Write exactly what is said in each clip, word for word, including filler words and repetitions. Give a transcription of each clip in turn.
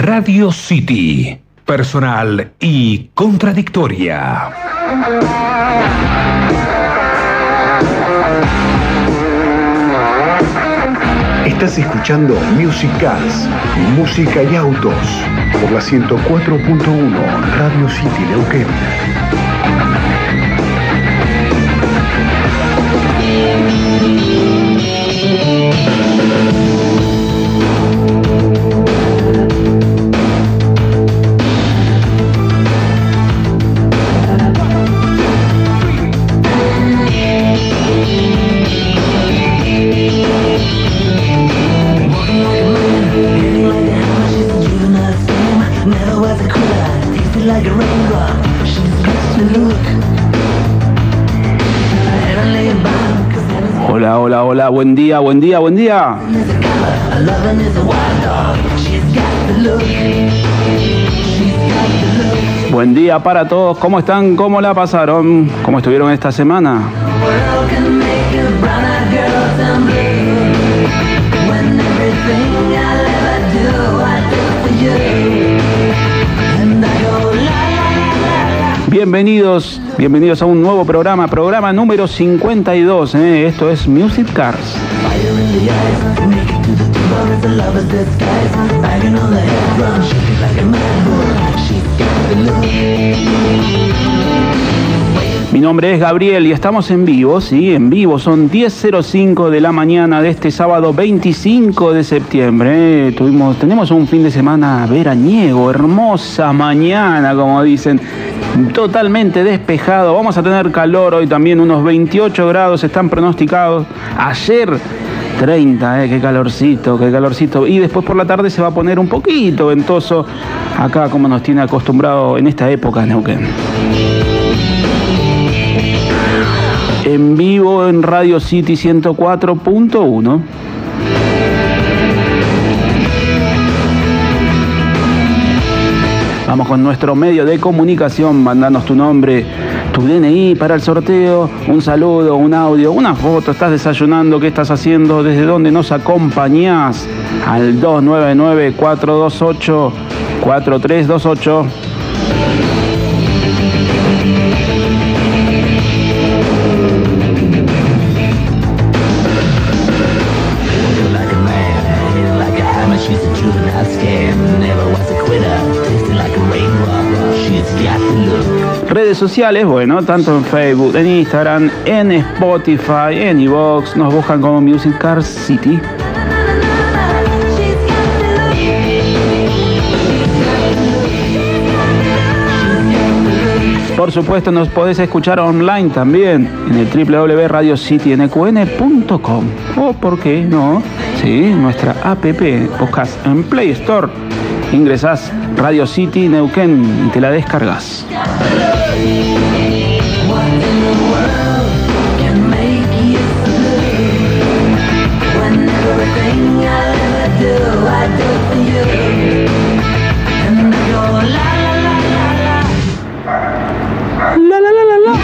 Radio City, personal y contradictoria. Estás escuchando Music Cars, música y autos, por la ciento cuatro punto uno Radio City Neuquén. Hola, hola, hola, buen día, buen día, buen día. Buen día para todos, ¿cómo están? ¿Cómo la pasaron? ¿Cómo estuvieron esta semana? Bienvenidos, bienvenidos a un nuevo programa, programa número cincuenta y dos, ¿eh? Esto es Music Cars. Mi nombre es Gabriel y estamos en vivo, sí, en vivo, son diez cero cinco de la mañana de este sábado veinticinco de septiembre. ¿eh? Tuvimos, tenemos un fin de semana veraniego, hermosa mañana, como dicen, totalmente despejado. Vamos a tener calor hoy también, unos veintiocho grados están pronosticados. Ayer treinta, eh, qué calorcito, qué calorcito. Y después por la tarde se va a poner un poquito ventoso acá, como nos tiene acostumbrado en esta época en Neuquén. En vivo en Radio City ciento cuatro punto uno. Vamos con nuestro medio de comunicación, mandanos tu nombre, tu D N I para el sorteo, un saludo, un audio, una foto, estás desayunando, qué estás haciendo, desde dónde nos acompañás, al dos nueve nueve, cuatro dos ocho, cuatro tres dos ocho. Redes sociales, bueno, tanto en Facebook, en Instagram, en Spotify, en iVoox, nos buscan como Music Cars City. Por supuesto, nos podés escuchar online también en el doble u doble u doble u punto radio city n q n punto com. O, ¿por qué no? Sí, nuestra app, buscas en Play Store, ingresás Radio City Neuquén y te la descargas. La la la la la.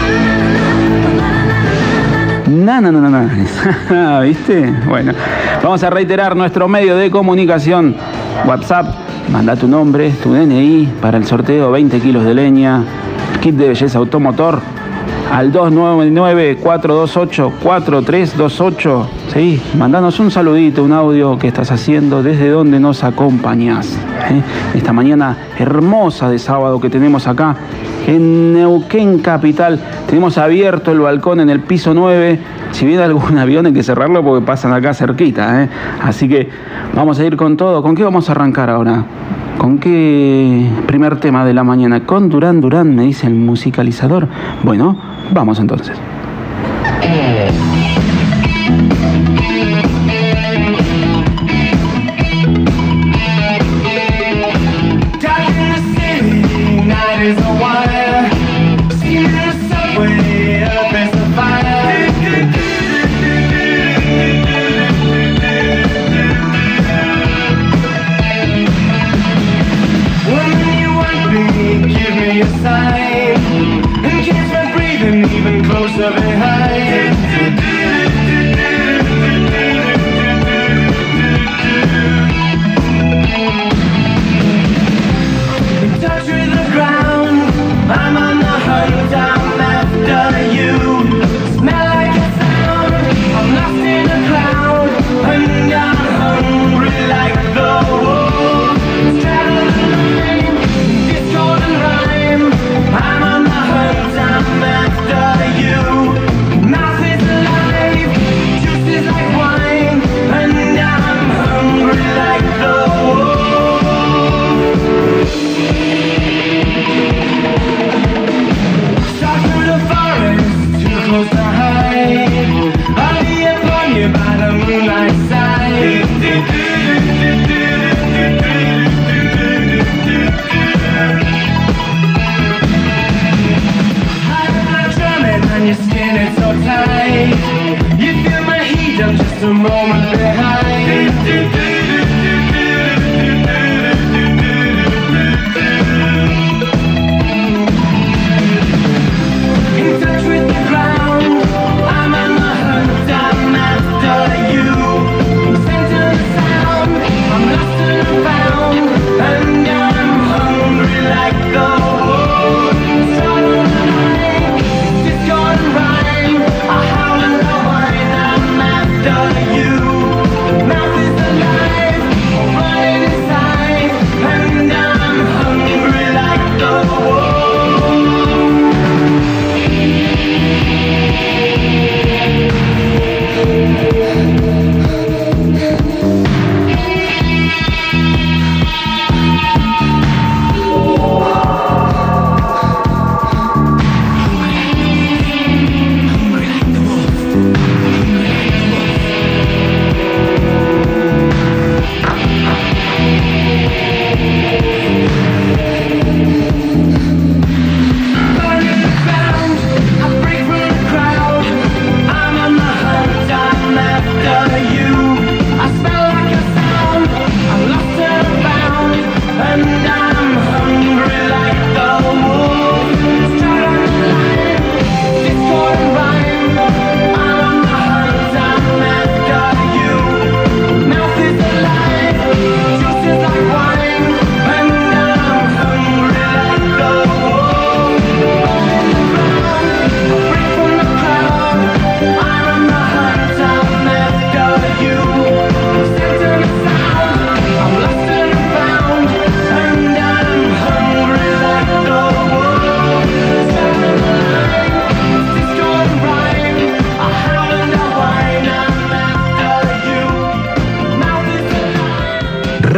No, no, no, no, no. ¿Viste? Bueno, vamos a reiterar nuestro medio de comunicación. WhatsApp, manda tu nombre, tu D N I para el sorteo, veinte kilos de leña, kit de belleza automotor, al dos nueve nueve, cuatro dos ocho, cuatro tres dos ocho. Sí, mandanos un saludito, un audio, qué estás haciendo, desde dónde nos acompañás. ¿eh? Esta mañana hermosa de sábado que tenemos acá en Neuquén Capital. Tenemos abierto el balcón en el piso nueve. Si viene algún avión hay que cerrarlo porque pasan acá cerquita. ¿eh? Así que vamos a ir con todo. ¿Con qué vamos a arrancar ahora? ¿Con qué primer tema de la mañana? Con Durán Durán, me dice el musicalizador. Bueno, vamos entonces.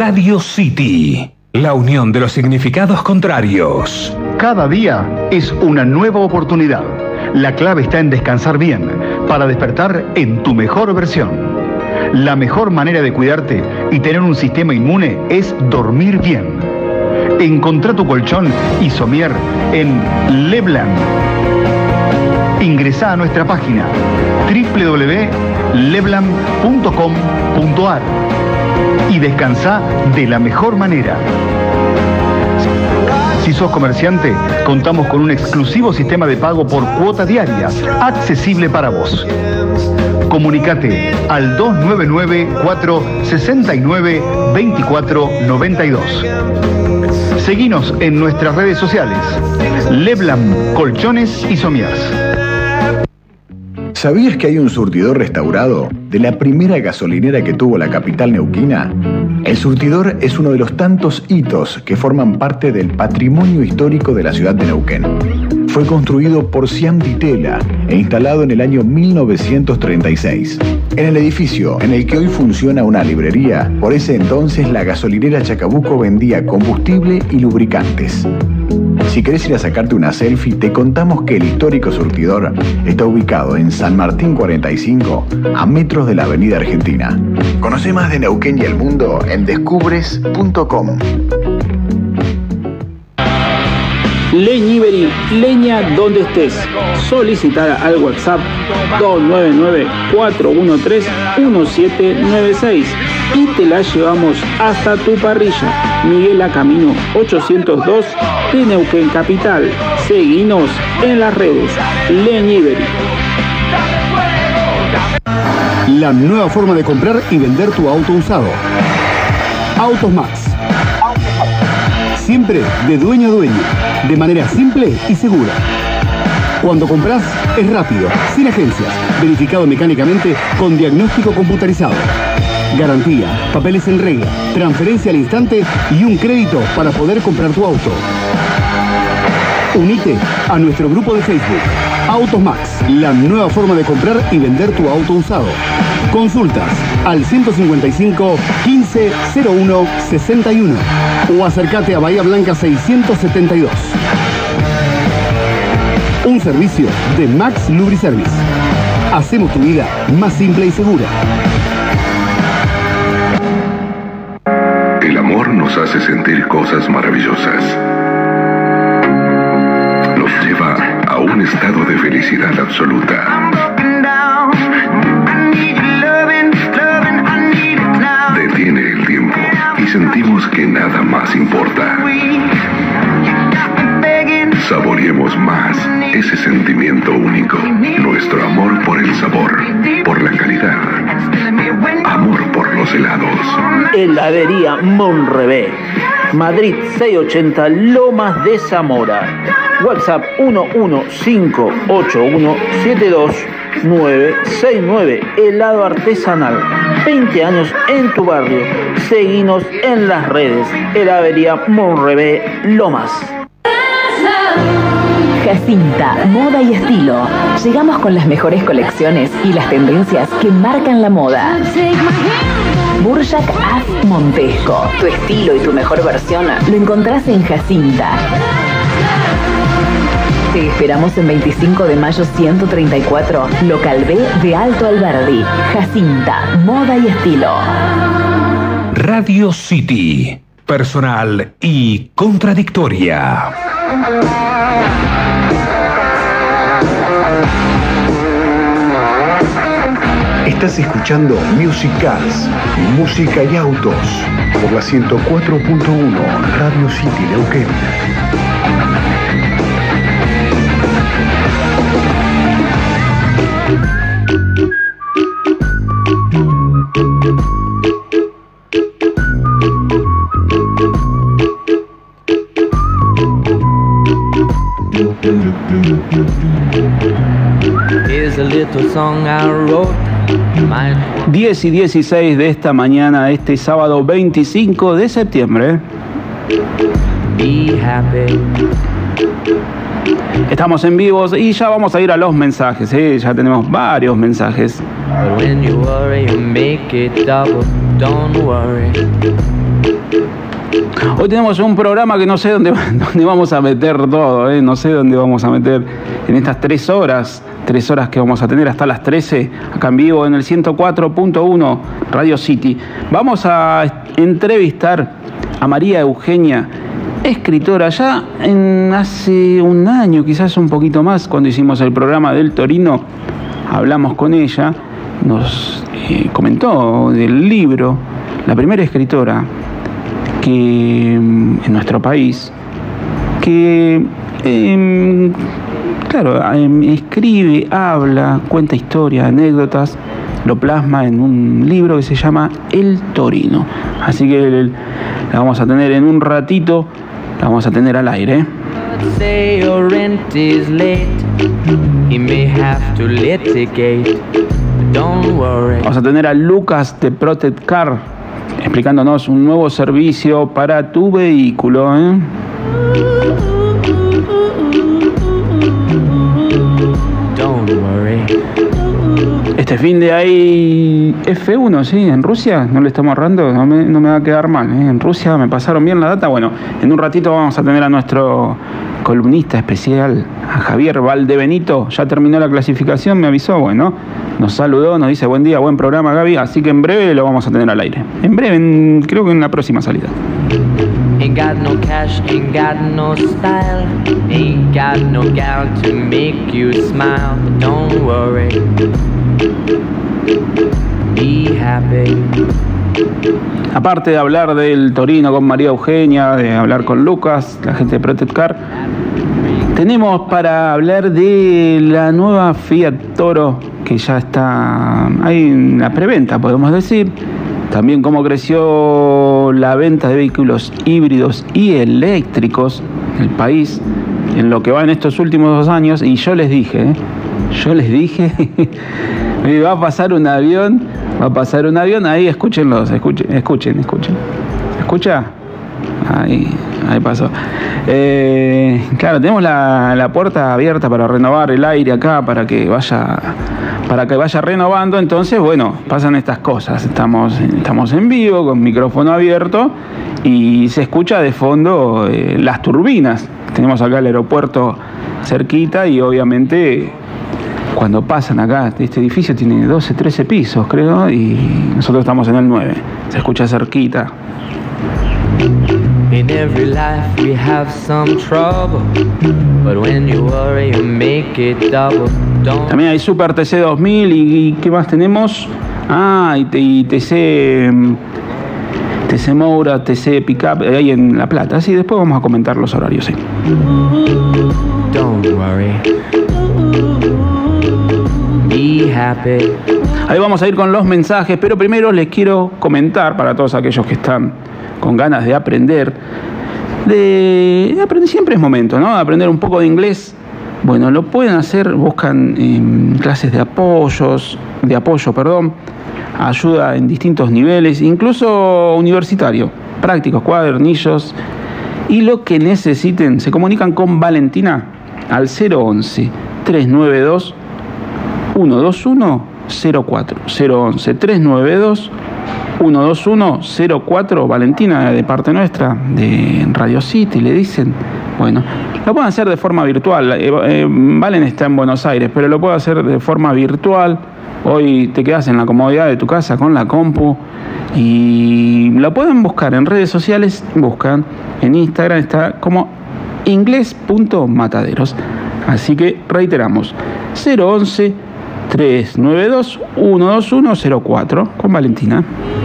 Radio City, la unión de los significados contrarios. Cada día es una nueva oportunidad. La clave está en descansar bien, para despertar en tu mejor versión. La mejor manera de cuidarte y tener un sistema inmune es dormir bien. Encontrá tu colchón Isomier en Lebland. Ingresá a nuestra página doble u doble u doble u punto lebland punto com punto a r y descansá de la mejor manera. Si sos comerciante, contamos con un exclusivo sistema de pago por cuota diaria, accesible para vos. Comunicate al dos nueve nueve, cuatro seis nueve, dos cuatro nueve dos. Seguinos en nuestras redes sociales. Lebland Colchones y Somiers. ¿Sabías que hay un surtidor restaurado de la primera gasolinera que tuvo la capital neuquina? El surtidor es uno de los tantos hitos que forman parte del patrimonio histórico de la ciudad de Neuquén. Fue construido por Siam Ditela e instalado en el año mil novecientos treinta y seis. En el edificio en el que hoy funciona una librería, por ese entonces la gasolinera Chacabuco vendía combustible y lubricantes. Si querés ir a sacarte una selfie, te contamos que el histórico surtidor está ubicado en San Martín cuarenta y cinco, a metros de la Avenida Argentina. Conoce más de Neuquén y el mundo en descubres punto com. Leñiberi, leña donde estés. Solicitar al WhatsApp dos nueve nueve, cuatro uno tres, uno siete nueve seis y te la llevamos hasta tu parrilla. Miguel A. Camino ochocientos dos de Neuquén Capital. Seguinos en las redes. Leñiberi. La nueva forma de comprar y vender tu auto usado. Autos Max. Siempre de dueño a dueño, de manera simple y segura. Cuando compras, es rápido, sin agencias, verificado mecánicamente con diagnóstico computarizado. Garantía, papeles en regla, transferencia al instante y un crédito para poder comprar tu auto. Unite a nuestro grupo de Facebook, Autos Max, la nueva forma de comprar y vender tu auto usado. Consultas al ciento cincuenta y cinco, quince, cero uno, sesenta y uno o acércate a Bahía Blanca seiscientos setenta y dos. Un servicio de Max Lubriservice. Hacemos tu vida más simple y segura. El amor nos hace sentir cosas maravillosas. Nos lleva a un estado de felicidad absoluta. Detiene el tiempo y sentimos que nada más importa. Saboreemos más ese sentimiento único. Nuestro amor por el sabor, por la calidad. Amor por los helados. Heladería Monrevé. Madrid seiscientos ochenta, Lomas de Zamora. WhatsApp uno uno cinco ocho uno siete dos nueve seis nueve. Helado artesanal. veinte años en tu barrio. Seguinos en las redes. Heladería Monrevé Lomas. Jacinta, moda y estilo. Llegamos con las mejores colecciones y las tendencias que marcan la moda. Burjak Af Montesco. Tu estilo y tu mejor versión lo encontrás en Jacinta. Te esperamos en veinticinco de mayo ciento treinta y cuatro, local B de Alto Alberdi. Jacinta, moda y estilo. Radio City, personal y contradictoria. Estás escuchando Music Cars, música y autos, por la ciento cuatro punto uno Radio City Neuquén. diez y dieciséis de esta mañana, este sábado veinticinco de septiembre. Estamos en vivos y ya vamos a ir a los mensajes, ¿eh? Ya tenemos varios mensajes. Hoy tenemos un programa que no sé dónde, dónde vamos a meter todo, ¿eh? No sé dónde vamos a meter en estas tres horas, tres horas que vamos a tener hasta las trece, acá en vivo en el ciento cuatro punto uno Radio City. Vamos a entrevistar a María Eugenia, escritora. Ya en hace un año, quizás un poquito más, cuando hicimos el programa del Torino, hablamos con ella, nos eh, comentó del libro, la primera escritora que en nuestro país, que eh, claro, eh, escribe, habla, cuenta historias, anécdotas, lo plasma en un libro que se llama El Torino. Así que la vamos a tener en un ratito, la vamos a tener al aire. Vamos a tener a Lucas de Protect Car explicándonos un nuevo servicio para tu vehículo, ¿eh? Don't worry. Este fin de hay F uno, ¿sí? En Rusia, no le estamos ahorrando, no me, no me va a quedar mal, ¿eh? En Rusia me pasaron bien la data. Bueno, en un ratito vamos a tener a nuestro columnista especial, a Javier Valdebenito. Ya terminó la clasificación, me avisó, bueno, nos saludó, nos dice buen día, buen programa, Gaby, así que en breve lo vamos a tener al aire. En breve, en, creo que en la próxima salida. Ain't got no cash, ain't got no style, ain't got no gal to make you smile. Don't worry, be happy. Aparte de hablar del Torino con María Eugenia, de hablar con Lucas, la gente de Protect Car, tenemos para hablar de la nueva Fiat Toro que ya está ahí en la preventa, podemos decir. También cómo creció la venta de vehículos híbridos y eléctricos en el país en lo que va en estos últimos dos años. Y yo les dije, ¿eh? yo les dije, va a pasar un avión, va a pasar un avión, ahí escúchenlos, escuchen, escuchen, escuchen. ¿Escucha? Ahí, ahí pasó. Eh, claro, tenemos la, la puerta abierta para renovar el aire acá, para que vaya... para que vaya renovando. Entonces, bueno, pasan estas cosas. Estamos, estamos en vivo, con micrófono abierto, y se escucha de fondo eh, las turbinas. Tenemos acá el aeropuerto cerquita, y obviamente cuando pasan acá, este edificio tiene doce, trece pisos, creo, y nosotros estamos en el nueve. Se escucha cerquita. In every life we have some trouble, but when you worry you make it double. Don't... También hay Super T C dos mil y, y ¿qué más tenemos? Ah, y, y T C T C Moura, T C Pickup, ahí en La Plata. Así después vamos a comentar los horarios, sí. Don't worry. Be happy. Ahí vamos a ir con los mensajes, pero primero les quiero comentar para todos aquellos que están con ganas de aprender, de, de aprender, siempre es momento, ¿no? De aprender un poco de inglés. Bueno, lo pueden hacer, buscan eh, clases de apoyos, de apoyo, perdón, ayuda en distintos niveles, incluso universitario, prácticos, cuadernillos, y lo que necesiten, se comunican con Valentina al cero once, trescientos noventa y dos, ciento veintiuno cero cuatro, cero once, trescientos noventa y dos, ciento veintiuno cero cuatro, Valentina, de parte nuestra, de Radio City, le dicen. Bueno, lo pueden hacer de forma virtual. Eh, eh, Valen está en Buenos Aires, pero lo puede hacer de forma virtual. Hoy te quedas en la comodidad de tu casa con la compu y lo pueden buscar en redes sociales. Buscan en Instagram, está como inglés.mataderos. Así que reiteramos, cero once, trescientos noventa y dos, ciento veintiuno cero cuatro con Valentina.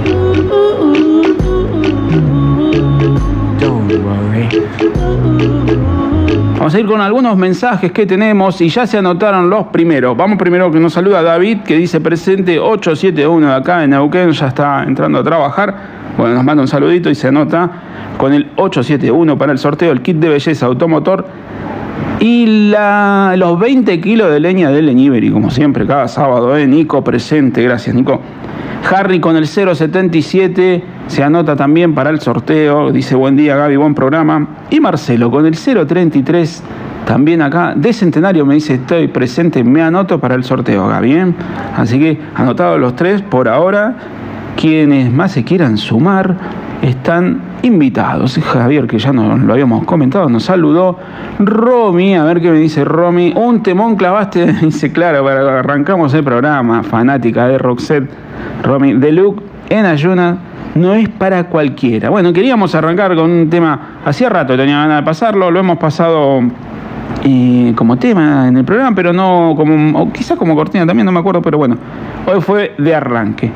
Don't worry. Vamos a ir con algunos mensajes que tenemos y ya se anotaron los primeros. Vamos primero que nos saluda David, que dice presente ochocientos setenta y uno de acá en Neuquén, ya está entrando a trabajar. Bueno, nos manda un saludito y se anota con el ochocientos setenta y uno para el sorteo del kit de belleza automotor y la, los veinte kilos de leña de Leñiberi, como siempre, cada sábado, ¿eh? Nico presente, gracias Nico. Harry con el cero setenta y siete se anota también para el sorteo, dice buen día Gaby, buen programa. Y Marcelo con el cero treinta y tres también acá de Centenario me dice estoy presente, me anoto para el sorteo, Gaby, ¿eh? Así que anotados los tres por ahora. Quienes más se quieran sumar, están invitados. Javier, que ya nos lo habíamos comentado, nos saludó. Romy, a ver qué me dice Romy. Un temón clavaste, dice, claro, arrancamos el programa. Fanática de Roxette. Romy, The Look en ayunas no es para cualquiera. Bueno, queríamos arrancar con un tema, hacía rato tenía ganas de pasarlo, lo hemos pasado eh, como tema en el programa, pero no como, o quizás como cortina también, no me acuerdo, pero bueno, hoy fue de arranque.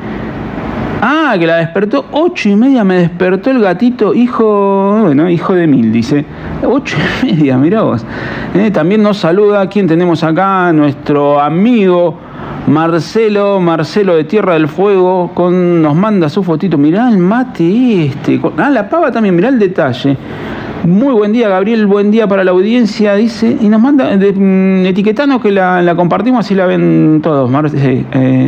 Ah, que la despertó, ocho y media me despertó el gatito, hijo, bueno, hijo de mil, dice. Ocho y media, mirá vos. Eh, también nos saluda, ¿quién tenemos acá? Nuestro amigo Marcelo, Marcelo de Tierra del Fuego, con, nos manda su fotito. Mirá el mate este. Con, ah, la pava también, mirá el detalle. Muy buen día, Gabriel, buen día para la audiencia, dice. Y nos manda, de, mm, etiquetanos que la, la compartimos, así la ven todos. Mar, eh, eh,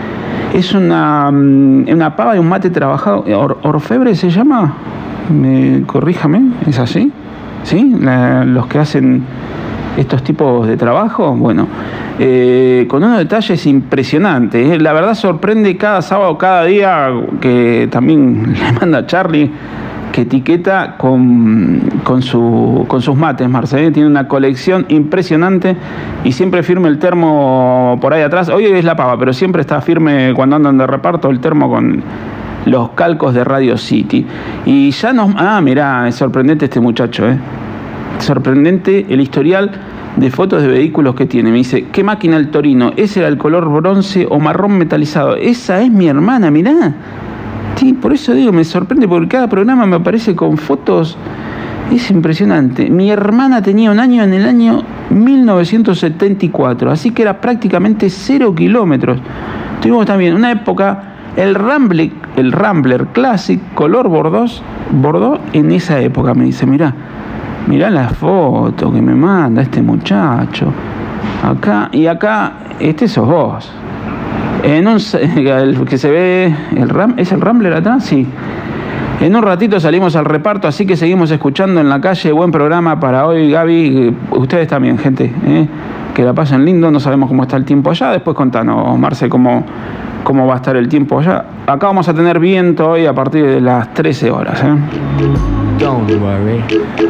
es una, una pava y un mate trabajado. Or, orfebre se llama. Me, corríjame, ¿es así? ¿Sí? La, los que hacen estos tipos de trabajo, bueno, eh, con unos detalles impresionantes. ¿eh? La verdad sorprende cada sábado, cada día, que también le manda Charlie, que etiqueta con, con, su, con sus mates. Marcelo tiene una colección impresionante y siempre firme el termo por ahí atrás. Hoy es la pava, pero siempre está firme cuando andan de reparto el termo con los calcos de Radio City. Y ya nos... Ah, mirá, es sorprendente este muchacho, ¿eh? Sorprendente el historial de fotos de vehículos que tiene. Me dice, ¿qué máquina el Torino? Ese era el color bronce o marrón metalizado. Esa es mi hermana, mirá. Sí, por eso digo, me sorprende, porque cada programa me aparece con fotos. Es impresionante. Mi hermana tenía un año en el año mil novecientos setenta y cuatro, así que era prácticamente cero kilómetros. Tuvimos también una época, el Rambler, el Rambler Classic, color bordeaux, bordeaux en esa época, me dice, mirá. Mirá la foto que me manda este muchacho. Acá, y acá, este sos vos. En un, el que se ve, el Ram, ¿es el Rambler atrás? Sí. En un ratito salimos al reparto, así que seguimos escuchando en la calle. Buen programa para hoy, Gaby. Ustedes también, gente, ¿eh? Que la pasen lindo. No sabemos cómo está el tiempo allá. Después contanos, Marce, cómo, cómo va a estar el tiempo allá. Acá vamos a tener viento hoy a partir de las trece horas, ¿eh? Don't worry,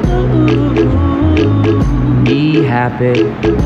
be happy.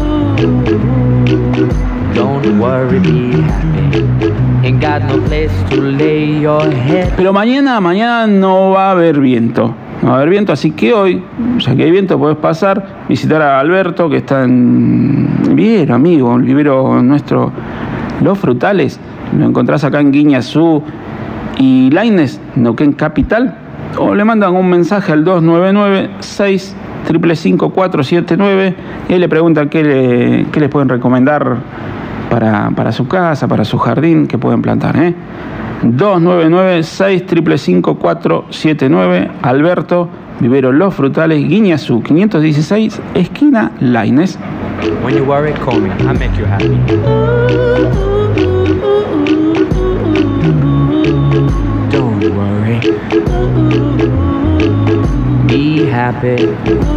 Don't worry, be happy. Ain't got no place to lay your head. Pero mañana, mañana no va a haber viento. No va a haber viento, así que hoy, ya que hay viento, podés pasar, visitar a Alberto, que está en vivero, amigo, un vivero nuestro, Los Frutales. Lo encontrás acá en Guiñazú y Lainez, Neuquén Capital. O le mandan un mensaje al dos nueve nueve, seis cinco cinco, cuatro siete nueve y le preguntan qué, le, qué les pueden recomendar para, para su casa, para su jardín, que pueden plantar. ¿eh? dos nueve nueve, seis cinco cinco, cuatro siete nueve, Alberto, Vivero Los Frutales, Guiñazú, quinientos dieciséis, esquina Lainez. When you worry, call me. I'll make you happy. Don't worry. Be happy.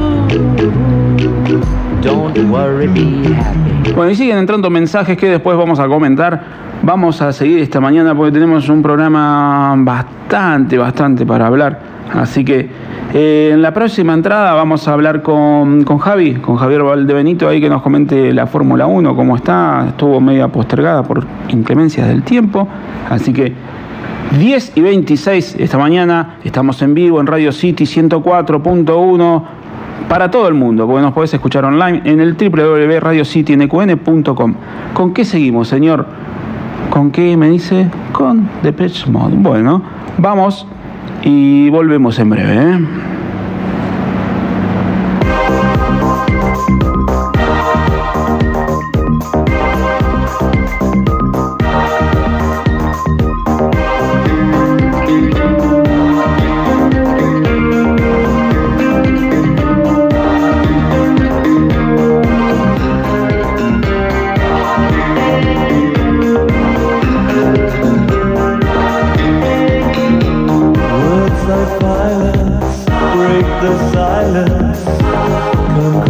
Don't worry, be happy. Bueno, y siguen entrando mensajes que después vamos a comentar. Vamos a seguir esta mañana porque tenemos un programa bastante, bastante para hablar. Así que eh, en la próxima entrada vamos a hablar con, con Javi, con Javier Valdebenito, ahí que nos comente la Fórmula uno, cómo está. Estuvo media postergada por inclemencias del tiempo. Así que diez y veintiséis esta mañana estamos en vivo en Radio City ciento cuatro punto uno para todo el mundo, porque nos podés escuchar online en el doble u doble u doble u punto radio city n q n punto com. ¿Con qué seguimos, señor? ¿Con qué me dice? Con Depeche Mode. Bueno, vamos y volvemos en breve, ¿eh?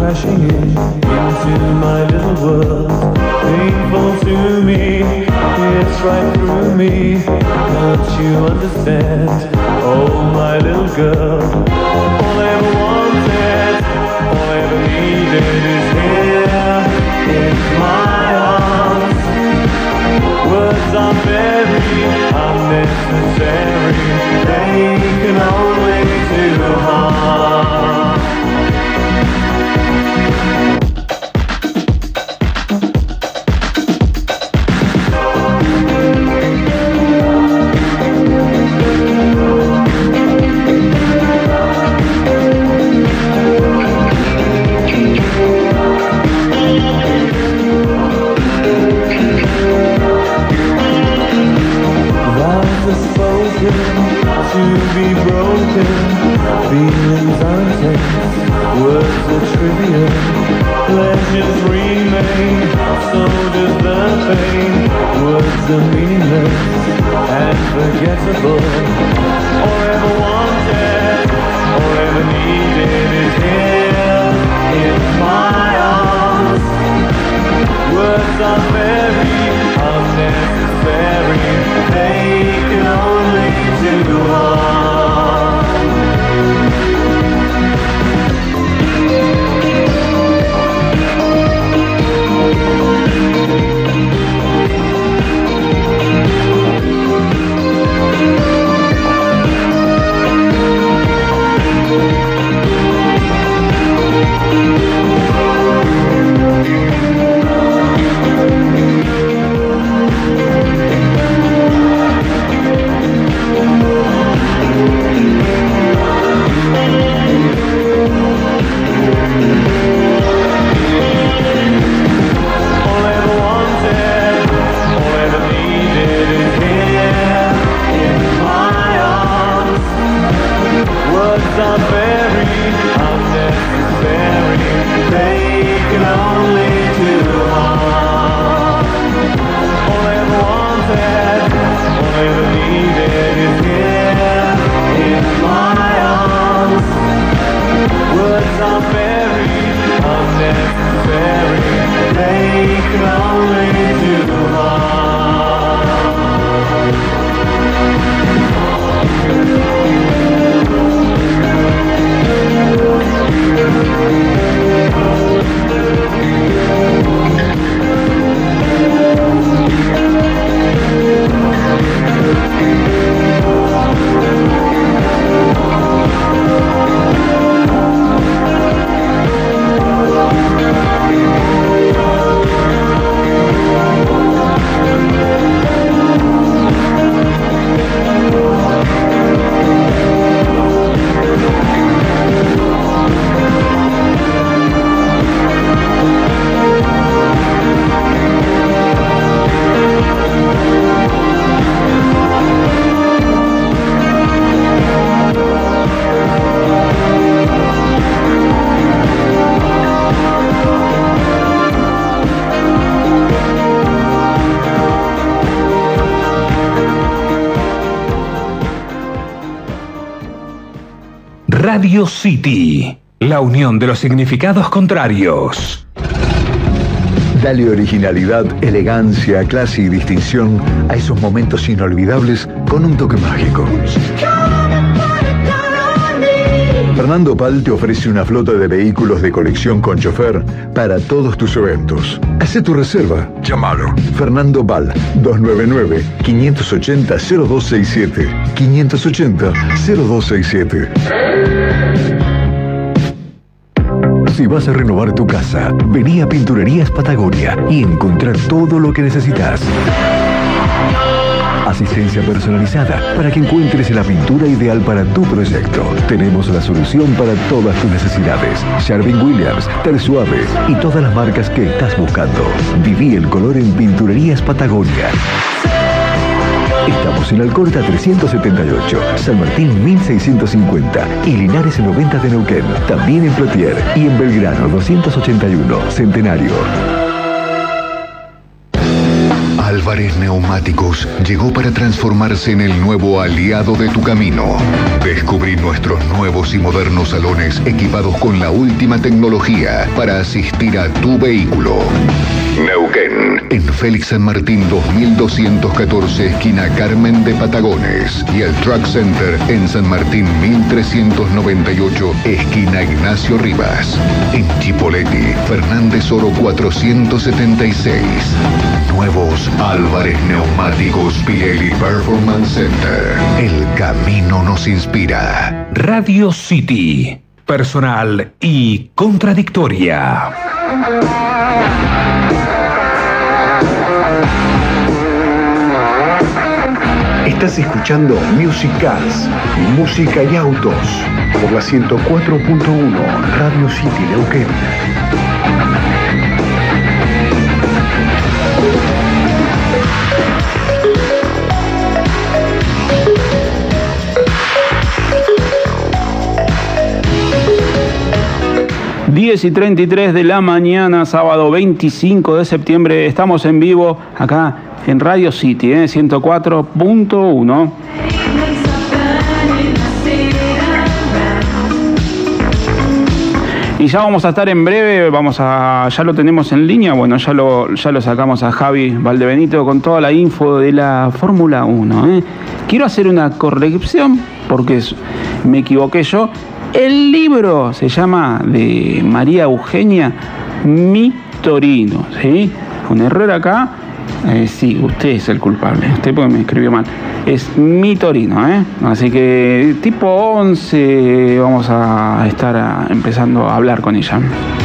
Into my little world, painful to me. it's right through me. Don't you understand? Oh, my little girl. All I ever wanted, all I ever needed is here in my arms. Words are very unnecessary. They can only do harm. To be broken, feelings untense, words are trivial, pleasures remain, so does the pain. Words are meaningless and forgettable. All I ever wanted, all I ever needed is here in my arms. Words are very unnecessary, they can only do harm. Are very unnecessary, they can only do harm. All I ever wanted, all I ever needed is here in my arms. Words are very unnecessary, they can only do harm. Radio City, la unión de los significados contrarios. Dale originalidad, elegancia, clase y distinción a esos momentos inolvidables con un toque mágico. Fernando Pal te ofrece una flota de vehículos de colección con chofer para todos tus eventos. Hacé tu reserva. Llámalo. Fernando Pal, dos nueve nueve, cinco ocho cero, cero dos seis siete. cinco ocho cero, cero dos seis siete. Si vas a renovar tu casa, vení a Pinturerías Patagonia y encontrar todo lo que necesitas. Asistencia personalizada para que encuentres la pintura ideal para tu proyecto. Tenemos la solución para todas tus necesidades. Sherwin-Williams, Tersuave y todas las marcas que estás buscando. Viví el color en Pinturerías Patagonia. Estamos en Alcorta trescientos setenta y ocho, San Martín mil seiscientos cincuenta y Linares noventa de Neuquén. También en Plotier y en Belgrano doscientos ochenta y uno, Centenario. Álvarez Neumáticos llegó para transformarse en el nuevo aliado de tu camino. Descubrí nuestros nuevos y modernos salones equipados con la última tecnología para asistir a tu vehículo. Neuquén. En Félix San Martín dos mil doscientos catorce, esquina Carmen de Patagones. Y el Truck Center en San Martín mil trescientos noventa y ocho, esquina Ignacio Rivas. En Chipoleti, Fernández Oro cuatrocientos setenta y seis. Nuevos Álvarez Neumáticos Pirelli Performance Center. El camino nos inspira. Radio City. Personal y contradictoria. Estás escuchando Music Cars, música y autos, por la ciento cuatro punto uno Radio City Neuquén. diez y treinta y tres de la mañana, sábado veinticinco de septiembre, estamos en vivo acá en Radio City, ¿eh? ciento cuatro punto uno. Y ya vamos a estar en breve, vamos a, ya lo tenemos en línea, bueno, ya lo, ya lo sacamos a Javi Valdebenito con toda la info de la Fórmula uno. ¿eh? Quiero hacer una corrección porque me equivoqué yo. El libro se llama de María Eugenia Mi Torino, ¿sí? Un error acá. Eh, sí, usted es el culpable, usted porque me escribió mal. Es Mi Torino, ¿eh? Así que tipo once vamos a estar a, empezando a hablar con ella.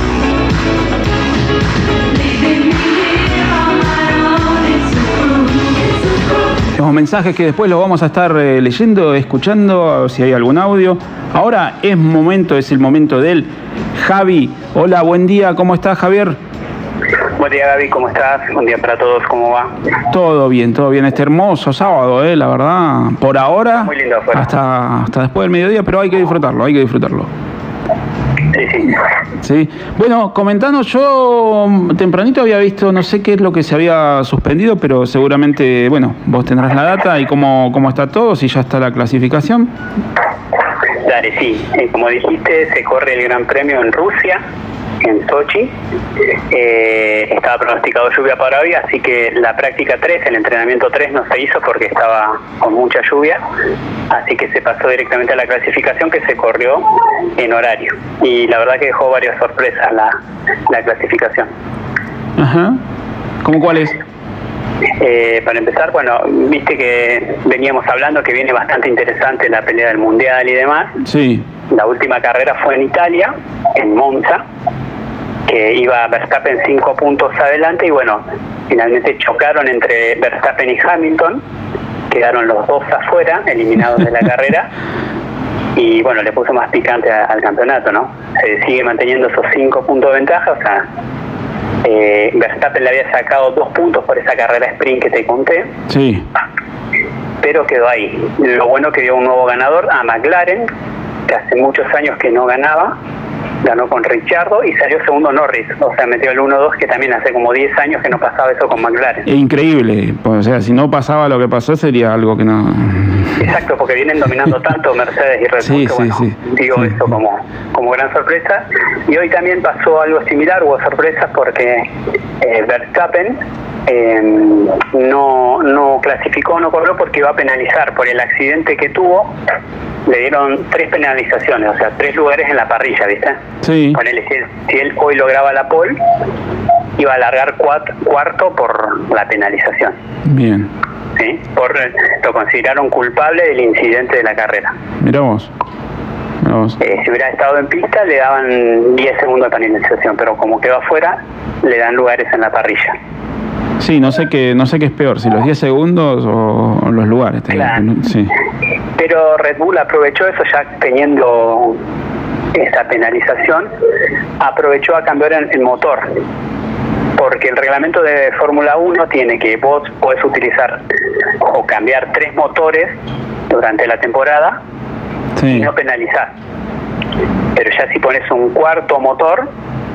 Tenemos mensajes que después los vamos a estar eh, leyendo, escuchando, a ver si hay algún audio. Ahora es momento, es el momento del Javi. Hola, buen día, ¿cómo estás, Javier? Buen día, Gaby, ¿cómo estás? Buen día para todos, ¿cómo va? Todo bien, todo bien. Este hermoso sábado, eh, la verdad, por ahora, muy lindo afuera. hasta, hasta después del mediodía, pero hay que disfrutarlo, hay que disfrutarlo. Sí, sí. Sí. Bueno, comentanos, yo tempranito había visto, no sé qué es lo que se había suspendido, pero seguramente, bueno, vos tendrás la data y cómo, cómo está todo, si ya está la clasificación. Dale, sí. Eh, como dijiste, se corre el Gran Premio en Rusia, en Sochi. Eh, estaba pronosticado lluvia para hoy, así que la práctica tres, el entrenamiento tres no se hizo porque estaba con mucha lluvia, así que se pasó directamente a la clasificación, que se corrió en horario. Y la verdad que dejó varias sorpresas la, la clasificación. Ajá. ¿Cómo cuáles? Eh, para empezar, bueno, viste que veníamos hablando que viene bastante interesante la pelea del Mundial y demás. Sí. La última carrera fue en Italia, en Monza, que iba Verstappen cinco puntos adelante y bueno, finalmente chocaron entre Verstappen y Hamilton, quedaron los dos afuera, eliminados de la carrera, y bueno, le puso más picante a, al campeonato, ¿no? Se sigue manteniendo esos cinco puntos de ventaja, o sea, eh, Verstappen le había sacado dos puntos por esa carrera sprint que te conté. Sí. Pero quedó ahí. Lo bueno que dio un nuevo ganador, a McLaren, que hace muchos años que no ganaba, ganó con Ricciardo y salió segundo Norris, o sea, metió el uno dos, que también hace como diez años que no pasaba eso con McLaren. Es increíble, o sea, si no pasaba lo que pasó sería algo que no... Exacto, porque vienen dominando tanto Mercedes y Red Bull, sí, que sí, bueno, sí, digo sí, eso sí. como, como gran sorpresa. Y hoy también pasó algo similar, hubo sorpresas porque eh, Verstappen eh, no, no clasificó, no corrió porque iba a penalizar por el accidente que tuvo. Le dieron tres penalizaciones, o sea, tres lugares en la parrilla, ¿viste? Sí. Ponele, si él, si él hoy lograba la pole, iba a largar cuat, cuarto por la penalización. Bien. ¿Sí? Por, lo consideraron culpable del incidente de la carrera. Mirá vos. Mirá vos. Eh, si hubiera estado en pista, le daban diez segundos de penalización, pero como quedó afuera, le dan lugares en la parrilla. Sí, no sé qué, no sé qué es peor, si los diez segundos o los lugares. Claro. Sí. Pero Red Bull aprovechó eso, ya teniendo esa penalización, aprovechó a cambiar el, el motor, porque el reglamento de Fórmula uno tiene que vos podés utilizar o cambiar tres motores durante la temporada, sí, y no penalizar. Pero ya si pones un cuarto motor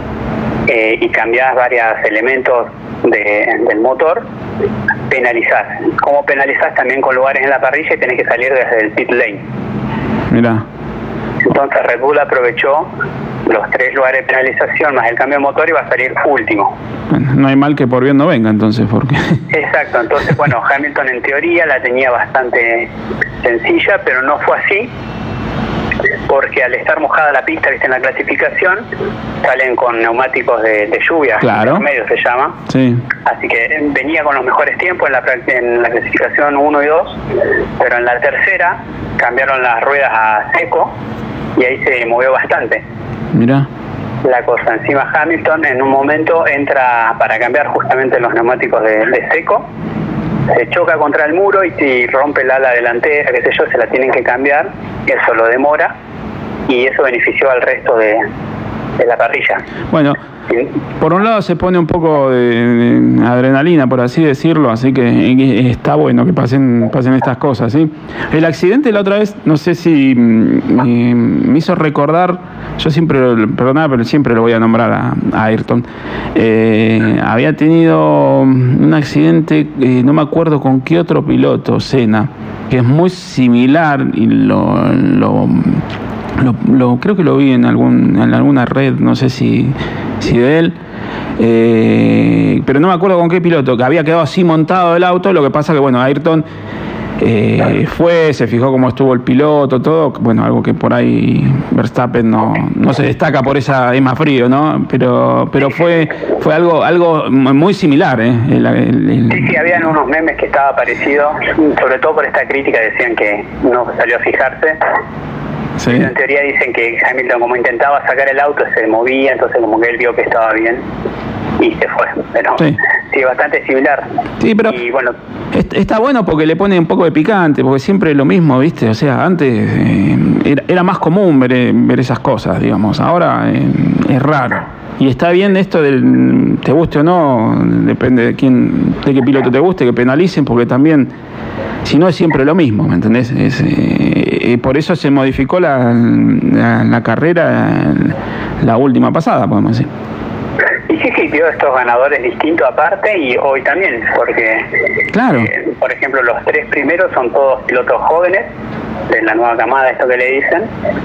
eh, y cambiás varios elementos de, del motor, penalizás. Como penalizás también con lugares en la parrilla y tenés que salir desde el pit lane. Mirá. Entonces Red Bull aprovechó los tres lugares de penalización más el cambio de motor iba a salir último. Bueno, no hay mal que por bien no venga entonces, porque... Exacto, entonces bueno, Hamilton en teoría la tenía bastante sencilla, pero no fue así, porque al estar mojada la pista, viste, en la clasificación, salen con neumáticos de, de lluvia, claro. medio se llama. Sí. Así que venía con los mejores tiempos en la, en la clasificación uno y dos, pero en la tercera cambiaron las ruedas a seco y ahí se movió bastante. Mira. La cosa, encima Hamilton en un momento entra para cambiar justamente los neumáticos de, de seco, se choca contra el muro y, y rompe el ala delantera, qué sé yo, se la tienen que cambiar, eso lo demora y eso benefició al resto de, de la parrilla. Bueno, ¿sí? Por un lado se pone un poco de, de adrenalina, por así decirlo, así que está bueno que pasen pasen estas cosas, ¿sí? El accidente la otra vez, no sé si me, me hizo recordar, yo siempre, perdonad, pero siempre lo voy a nombrar a, a Ayrton, eh, había tenido un accidente, eh, no me acuerdo con qué otro piloto, Senna, que es muy similar y lo... lo Lo, lo, creo que lo vi en algún en alguna red, no sé si, si de él, eh, pero no me acuerdo con qué piloto, que había quedado así montado el auto. Lo que pasa que, bueno, Ayrton eh, fue, se fijó cómo estuvo el piloto, todo, bueno, algo que por ahí Verstappen no, no se destaca por esa, es más frío, ¿no? Pero pero fue fue algo algo muy similar, ¿eh? El, el, el... Sí, sí, habían unos memes que estaba parecido, sobre todo por esta crítica, decían que no salió a fijarse. Sí. En teoría dicen que Hamilton, como intentaba sacar el auto, se movía, entonces como que él vio que estaba bien y se fue. Pero sí, sí, bastante similar. Sí, pero y bueno, está bueno porque le pone un poco de picante, porque siempre es lo mismo, ¿viste? O sea, antes eh, era, era más común ver, ver esas cosas, digamos. Ahora eh, es raro. Y está bien esto del, te guste o no, depende de quién, de qué piloto te guste, que penalicen, porque también, si no es siempre lo mismo, ¿me entendés? Es, eh, por eso se modificó la, la, la carrera, la última pasada, podemos decir. Y sí, sí, vio estos ganadores distintos aparte y hoy también, porque, claro. eh, por ejemplo, los tres primeros son todos pilotos jóvenes, de la nueva camada, esto que le dicen,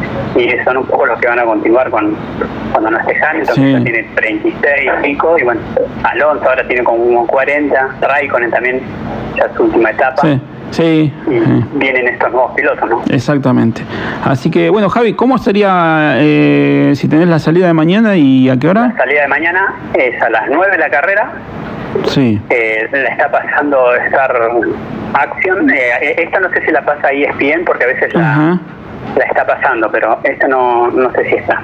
y son un poco los que van a continuar con cuando no esté Hamilton, sí. Que ya tiene treinta y seis y pico, y bueno, Alonso ahora tiene como cuarenta, Raikkonen también, ya su última etapa. Sí. Sí. Y sí. Vienen estos nuevos pilotos, ¿no? Exactamente. Así que, bueno, Javi, ¿cómo sería eh, si tenés la salida de mañana y a qué hora? La salida de mañana es a las nueve la carrera. Sí. Eh, la está pasando Star Action. Eh, esta no sé si la pasa E S P N porque a veces la, la está pasando, pero esta no, no sé si está.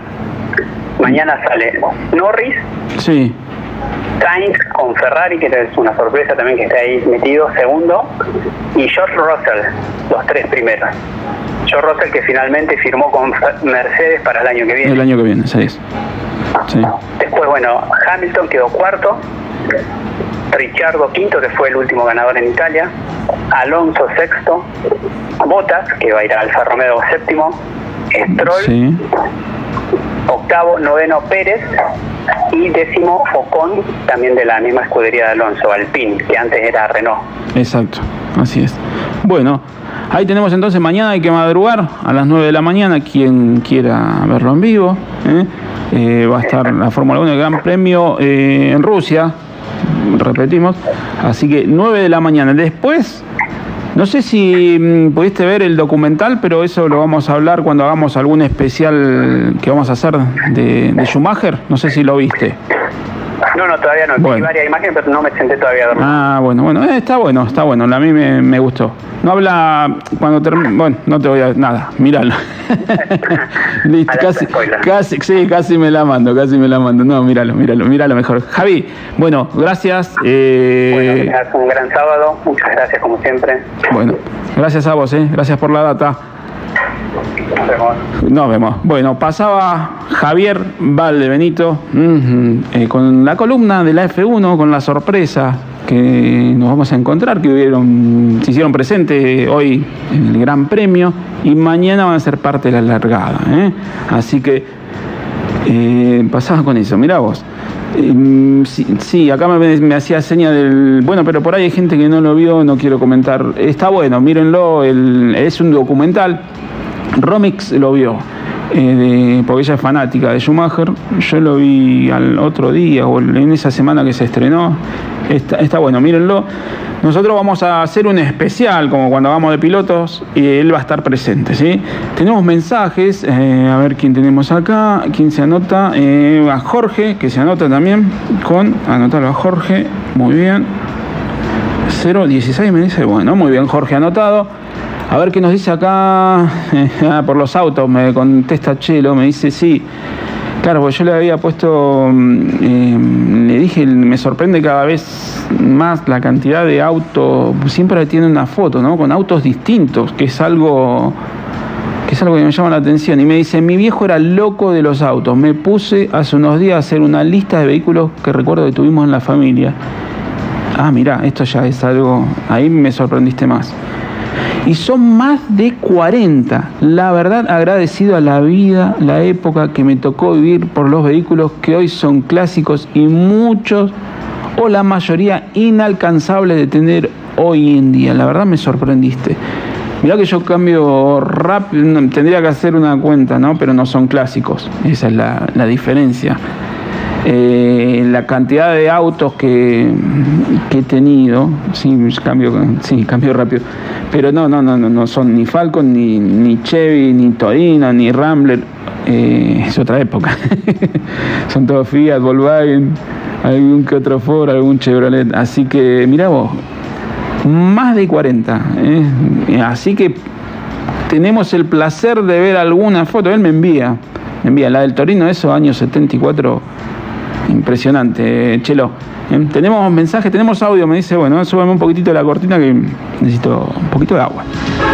Mañana sale Norris. Sí. Sainz con Ferrari, que es una sorpresa también que está ahí metido, segundo, y George Russell, los tres primeros. George Russell que finalmente firmó con Mercedes para el año que viene. El año que viene, seis. Sí. Después, bueno, Hamilton quedó cuarto, Ricciardo quinto, que fue el último ganador en Italia, Alonso sexto, Bottas, que va a ir a Alfa Romeo séptimo, Stroll, sí. Octavo, noveno Pérez y décimo Ocon, también de la misma escudería de Alonso, Alpine, que antes era Renault. Exacto, así es. Bueno, ahí tenemos entonces, mañana hay que madrugar a las nueve de la mañana, quien quiera verlo en vivo. ¿eh? Eh, va a estar la Fórmula uno, el Gran Premio eh, en Rusia, repetimos, así que nueve de la mañana. Después, no sé si mmm, pudiste ver el documental, pero eso lo vamos a hablar cuando hagamos algún especial que vamos a hacer de, de Schumacher. No sé si lo viste. No, no, todavía no. Bueno. Vi varias imágenes, pero no me senté todavía a dormir. Ah, bueno, bueno, eh, está bueno, está bueno. A mí me, me gustó. No habla cuando termine. Bueno, no te voy a. Nada, míralo. Listo, casi, casi, sí, casi me la mando, casi me la mando. No, míralo, míralo, míralo mejor. Javi, bueno, gracias. Eh... Bueno, un gran sábado. Muchas gracias, como siempre. Bueno, gracias a vos, eh. Gracias por la data. Nos vemos. Nos vemos. Bueno, pasaba Javier Valdebenito uh-huh, eh, con la columna de la F uno, con la sorpresa que nos vamos a encontrar, que hubieron, se hicieron presentes hoy en el Gran Premio y mañana van a ser parte de la largada. ¿eh? Así que eh, pasaba con eso. Mirá vos. Eh, sí, sí, acá me, me hacía seña del... Bueno, pero por ahí hay gente que no lo vio, no quiero comentar. Está bueno, mírenlo, el, es un documental. Romix lo vio. eh, de, porque ella es fanática de Schumacher. Yo lo vi al otro día o en esa semana que se estrenó. Está, está bueno, mírenlo. Nosotros vamos a hacer un especial, como cuando vamos de pilotos, y él va a estar presente, ¿sí? Tenemos mensajes, eh, a ver quién tenemos acá, quién se anota, eh, a Jorge, que se anota también, con, anótalo a Jorge, muy bien, cero dieciséis me dice, bueno, muy bien, Jorge anotado. A ver qué nos dice acá, eh, por los autos, me contesta Chelo, me dice, sí. Claro, porque yo le había puesto, eh, le dije, me sorprende cada vez más la cantidad de autos, siempre tiene una foto, ¿no? Con autos distintos, que es algo que es algo que me llama la atención. Y me dice, mi viejo era loco de los autos, me puse hace unos días a hacer una lista de vehículos que recuerdo que tuvimos en la familia. Ah, mirá, esto ya es algo, ahí me sorprendiste más. Y son más de cuarenta. La verdad, agradecido a la vida, la época que me tocó vivir por los vehículos que hoy son clásicos y muchos, o la mayoría, inalcanzables de tener hoy en día. La verdad me sorprendiste. Mirá que yo cambio rápido, tendría que hacer una cuenta, ¿no? Pero no son clásicos. Esa es la, la diferencia. Eh, la cantidad de autos que, que he tenido, sí, cambio, sí, cambio rápido, pero no, no, no, no, no son ni Falcon, ni, ni Chevy, ni Torino, ni Rambler, eh, es otra época. Son todos Fiat, Volkswagen, algún que otro Ford, algún Chevrolet, así que mirá vos, más de cuarenta, eh, así que tenemos el placer de ver alguna foto. Él me envía, me envía la del Torino, eso, año setenta y cuatro. Impresionante, Chelo. ¿Eh? Tenemos mensajes, tenemos audio, me dice, bueno, súbame un poquitito de la cortina que necesito un poquito de agua.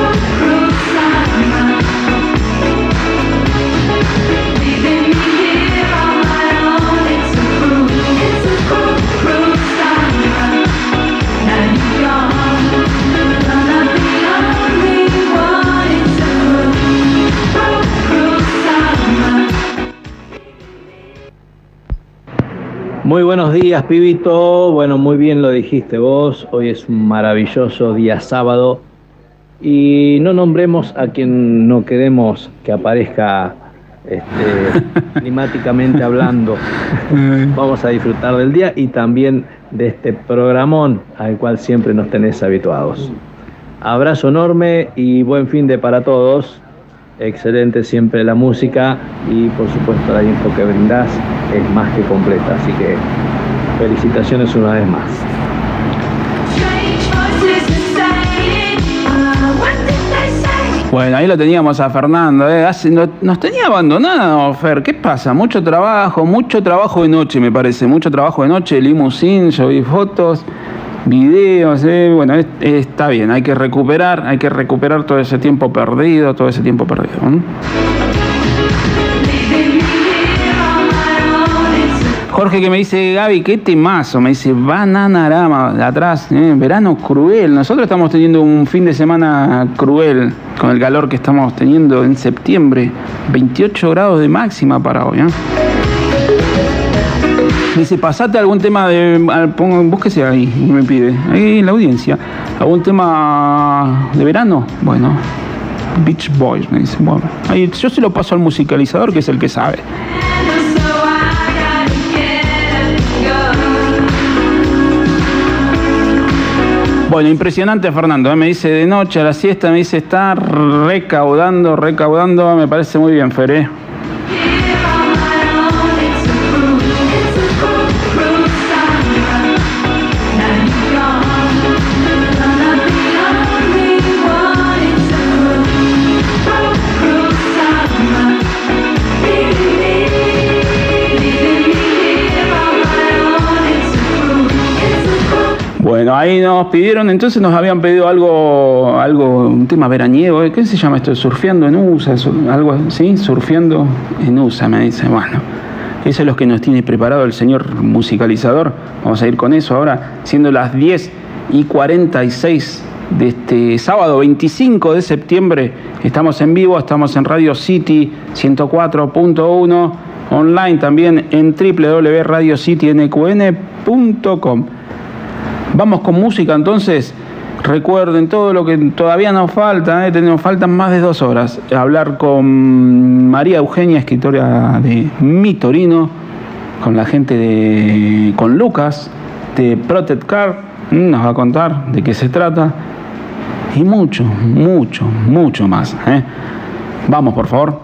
Muy buenos días, pibito. Bueno, muy bien lo dijiste vos. Hoy es un maravilloso día sábado. Y no nombremos a quien no queremos que aparezca este, climáticamente hablando. Vamos a disfrutar del día y también de este programón al cual siempre nos tenés habituados. Abrazo enorme y buen fin de para todos. Excelente siempre la música y por supuesto la info que brindás es más que completa, así que felicitaciones una vez más. Bueno, ahí lo teníamos a Fernando, ¿eh? Hace, no, nos tenía abandonado, Fer. ¿Qué pasa? Mucho trabajo, mucho trabajo de noche, me parece, mucho trabajo de noche, limusín, yo vi fotos, videos, eh. Bueno, es, está bien, hay que recuperar, hay que recuperar todo ese tiempo perdido, todo ese tiempo perdido. ¿eh? Jorge que me dice, Gaby, qué temazo, me dice, Bananarama, de atrás, eh, verano cruel. Nosotros estamos teniendo un fin de semana cruel con el calor que estamos teniendo en septiembre, veintiocho grados de máxima para hoy. ¿eh? Me dice, pasate algún tema de, búsquese ahí, me pide, ahí en la audiencia, algún tema de verano, bueno, Beach Boys, me dice, bueno, ahí yo se lo paso al musicalizador que es el que sabe. Bueno, impresionante Fernando, ¿eh? Me dice de noche a la siesta, me dice está recaudando, recaudando, me parece muy bien, Fer, ¿eh? Bueno, ahí nos pidieron, entonces nos habían pedido algo, algo, un tema veraniego, ¿eh? ¿Qué se llama esto? Surfeando en U S A, algo así, surfeando en U S A, me dice. Bueno, eso es lo que nos tiene preparado el señor musicalizador. Vamos a ir con eso ahora, siendo las diez y cuarenta y seis de este sábado veinticinco de septiembre. Estamos en vivo, estamos en Radio City ciento cuatro punto uno, online también en doble u doble u doble u punto radio city n q n punto com. Vamos con música entonces, recuerden todo lo que todavía nos falta, ¿eh? Tenemos, faltan más de dos horas. Hablar con María Eugenia, escritora de Mi Torino, con la gente de, con Lucas de Protect Car, nos va a contar de qué se trata y mucho, mucho, mucho más, ¿eh? Vamos, por favor.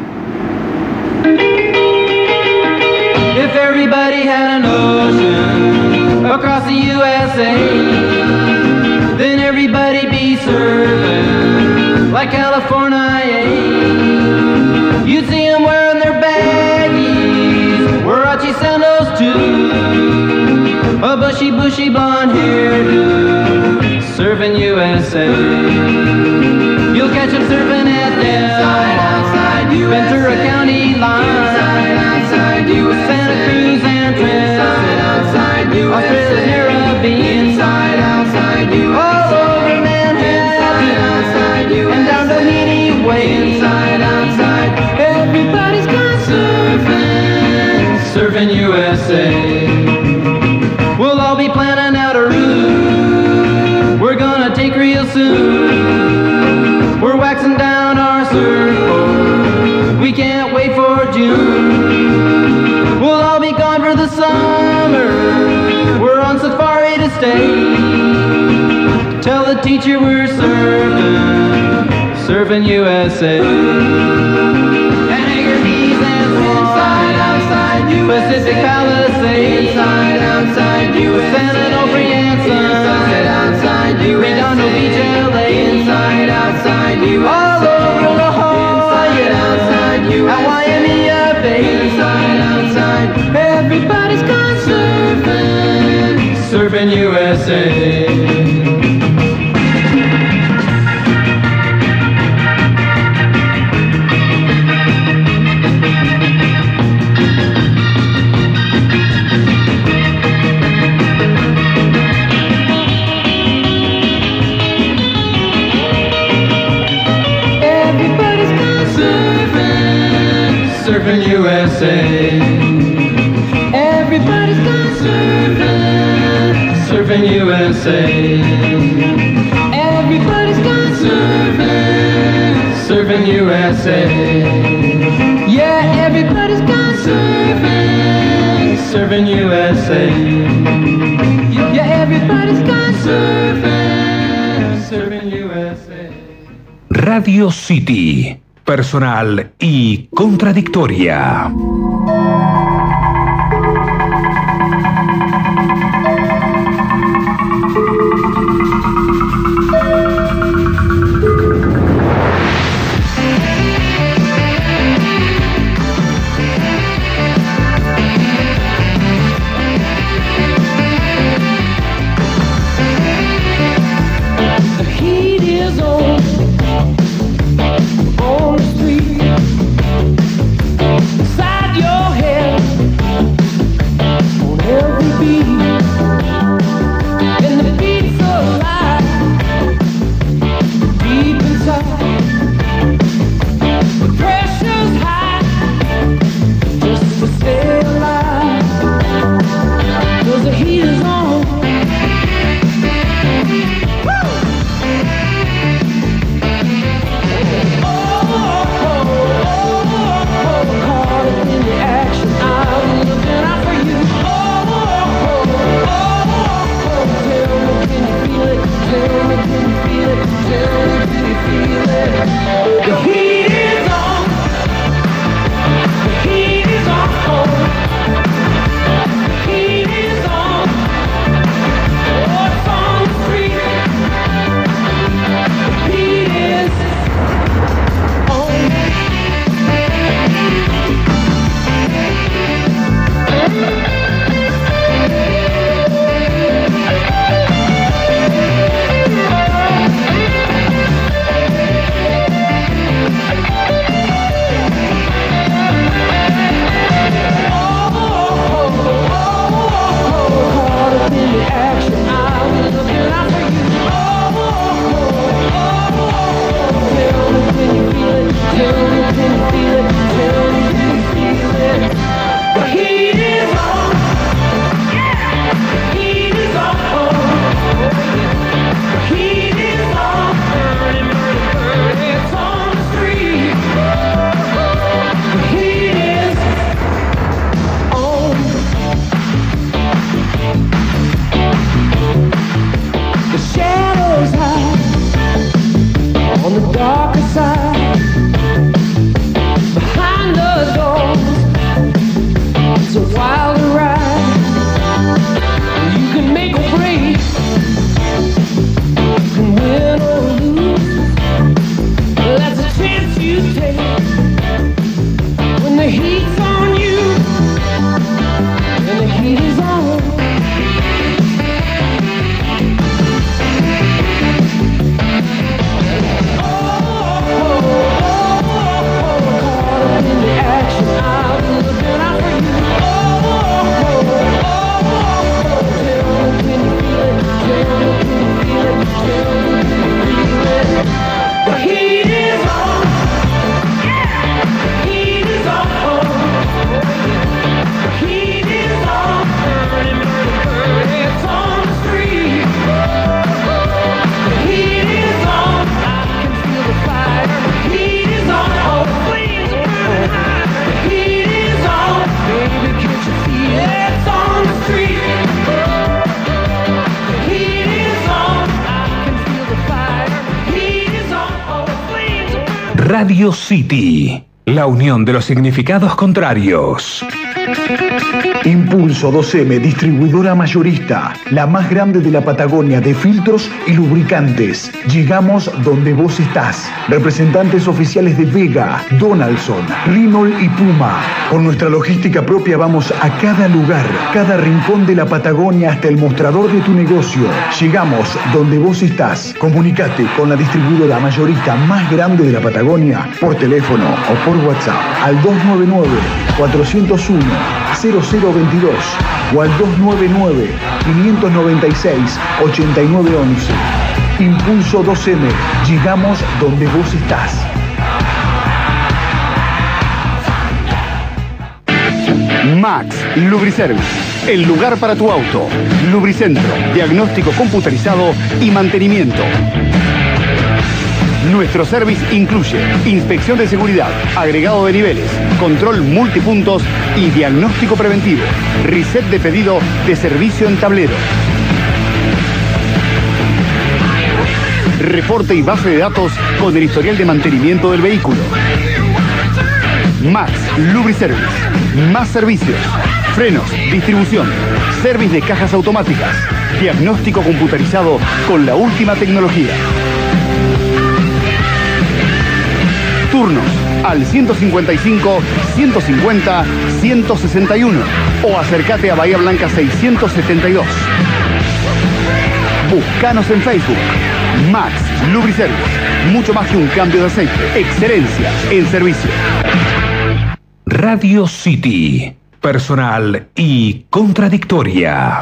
If everybody had an ocean across the U S A, then everybody be serving like California. You'd see them wearing their baggies, Warachi sandals too, a bushy, bushy blonde hairdo, serving U S A. You'll catch them serving at Del, Ventura County line, Santa Cruz and Trent, Australia's Caribbean, all over Manhattan, and down to Heaney Way. Everybody's gone surfing, surfing U S A. We'll all be planning out a route we're gonna take real soon. We're waxing down our surfboard, we can't wait for June. We'll all be gone for the summer, we're on safari to stay. Tell the teacher we're surfing, surfing U S A. And Anchor Keys and Inside, outside U S A. Pacific Palisades, inside, outside U S A. San Onofre and Sunset, outside U S A. Redondo Beach, L A, inside, outside U S A. All over La Jolla, outside U S A. At Waimea Bay, inside, outside. Everybody's gone surfing, surfing U S A. Surfing U S A. Everybody's gone surfing, surfing U S A. Everybody's gone surfing, surfing U S A. Yeah, everybody's gone surfing, surfing U S A. Yeah, everybody's gone surfing, surfing U S A. Radio City. Personal y contradictoria. The heat is on. On the street, inside your head. a wild ride. You can make or break, you can win or lose. That's a chance you take when the heat's on you and the heat is on. Radio City, la unión de los significados contrarios. Impulso dos eme, distribuidora mayorista, la más grande de la Patagonia de filtros y lubricantes. Llegamos donde vos estás. Representantes oficiales de Vega, Donaldson, Renault y Puma. Con nuestra logística propia vamos a cada lugar, cada rincón de la Patagonia hasta el mostrador de tu negocio. Llegamos donde vos estás. Comunicate con la distribuidora mayorista más grande de la Patagonia por teléfono o por WhatsApp al dos nueve nueve, cuatro cero uno, cero cero veintidós o al dos nueve nueve, cinco nueve seis, ocho nueve once. Impulso dos eme. Llegamos donde vos estás. Max Lubriservice, el lugar para tu auto. Lubricentro, diagnóstico computarizado y mantenimiento. Nuestro service incluye inspección de seguridad, agregado de niveles, control multipuntos y diagnóstico preventivo. Reset de pedido de servicio en tablero. Reporte y base de datos con el historial de mantenimiento del vehículo. Max Lubriservice. Más servicios. Frenos, distribución, service de cajas automáticas, diagnóstico computarizado con la última tecnología. Turnos al ciento cincuenta y cinco, ciento cincuenta, ciento sesenta y uno o acércate a Bahía Blanca seiscientos setenta y dos. Búscanos en Facebook. Max Lubriservice. Mucho más que un cambio de aceite. Excelencia en servicio. Radio City, personal y contradictoria.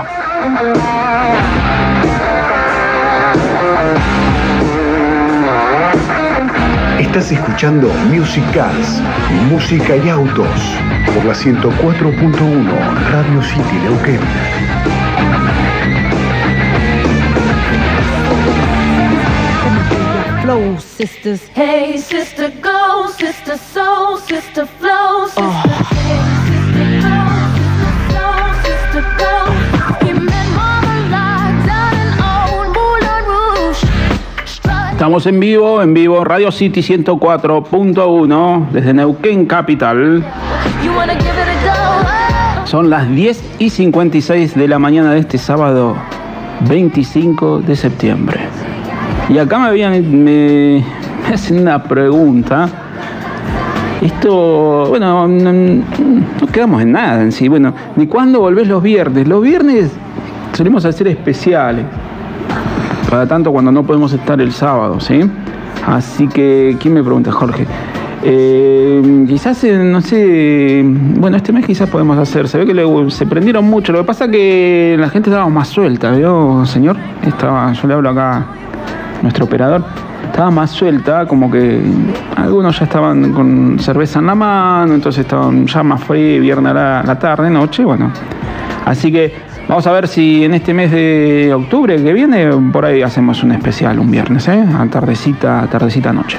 Estás escuchando Music Cars, música y autos, por la ciento cuatro punto uno Radio City Neuquén. Flow, sisters. Hey, sister, go, sister, soul, sister, flow, sister. Oh. Hey, sister, go, sister, soul, sister, go. You met mama like down in old Moulin Rouge. Estamos en vivo, en vivo, Radio City ciento cuatro punto uno, desde Neuquén Capital. Son las diez y cincuenta y seis de la mañana de este sábado veinticinco de septiembre. Y acá me habían, me, me hacen una pregunta. Esto, bueno, no, no quedamos en nada en sí. Bueno, ¿ni cuándo volvés los viernes? Los viernes solemos hacer especiales. Para tanto cuando no podemos estar el sábado, ¿sí? Así que, ¿quién me pregunta? Jorge. Eh, quizás, no sé, bueno, este mes quizás podemos hacer. Se ve que le, se prendieron mucho. Lo que pasa es que la gente estaba más suelta, ¿vio, señor? Estaba, yo le hablo acá. Nuestro operador estaba más suelta, como que algunos ya estaban con cerveza en la mano, entonces estaban ya más frío, viernes a la, la tarde, noche, bueno. Así que vamos a ver si en este mes de octubre que viene, por ahí hacemos un especial, un viernes, ¿eh? A tardecita, tardecita noche.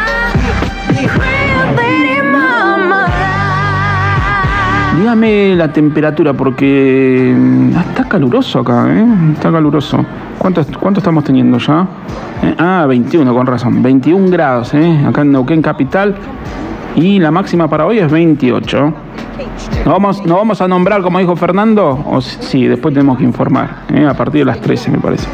Dígame la temperatura, porque está caluroso acá, ¿eh? Está caluroso. ¿Cuánto, cuánto estamos teniendo ya? ¿Eh? Ah, veintiuno, con razón. veintiún grados, ¿eh? Acá en Neuquén Capital. Y la máxima para hoy es veintiocho. ¿No vamos, ¿No vamos a nombrar como dijo Fernando? O sí, después tenemos que informar, ¿eh? A partir de las trece me parece.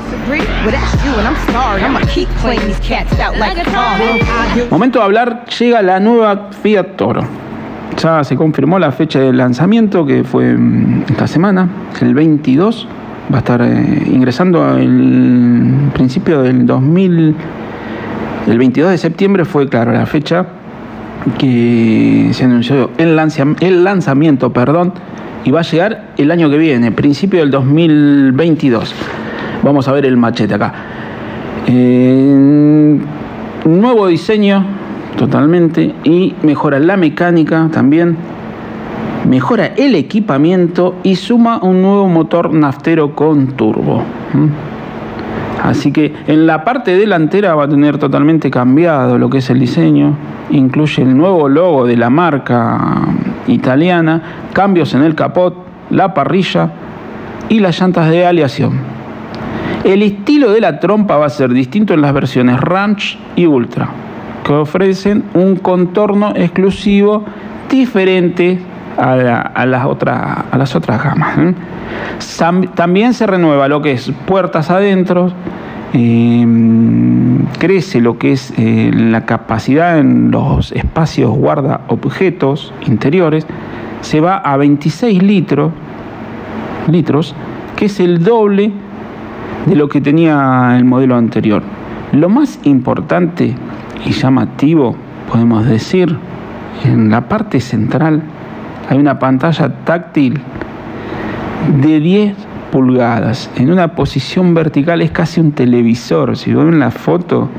Momento de hablar, llega la nueva Fiat Toro. Ya se confirmó la fecha de lanzamiento, que fue esta semana, el veintidós. Va a estar eh, ingresando el principio del dos mil. El veintidós de septiembre fue, claro, la fecha que se anunció el, lanzam- el lanzamiento, perdón, y va a llegar el año que viene, principio del dos mil veintidós. Vamos a ver el machete acá. Eh, nuevo diseño totalmente, y mejora la mecánica también, mejora el equipamiento y suma un nuevo motor naftero con turbo. ¿Mm? Así que en la parte delantera va a tener totalmente cambiado lo que es el diseño. Incluye el nuevo logo de la marca italiana, cambios en el capot, la parrilla y las llantas de aleación. El estilo de la trompa va a ser distinto en las versiones Ranch y Ultra, que ofrecen un contorno exclusivo diferente a, la, a, las, otra, a las otras gamas. ¿eh? También se renueva lo que es puertas adentro, eh, crece lo que es eh, la capacidad en los espacios guarda objetos interiores, se va a veintiséis litros, litros, que es el doble de lo que tenía el modelo anterior. Lo más importante y llamativo, podemos decir, en la parte central hay una pantalla táctil de diez pulgadas en una posición vertical, es casi un televisor. Si ven la foto,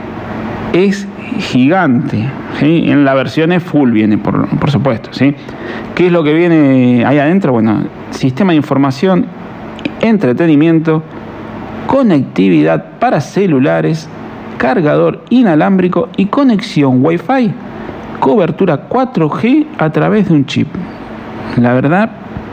es gigante, ¿sí? En la versión es full viene, por, por supuesto, ¿sí? ¿Qué es lo que viene ahí adentro? Bueno, sistema de información, entretenimiento, conectividad para celulares, cargador inalámbrico y conexión Wi-Fi, cobertura cuatro G a través de un chip. La verdad,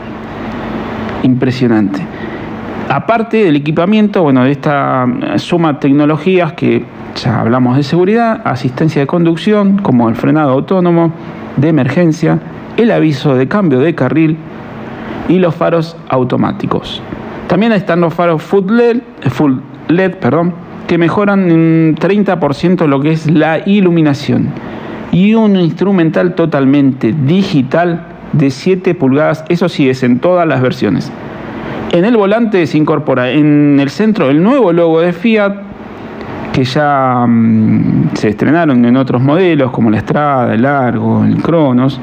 impresionante. Aparte del equipamiento, bueno, de esta suma de tecnologías que ya hablamos de seguridad, asistencia de conducción, como el frenado autónomo de emergencia, el aviso de cambio de carril y los faros automáticos. También están los faros Full L E D, Full L E D, perdón, que mejoran en treinta por ciento lo que es la iluminación, y un instrumental totalmente digital de siete pulgadas, eso sí, es en todas las versiones. En el volante se incorpora en el centro el nuevo logo de Fiat, que ya mmm, se estrenaron en otros modelos como la Strada, el Argo, el Cronos,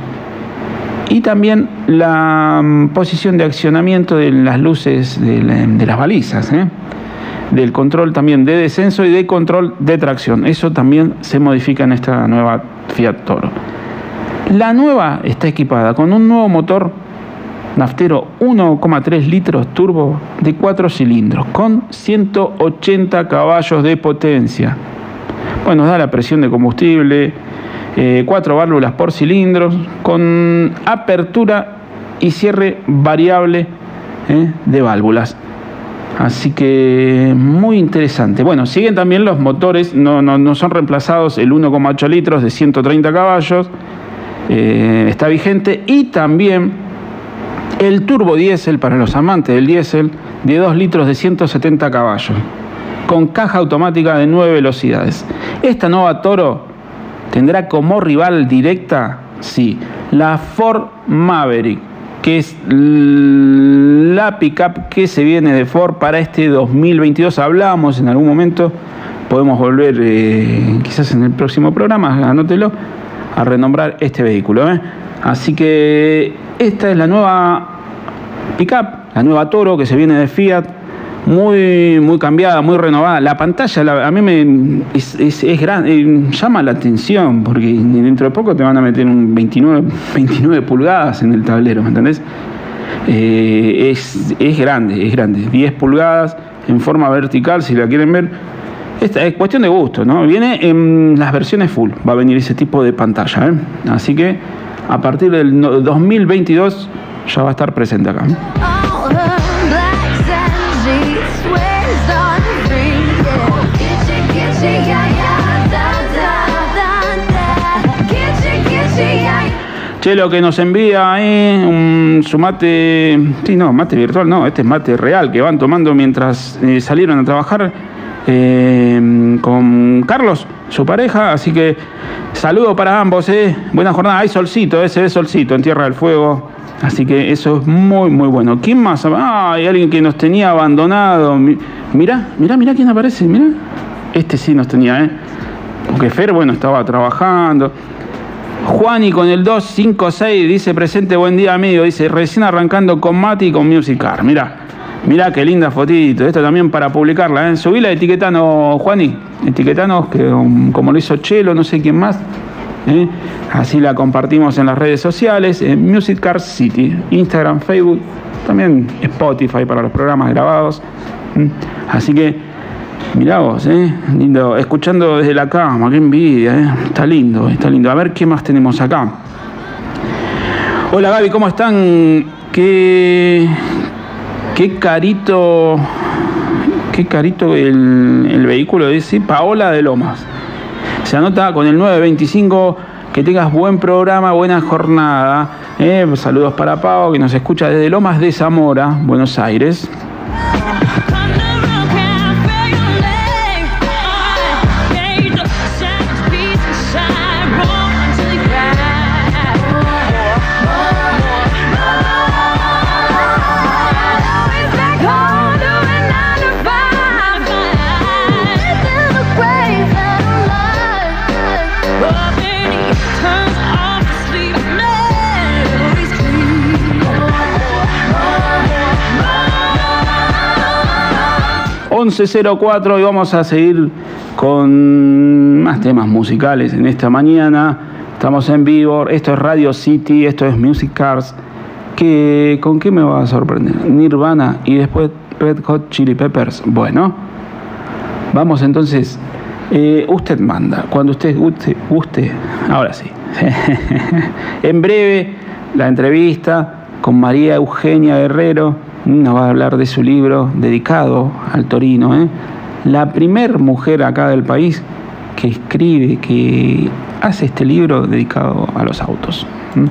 y también la mmm, posición de accionamiento de las luces de, la, de las balizas, ¿eh? del control también de descenso y de control de tracción. Eso también se modifica en esta nueva Fiat Toro. La nueva está equipada con un nuevo motor naftero uno coma tres litros turbo de cuatro cilindros con ciento ochenta caballos de potencia. Bueno, da la presión de combustible, eh, cuatro válvulas por cilindros, con apertura y cierre variable eh, de válvulas. Así que muy interesante. Bueno, siguen también los motores, no, no, no son reemplazados, el uno coma ocho litros de ciento treinta caballos, eh, está vigente, y también el turbo diésel para los amantes del diésel de dos litros de ciento setenta caballos, con caja automática de nueve velocidades. Esta nueva Toro tendrá como rival directa, sí, la Ford Maverick, que es la pickup que se viene de Ford para este dos mil veintidós. Hablamos en algún momento, podemos volver eh, quizás en el próximo programa, anótelo, a renombrar este vehículo. ¿eh? Así que esta es la nueva pickup, la nueva Toro que se viene de Fiat, muy muy cambiada, muy renovada. La pantalla la, a mí me es, es, es gran, eh, llama la atención, porque dentro de poco te van a meter un veintinueve pulgadas en el tablero, ¿me entendés? Eh, es, es grande, es grande, diez pulgadas en forma vertical, si la quieren ver. Esta es cuestión de gusto, ¿no? Viene en las versiones full, va a venir ese tipo de pantalla, ¿eh? Así que a partir del dos mil veintidós ya va a estar presente acá. Chelo que nos envía ahí un, su mate, sí, no, mate virtual, no, este es mate real que van tomando mientras eh, salieron a trabajar eh, con Carlos, su pareja, así que saludo para ambos, eh. Buena jornada, hay solcito, eh, se ve solcito en Tierra del Fuego, así que eso es muy, muy bueno. ¿Quién más? Ah, hay alguien que nos tenía abandonado, mirá, mirá, mirá quién aparece, mirá, este sí nos tenía, eh, porque Fer, bueno, estaba trabajando. Juani con el dos cinco seis dice presente, buen día amigo, dice recién arrancando con Mati y con Music Car. Mirá, mirá qué linda fotito, esto también para publicarla, ¿eh? Subíla etiquetando, Juani, etiquetanos que um, como lo hizo Chelo, no sé quién más, ¿eh? Así la compartimos en las redes sociales, en Music Car City, Instagram, Facebook, también Spotify para los programas grabados, ¿eh? Así que mirá vos, eh, lindo, escuchando desde la cama, qué envidia, eh. Está lindo, está lindo. A ver qué más tenemos acá. Hola Gaby, ¿cómo están? Qué, qué carito, qué carito el, el vehículo, dice Paola de Lomas. Se anota con el nueve veinticinco, que tengas buen programa, buena jornada. Eh. Saludos para Pao, que nos escucha desde Lomas de Zamora, Buenos Aires. once cero cuatro y vamos a seguir con más temas musicales en esta mañana. Estamos en vivo, esto es Radio City, esto es Music Cars. ¿Qué, ¿Con qué me va a sorprender? Nirvana y después Red Hot Chili Peppers. Bueno, vamos entonces. Eh, usted manda, cuando usted guste, guste. Ahora sí. En breve, la entrevista con María Eugenia Guerrero. Nos va a hablar de su libro dedicado al Torino, ¿eh? La primer mujer acá del país que escribe, que hace este libro dedicado a los autos. ¿Mm?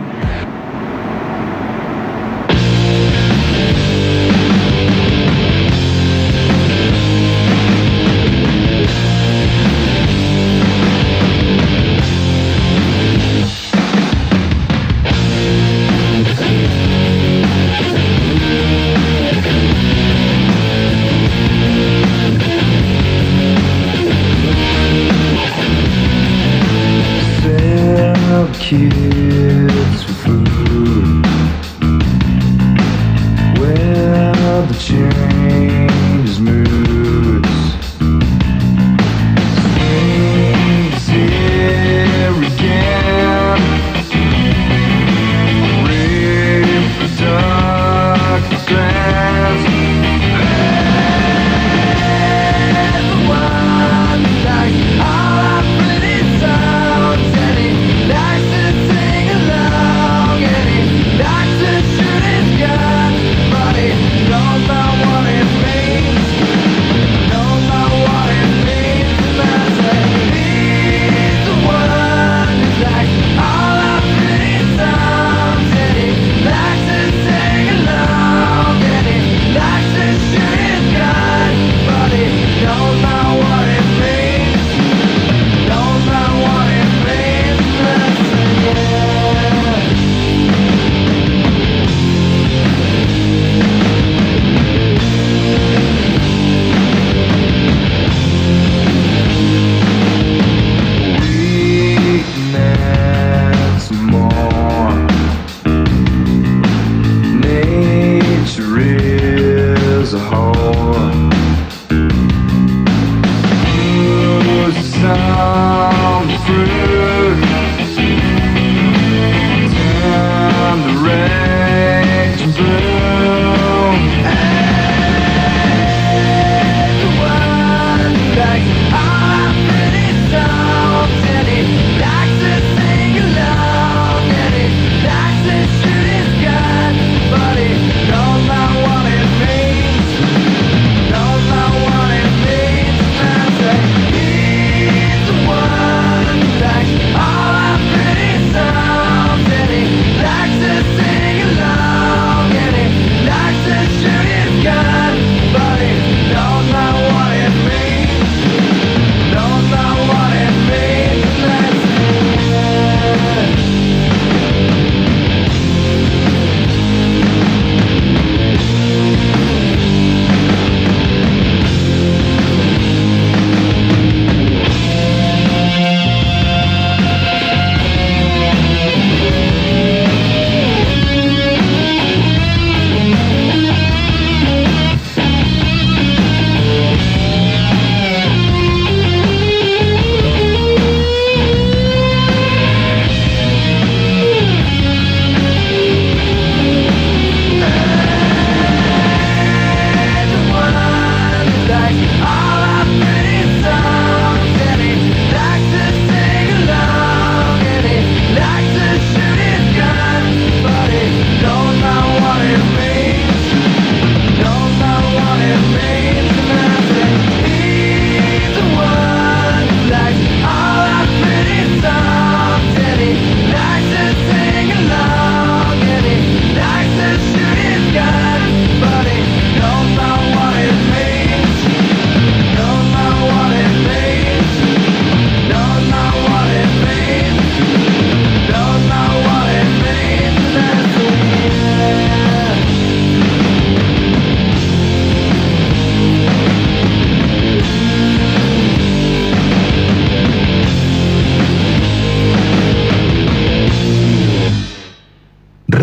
Kids for food. Well, the change moods. Things here again. Reproductive glands. Everyone like all our pretty sounds. And he likes it to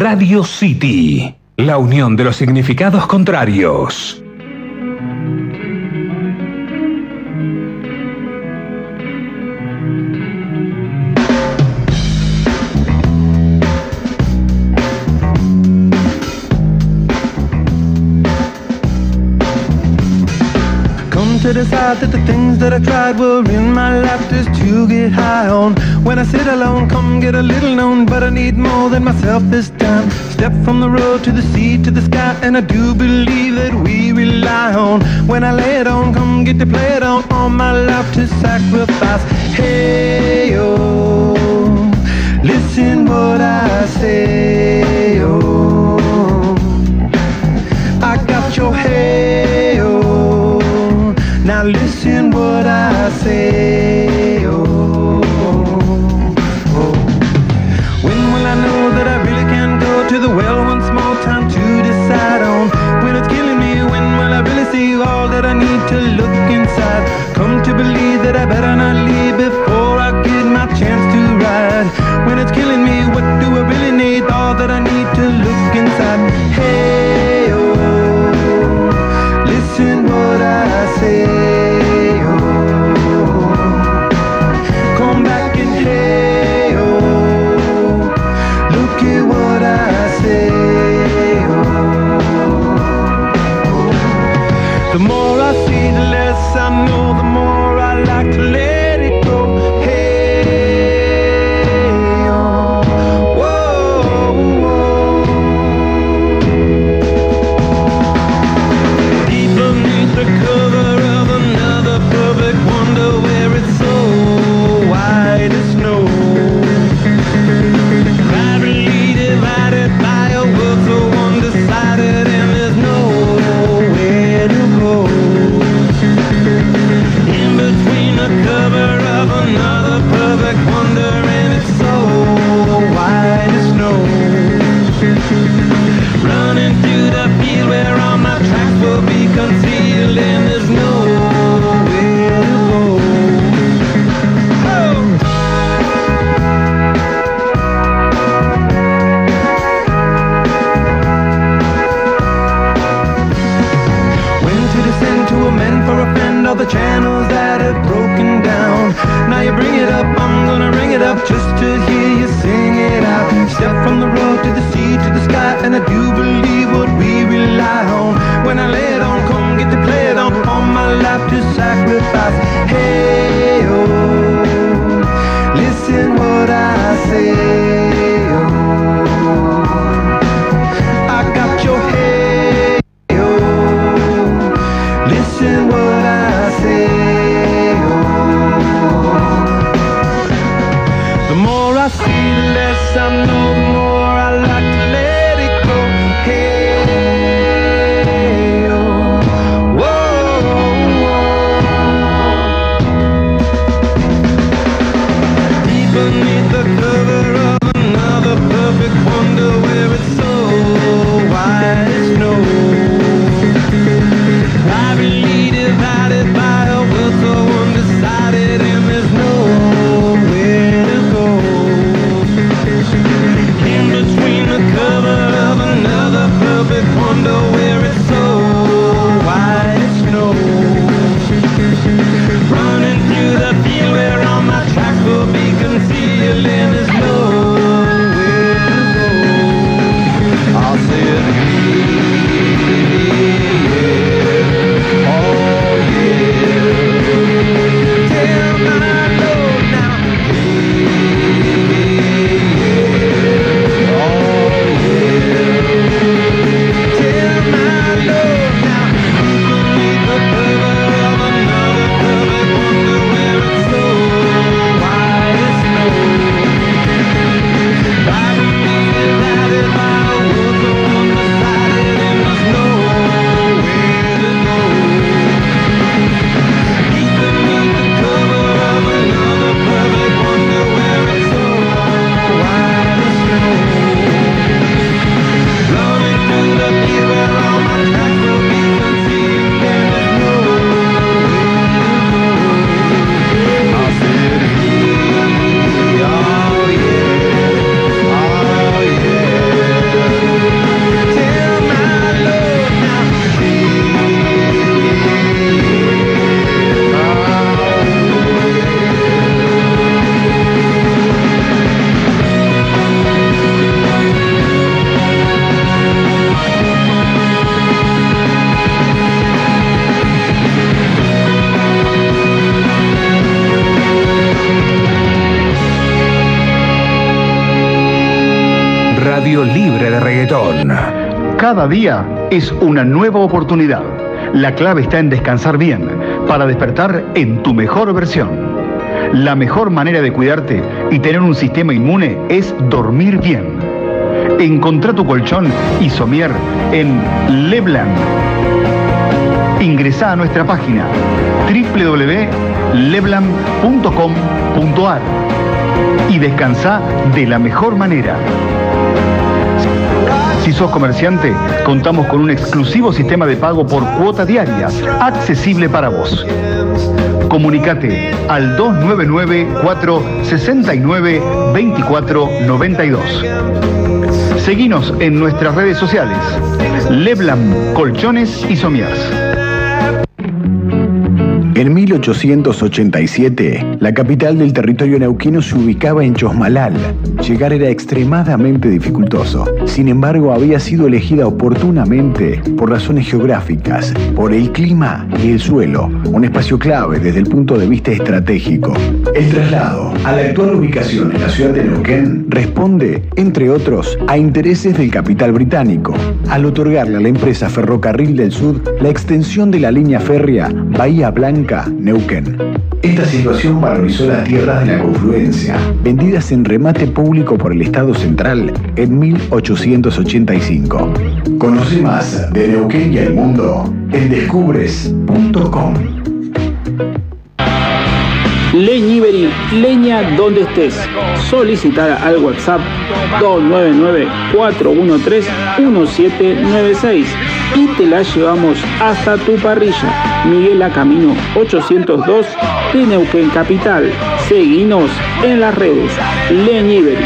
Radio City, la unión de los significados contrarios. To decide that the things that I tried were in my life just to get high on. When I sit alone, come get a little known, but I need more than myself this time. Step from the road to the sea to the sky, and I do believe that we rely on. When I lay it on, come get to play it on, all my life to sacrifice. Hey, oh, listen what I say, oh, I got your hey, oh. Now listen what I say, oh, oh. When will I know that I really can go to the well once more time to decide on? When it's killing me, when will I really see all that I need to look inside? Come to believe that I better not leave before I get my chance to ride. When it's killing me, what do I really need? All that I need to look inside. Hey, oh, listen what I say. The more I see, the less I know, the more I like to let it go. Hey, oh, whoa, whoa. Deep beneath the cover of another perfect wonder, where it's so white as snow, privately divided by a world so undecided, and there's nowhere to go. In between the cover of another perfect wonder, and it's so white as snow, running through the field where all my tracks will be concealed, and there's nowhere to go. Oh! To amend for a friend all the channels that have broken down. Now you bring it up, I'm gonna ring it up just to hear you sing it out. Step from the road to the sea to the sky, and I do believe what we rely on. When I lay it on, come get to play it on, all my life to sacrifice. Hey, oh, listen what I say, oh, I got your hey, oh, listen what I say, oh. The more I see, the less I know, the more I like to let it go. Hey, oh, whoa, whoa. Deep beneath the cover of another perfect wonder, where it's so white as snow, privately divided by a world so undecided, and there's nowhere to go. In between the cover of another perfect wonder, where it's so white as snow, running through the field where all my tracks will be concealed, and there's nowhere to go. I'll say it again. Nowhere Neuquén. Cada día es una nueva oportunidad. La clave está en descansar bien para despertar en tu mejor versión. La mejor manera de cuidarte y tener un sistema inmune es dormir bien. Encontrá tu colchón Isomier en Leblanc. Ingresá a nuestra página doble u doble u doble u punto leblanc punto com punto a r y descansá de la mejor manera. Si sos comerciante, contamos con un exclusivo sistema de pago por cuota diaria, accesible para vos. Comunicate al dos nueve nueve, cuatro seis nueve, dos cuatro nueve dos. Seguinos en nuestras redes sociales. Leblanc Colchones y Somiers. En mil ochocientos ochenta y siete, la capital del territorio neuquino se ubicaba en Chosmalal. Llegar era extremadamente dificultoso. Sin embargo, había sido elegida oportunamente por razones geográficas, por el clima y el suelo, un espacio clave desde el punto de vista estratégico. El traslado a la actual ubicación en la ciudad de Neuquén responde, entre otros, a intereses del capital británico, al otorgarle a la empresa Ferrocarril del Sud la extensión de la línea férrea Bahía Blanca-Neuquén. Esta situación valorizó las tierras de la confluencia, vendidas en remate público por el Estado Central en mil ochocientos ochenta y cinco. Conoce más de Neuquén y el mundo en descubres punto com. Leñiberi, leña donde estés. Solicitar al WhatsApp dos nueve nueve, cuatro uno tres, uno siete nueve seis y te la llevamos hasta tu parrilla. Miguel A. Camino ochocientos dos de Neuquén Capital. Seguinos en las redes. Leñiberi.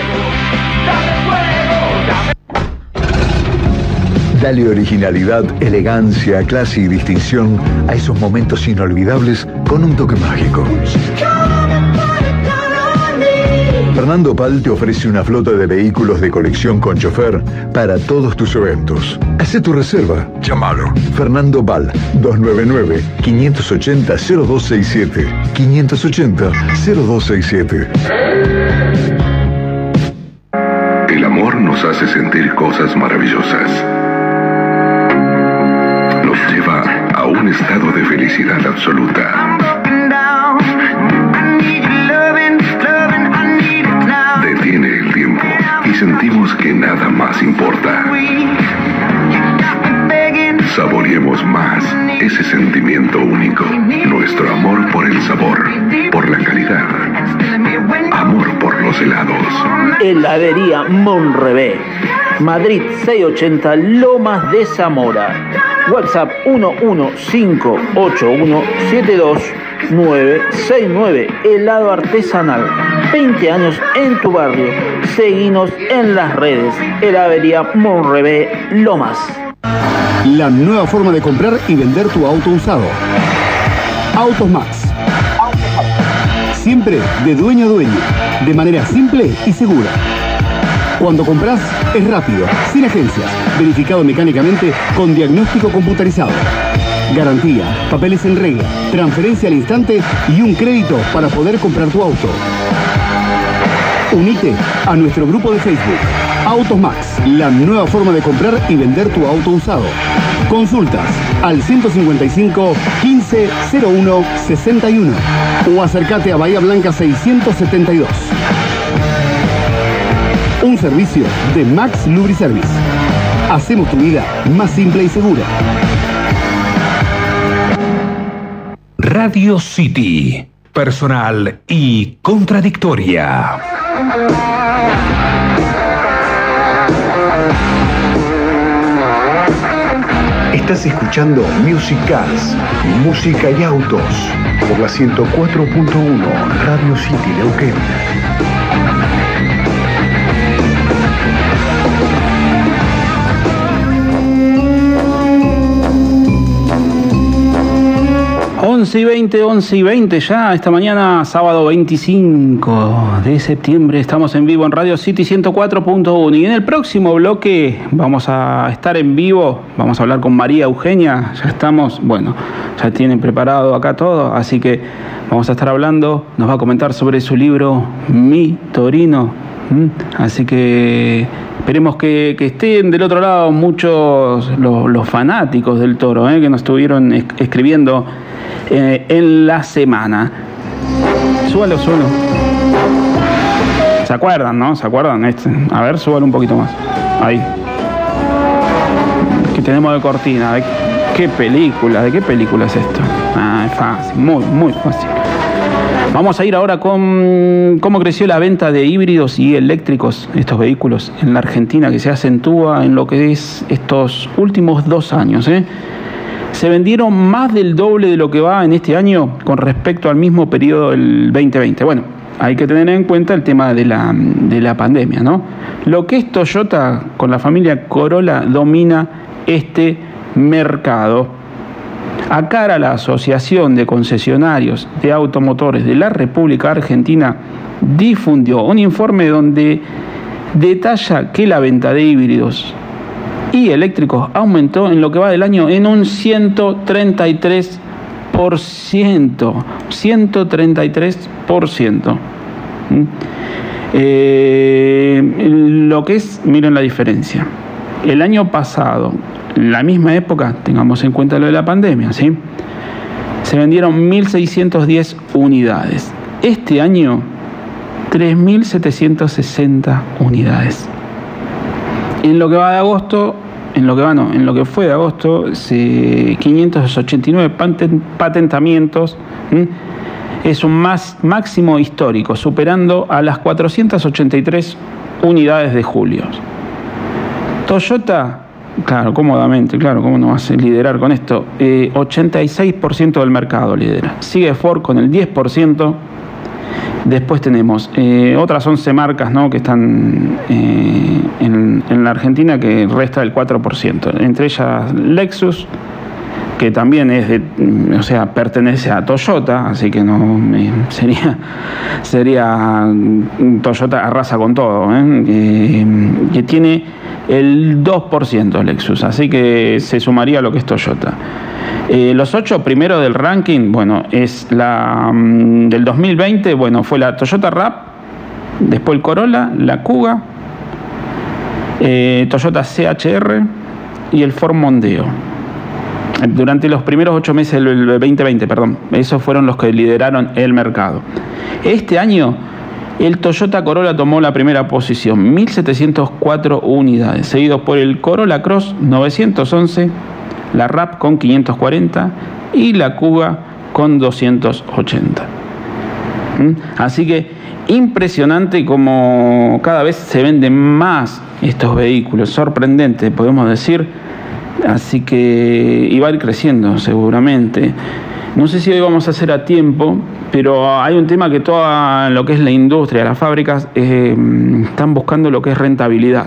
Dale originalidad, elegancia, clase y distinción a esos momentos inolvidables con un toque mágico. Fernando Pal te ofrece una flota de vehículos de colección con chofer para todos tus eventos. Hacé tu reserva. Llámalo. Fernando Pal, dos nueve nueve, cinco ocho cero, cero dos seis siete. cinco ocho cero, cero dos seis siete. El amor nos hace sentir cosas maravillosas. Nos lleva a un estado de felicidad absoluta. Detiene el tiempo y sentimos que nada más importa. Saboreemos más ese sentimiento único. Nuestro amor por el sabor, por la calidad. Amor por los helados. Heladería Monrebé. Madrid seiscientos ochenta Lomas de Zamora. WhatsApp uno uno cinco ocho uno siete dos nueve seis nueve. Helado artesanal. veinte años en tu barrio. Seguinos en las redes. Heladería Monrebé Lomas. La nueva forma de comprar y vender tu auto usado. Autos Max. Siempre de dueño a dueño, de manera simple y segura. Cuando compras es rápido, sin agencias, verificado mecánicamente con diagnóstico computarizado. Garantía, papeles en regla, transferencia al instante y un crédito para poder comprar tu auto. Unite a nuestro grupo de Facebook, Autos Max, la nueva forma de comprar y vender tu auto usado. Consultas al ciento cincuenta y cinco, quince, cero uno, sesenta y uno o acércate a Bahía Blanca seiscientos setenta y dos. Un servicio de Max Lubriservice. Hacemos tu vida más simple y segura. Radio City, personal y contradictoria. Estás escuchando Music Cars, música y autos, por la ciento cuatro punto uno Radio City Neuquén. once y veinte, once y veinte ya, esta mañana, sábado veinticinco de septiembre, estamos en vivo en Radio City ciento cuatro punto uno y en el próximo bloque vamos a estar en vivo, vamos a hablar con María Eugenia, ya estamos, bueno, ya tienen preparado acá todo, así que vamos a estar hablando, nos va a comentar sobre su libro Mi Torino, ¿Mm? Así que Esperemos que, que estén del otro lado muchos los, los fanáticos del toro, ¿eh? que nos estuvieron es, escribiendo eh, en la semana. Súbalo, súbalo. ¿Se acuerdan, no? ¿Se acuerdan? Este. A ver, súbalo un poquito más. Ahí. ¿Qué tenemos de cortina? ¿De qué película? ¿De qué película es esto? Ah, es fácil, muy, muy fácil. Vamos a ir ahora con cómo creció la venta de híbridos y eléctricos, estos vehículos, en la Argentina, que se acentúa en lo que es estos últimos dos años. ¿eh? Se vendieron más del doble de lo que va en este año con respecto al mismo periodo del veinte veinte. Bueno, hay que tener en cuenta el tema de la, de la pandemia, ¿no? Lo que es Toyota con la familia Corolla domina este mercado. Acara, la Asociación de Concesionarios de Automotores de la República Argentina, difundió un informe donde detalla que la venta de híbridos y eléctricos aumentó en lo que va del año en un ciento treinta y tres por ciento. ciento treinta y tres por ciento. ¿Mm? Eh, lo que es, miren la diferencia. El año pasado, la misma época, tengamos en cuenta lo de la pandemia, ¿sí? Se vendieron mil seiscientas diez unidades. Este año, tres mil setecientas sesenta unidades. En lo que va de agosto, en lo que va no, en lo que fue de agosto, se, quinientos ochenta y nueve patent, patentamientos. ¿sí? Es un más, máximo histórico, superando a las cuatrocientas ochenta y tres unidades de julio. Toyota, claro, cómodamente, claro, ¿cómo no vas a liderar con esto? Eh, ochenta y seis por ciento del mercado lidera. Sigue Ford con el diez por ciento. Después tenemos eh, otras once marcas, ¿no? que están eh, en, en la Argentina, que resta el cuatro por ciento. Entre ellas Lexus, que también es de, o sea, pertenece a Toyota, así que no eh, sería sería Toyota arrasa con todo, ¿eh? Eh, que tiene el dos por ciento Lexus, así que se sumaría a lo que es Toyota. Eh, los ocho primeros del ranking, bueno, es la um, del dos mil veinte, bueno, fue la Toyota RAV, después el Corolla, la Kuga, eh, Toyota C H R y el Ford Mondeo. Durante los primeros ocho meses del veinte veinte, perdón, esos fueron los que lideraron el mercado. Este año, el Toyota Corolla tomó la primera posición, mil setecientas cuatro unidades, seguido por el Corolla Cross, novecientos once, la RAV con quinientos cuarenta y la Kuga con doscientos ochenta. ¿Mm? Así que impresionante como cada vez se venden más estos vehículos, sorprendente, podemos decir. Así que iba a ir creciendo seguramente. No sé si hoy vamos a hacer a tiempo, pero hay un tema que toda lo que es la industria, las fábricas, eh, están buscando lo que es rentabilidad.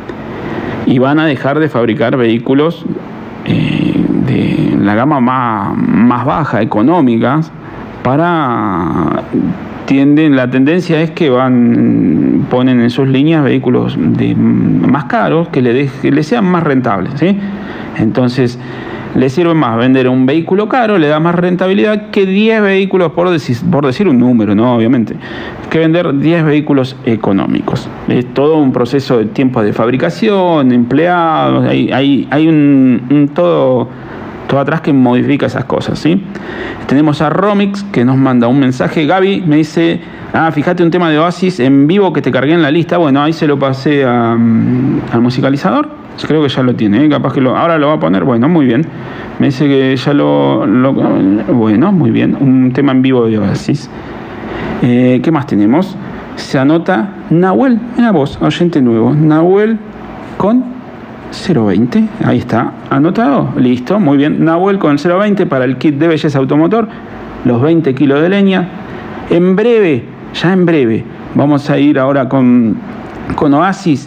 Y van a dejar de fabricar vehículos eh, de la gama más, más baja, económicas, para... Tienden, la tendencia es que van ponen en sus líneas vehículos de, más caros, que le, de, que le sean más rentables, ¿sí? Entonces, le sirve más vender un vehículo caro, le da más rentabilidad que diez vehículos, por decir, por decir un número, ¿no? Obviamente, que vender diez vehículos económicos. Es todo un proceso de tiempo de fabricación, empleados, hay, hay, hay un, un todo... todo atrás que modifica esas cosas, ¿sí? Tenemos a Romix, que nos manda un mensaje. Gaby me dice, ah, fíjate un tema de Oasis en vivo que te cargué en la lista. Bueno, ahí se lo pasé a, um, al musicalizador. Creo que ya lo tiene, ¿eh? Capaz que lo, ahora lo va a poner. Bueno, muy bien. Me dice que ya lo... lo bueno, muy bien. Un tema en vivo de Oasis. Eh, ¿Qué más tenemos? Se anota Nahuel. Mira vos, oyente nuevo. Nahuel con... cero veinte, ahí está, anotado, listo, muy bien. Nahuel con el cero veinte para el kit de belleza automotor, los veinte kilos de leña. En breve, ya en breve, vamos a ir ahora con, con Oasis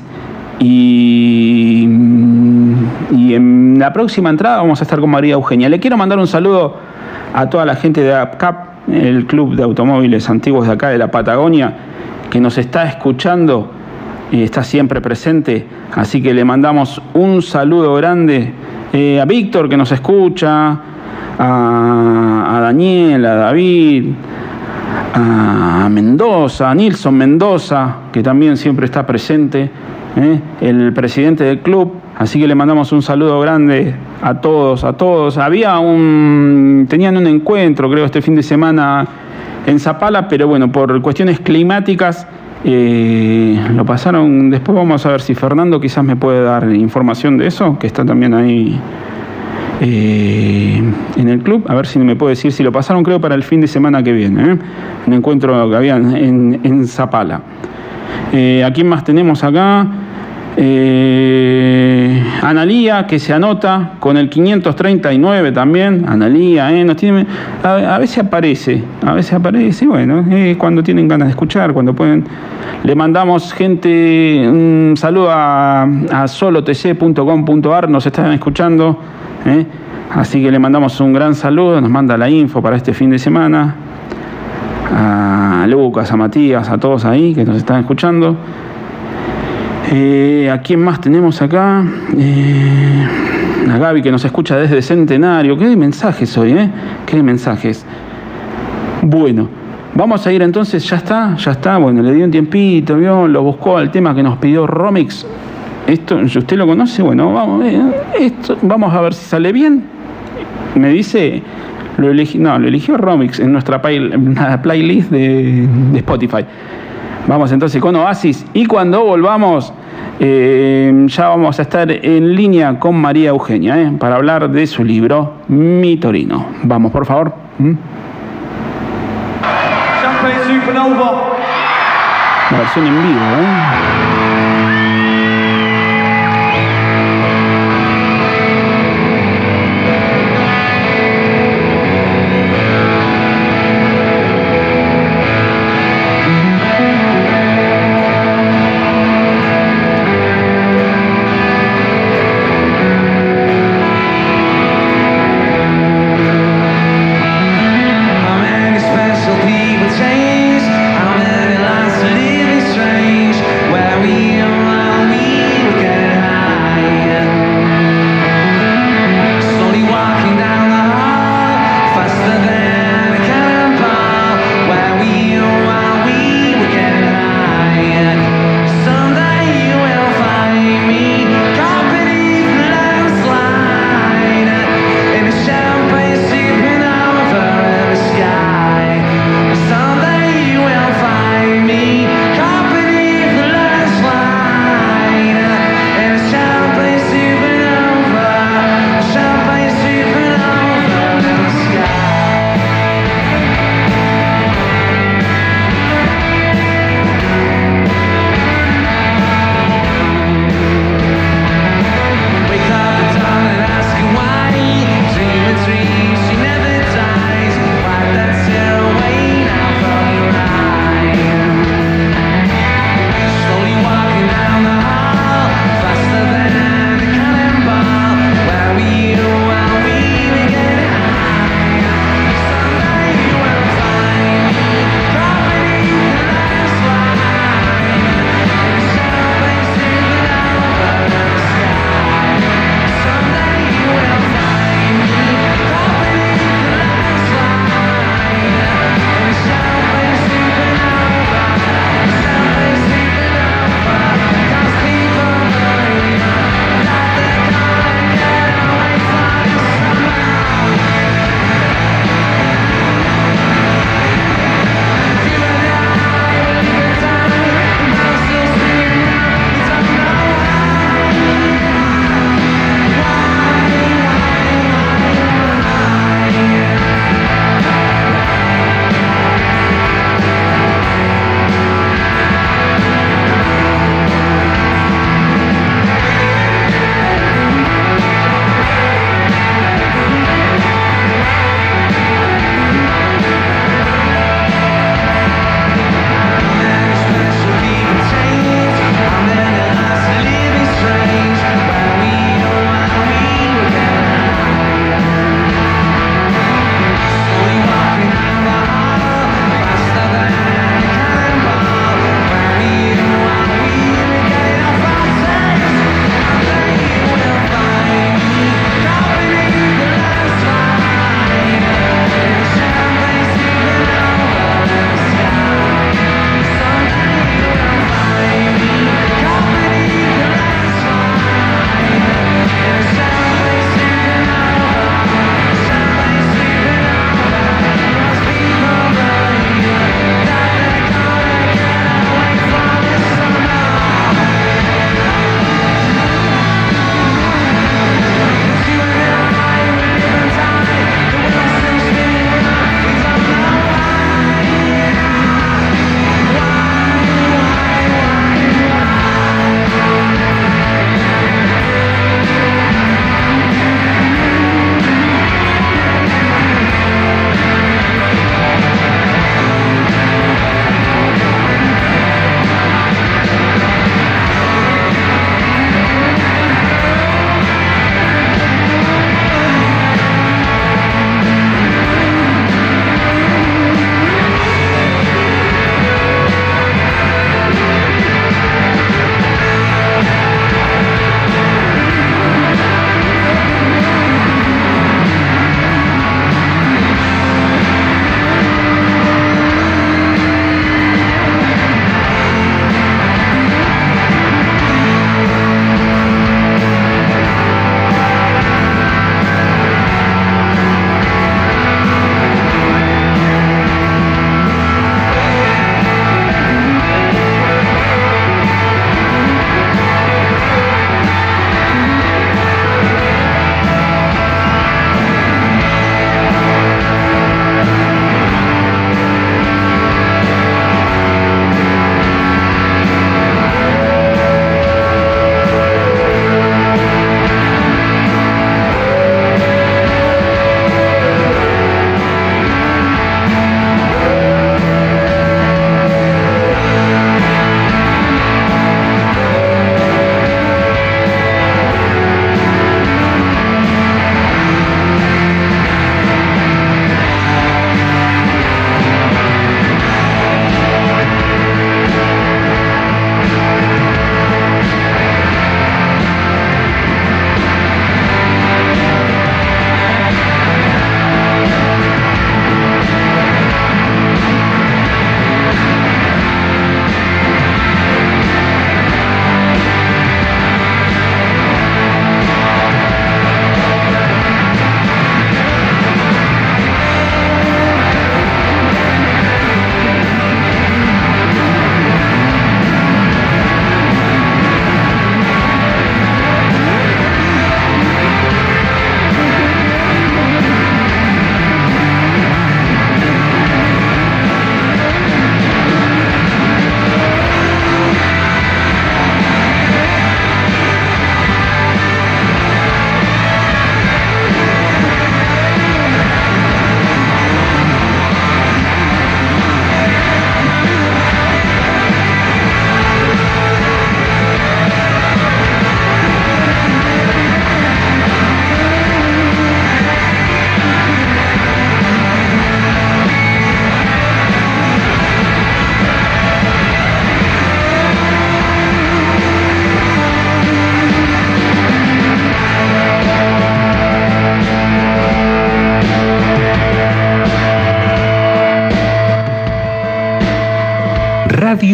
y, y en la próxima entrada vamos a estar con María Eugenia. Le quiero mandar un saludo a toda la gente de APCAP, el club de automóviles antiguos de acá de la Patagonia, que nos está escuchando y está siempre presente, así que le mandamos un saludo grande eh, a Víctor, que nos escucha, a, a Daniel, a David, a Mendoza, a Nilson Mendoza, que también siempre está presente, ¿eh? El presidente del club, así que le mandamos un saludo grande a todos, a todos. Había un, tenían un encuentro, creo, este fin de semana en Zapala, pero bueno, por cuestiones climáticas eh, lo pasaron. Después vamos a ver si Fernando quizás me puede dar información de eso, que está también ahí eh, en el club, a ver si me puede decir si lo pasaron, creo, para el fin de semana que viene, ¿eh? Un encuentro que había en, en Zapala. Eh, ¿A quién más tenemos acá? Eh, Analía, que se anota con el quinientos treinta y nueve también. Analía, eh, nos tiene, a, a veces aparece, a veces aparece, bueno, eh, cuando tienen ganas de escuchar, cuando pueden. Le mandamos, gente, un saludo a, a solo t c punto com punto a r, nos están escuchando, eh, así que le mandamos un gran saludo, nos manda la info para este fin de semana. A Lucas, a Matías, a todos ahí que nos están escuchando. Eh, ¿A quién más tenemos acá? Eh, a Gaby, que nos escucha desde Centenario. ¿Qué mensajes hoy, eh? ¿Qué mensajes? Bueno, vamos a ir entonces, ya está, ya está. Bueno, le dio un tiempito, ¿vio? Lo buscó al tema que nos pidió Romix. Esto, ¿usted lo conoce? Bueno, vamos, eh, esto, vamos a ver si sale bien. Me dice, lo elegí, no, lo eligió Romix en nuestra play, playlist de, de Spotify. Vamos entonces con Oasis, y cuando volvamos eh, ya vamos a estar en línea con María Eugenia eh, para hablar de su libro Mi Torino. Vamos, por favor. ¿Mm? Champagne Supernova. La versión en vivo, ¿eh? Special people change. How many lives are living strange? Where we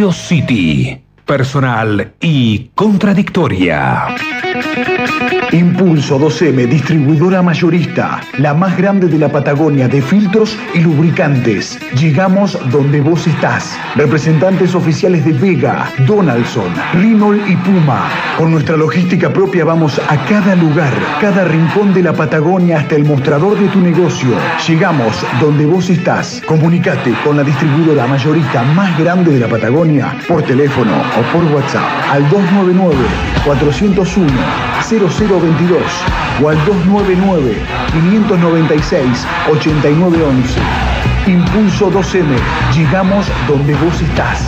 Radio City. Personal y contradictoria. Impulso dos eme, distribuidora mayorista, la más grande de la Patagonia de filtros y lubricantes. Llegamos donde vos estás. Representantes oficiales de Vega, Donaldson, Renault y Puma. Con nuestra logística propia vamos a cada lugar, cada rincón de la Patagonia hasta el mostrador de tu negocio. Llegamos donde vos estás. Comunicate con la distribuidora mayorista más grande de la Patagonia por teléfono o por WhatsApp al dos nueve nueve, cuatro cero uno, cero cero veintidós o al dos nueve nueve, cinco nueve seis, ocho nueve once. Impulso dos eme. Llegamos donde vos estás.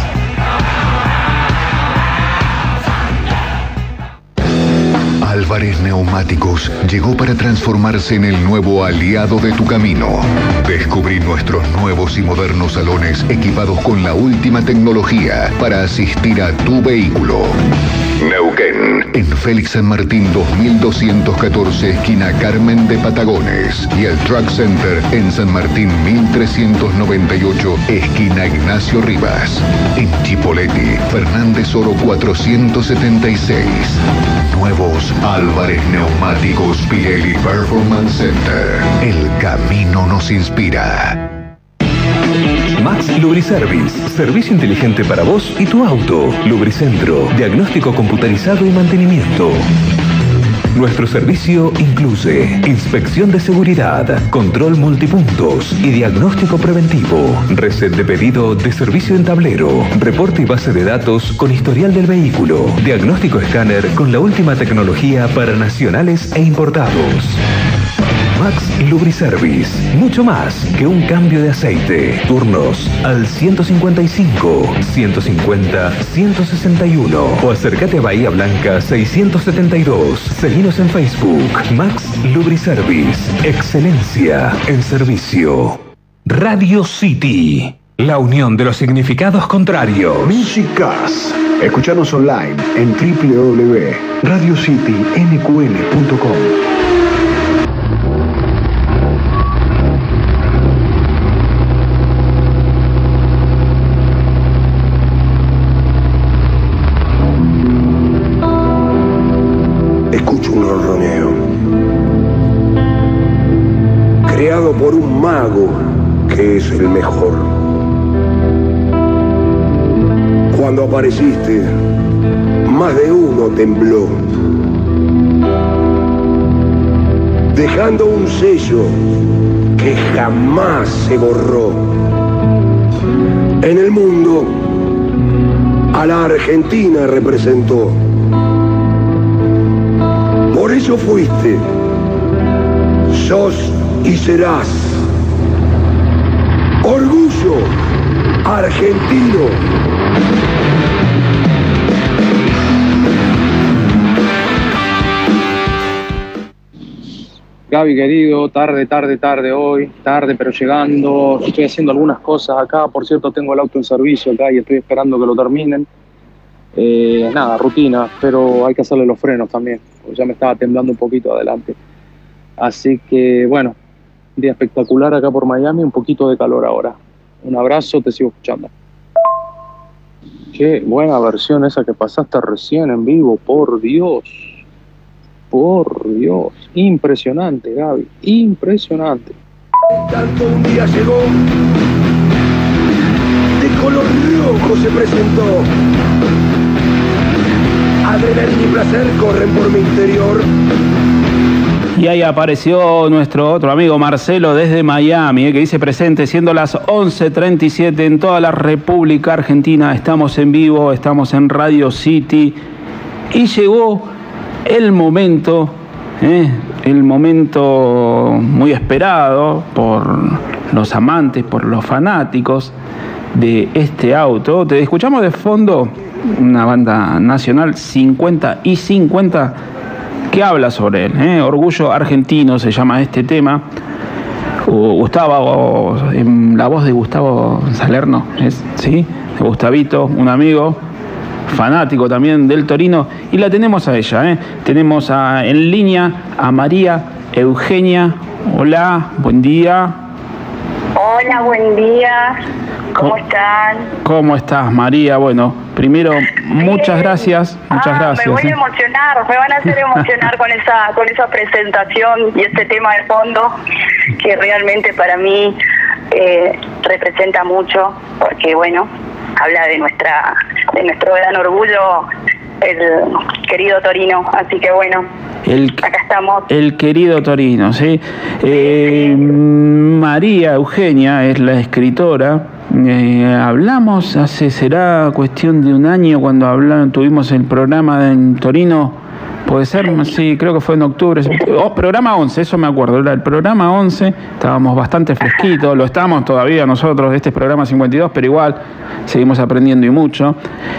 Álvarez Neumáticos llegó para transformarse en el nuevo aliado de tu camino. Descubrí nuestros nuevos y modernos salones equipados con la última tecnología para asistir a tu vehículo. Neuquén, en Félix San Martín dos mil doscientos catorce, esquina Carmen de Patagones. Y el Truck Center en San Martín mil trescientos noventa y ocho, esquina Ignacio Rivas. En Chipoleti, Fernández Oro cuatrocientos setenta y seis. Nuevos Álvarez Neumáticos Pirelli Performance Center. El camino nos inspira. Max Lubriservice, servicio inteligente para vos y tu auto. Lubricentro, diagnóstico computarizado y mantenimiento. Nuestro servicio incluye inspección de seguridad, control multipuntos y diagnóstico preventivo, reset de pedido de servicio en tablero, reporte y base de datos con historial del vehículo, diagnóstico escáner con la última tecnología para nacionales e importados. Max Lubriservice, mucho más que un cambio de aceite. Turnos al ciento cincuenta y cinco, ciento cincuenta, ciento sesenta y uno o acércate a Bahía Blanca seiscientos setenta y dos. Seguinos en Facebook. Max Lubriservice, excelencia en servicio. Radio City, la unión de los significados contrarios. Musicas. Escuchanos online en doble u doble u doble u punto radio city n q l punto com. Escucho un ronroneo, creado por un mago que es el mejor. Cuando apareciste, más de uno tembló, dejando un sello que jamás se borró. En el mundo, a la Argentina representó. Por eso fuiste, sos y serás orgullo argentino. Gaby querido, tarde, tarde, tarde hoy, tarde pero llegando. Estoy haciendo algunas cosas acá, por cierto tengo el auto en servicio acá y estoy esperando que lo terminen. Eh, nada, rutina, pero hay que hacerle los frenos también, porque ya me estaba temblando un poquito adelante. Así que bueno, día espectacular acá por Miami, un poquito de calor ahora. Un abrazo, te sigo escuchando. Qué buena versión esa que pasaste recién en vivo, por Dios. Por Dios, impresionante, Gaby, impresionante. Tanto un día llegó, de color rojo se presentó. Adrenalina y placer corren por mi interior. Y ahí apareció nuestro otro amigo Marcelo desde Miami, eh, que dice presente, siendo las once treinta y siete en toda la República Argentina. Estamos en vivo, estamos en Radio City. Y llegó el momento, eh, el momento muy esperado por los amantes, por los fanáticos de este auto. Te escuchamos de fondo una banda nacional, cincuenta y cincuenta, que habla sobre él, ¿eh? Orgullo Argentino se llama este tema. Gustavo, en la voz de Gustavo Salerno, ¿es? ¿Sí? De Gustavito, un amigo fanático también del Torino, y la tenemos a ella, ¿eh? Tenemos a, en línea a María Eugenia. Hola, buen día. Hola, buen día. ¿Cómo están? ¿Cómo estás, María? Bueno, primero, muchas gracias, muchas ah, gracias. Me voy ¿eh? a emocionar, me van a hacer emocionar con esa con esa presentación y este tema de fondo que realmente para mí eh, representa mucho, porque bueno, habla de nuestra de nuestro gran orgullo, el querido Torino, así que bueno, el, acá estamos. El querido Torino, ¿sí? Eh, María Eugenia es la escritora. Eh, hablamos hace, será cuestión de un año cuando hablamos, tuvimos el programa en Torino, puede ser, sí, creo que fue en octubre, oh, programa once, eso me acuerdo, era el programa once, estábamos bastante fresquitos, lo estamos todavía nosotros, este es programa cincuenta y dos, pero igual seguimos aprendiendo y mucho,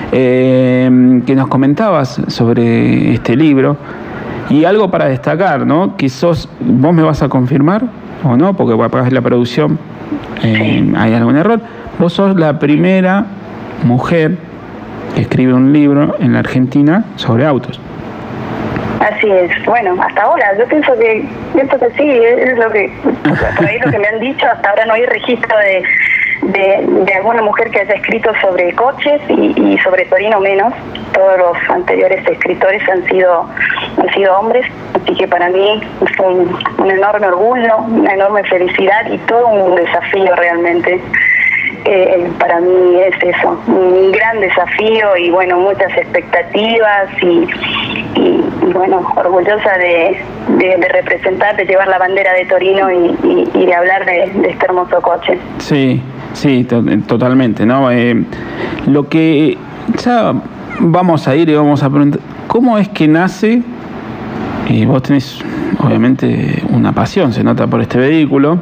eh, que nos comentabas sobre este libro, y algo para destacar, ¿no? Que sos, vos me vas a confirmar, o no, porque capaz la producción, eh, hay algún error. Vos sos la primera mujer que escribe un libro en la Argentina sobre autos. Así es, bueno, hasta ahora, yo pienso que, pienso que sí, es lo que, por ahí lo que me han dicho, hasta ahora no hay registro de, de, de alguna mujer que haya escrito sobre coches y, y sobre Torino menos. Todos los anteriores escritores han sido, han sido hombres, así que para mí es un, un enorme orgullo, una enorme felicidad y todo un desafío realmente. Eh, para mí es eso, un gran desafío y bueno, muchas expectativas y, y, y bueno, orgullosa de, de, de representar, de llevar la bandera de Torino y, y, y de hablar de, de este hermoso coche. Sí, sí, to totalmente, ¿no? Eh, lo que ya vamos a ir y vamos a preguntar, ¿cómo es que nace? Y vos tenés obviamente una pasión, se nota por este vehículo.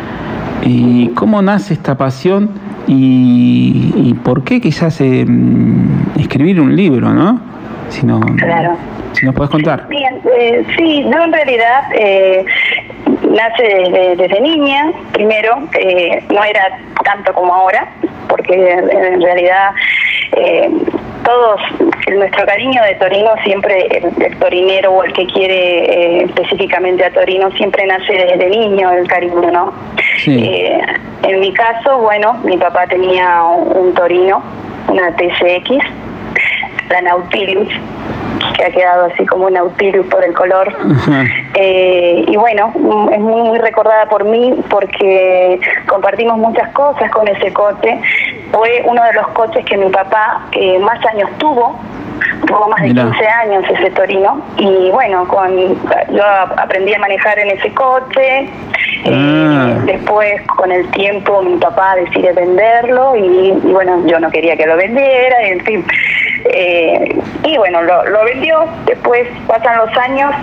¿Y cómo nace esta pasión y, y por qué quizás eh, escribir un libro, ¿no? Si no, claro. Si nos podés contar. Bien, eh, sí, yo en realidad eh, nace desde, desde niña, primero, eh, no era tanto como ahora, porque en realidad eh, todos, nuestro cariño de Torino siempre, el, el torinero o el que quiere eh, específicamente a Torino, siempre nace desde niño el cariño, ¿no? Sí. Eh, en mi caso, bueno, mi papá tenía un, un Torino, una T C X, la Nautilus, que ha quedado así como un Nautilus por el color. Eh, y bueno, es muy, muy recordada por mí porque compartimos muchas cosas con ese coche. Fue uno de los coches que mi papá eh, más años tuvo, tuvo más de Mirá. quince años ese Torino. Y bueno, con yo aprendí a manejar en ese coche. Ah. Eh, después, con el tiempo, mi papá decide venderlo y, y bueno, yo no quería que lo vendiera, y en fin. Eh, y bueno, lo, lo vendió, después pasan los años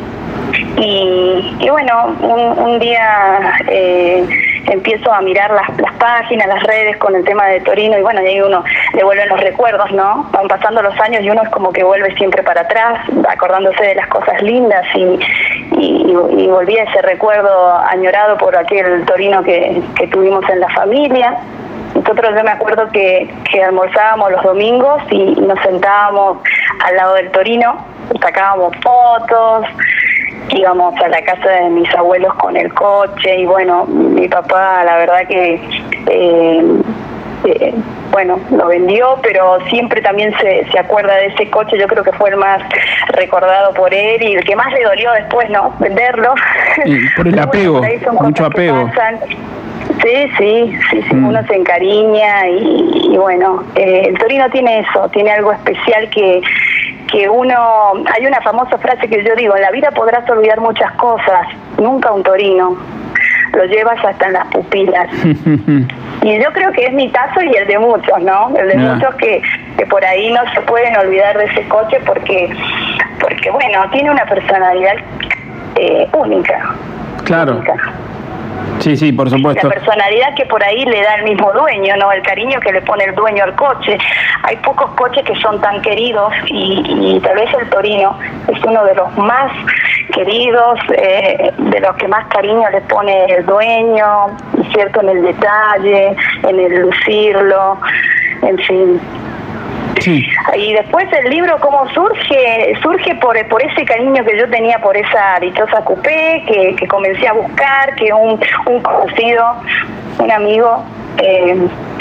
y, y bueno, un, un día eh, empiezo a mirar las, las páginas, las redes con el tema de Torino y bueno, y ahí uno le vuelven los recuerdos, ¿no? Van pasando los años y uno es como que vuelve siempre para atrás, acordándose de las cosas lindas y, y, y volví a ese recuerdo añorado por aquel Torino que, que tuvimos en la familia. Nosotros, yo me acuerdo que, que almorzábamos los domingos y nos sentábamos al lado del Torino, sacábamos fotos, íbamos a la casa de mis abuelos con el coche y bueno, mi papá la verdad que eh, eh, bueno, lo vendió, pero siempre también se, se acuerda de ese coche. Yo creo que fue el más recordado por él y el que más le dolió después, ¿no? Venderlo. Y por el apego, bueno, mucho apego. Sí, sí, sí, sí, mm. uno se encariña y, y bueno, eh, el Torino tiene eso, tiene algo especial que que uno, hay una famosa frase que yo digo, en la vida podrás olvidar muchas cosas, nunca un Torino, lo llevas hasta en las pupilas. Y yo creo que es mi caso y el de muchos, ¿no? El de yeah. muchos que, que por ahí no se pueden olvidar de ese coche porque, porque bueno, tiene una personalidad eh, única. Claro. Única. Sí, sí, por supuesto. La personalidad que por ahí le da el mismo dueño, ¿no? El cariño que le pone el dueño al coche. Hay pocos coches que son tan queridos y, y tal vez el Torino es uno de los más queridos, eh, de los que más cariño le pone el dueño, ¿cierto? En el detalle, en el lucirlo, en fin. Sí. Y después el libro cómo surge, surge por, por ese cariño que yo tenía por esa dichosa coupé, que, que comencé a buscar, que un, un conocido, un amigo, eh,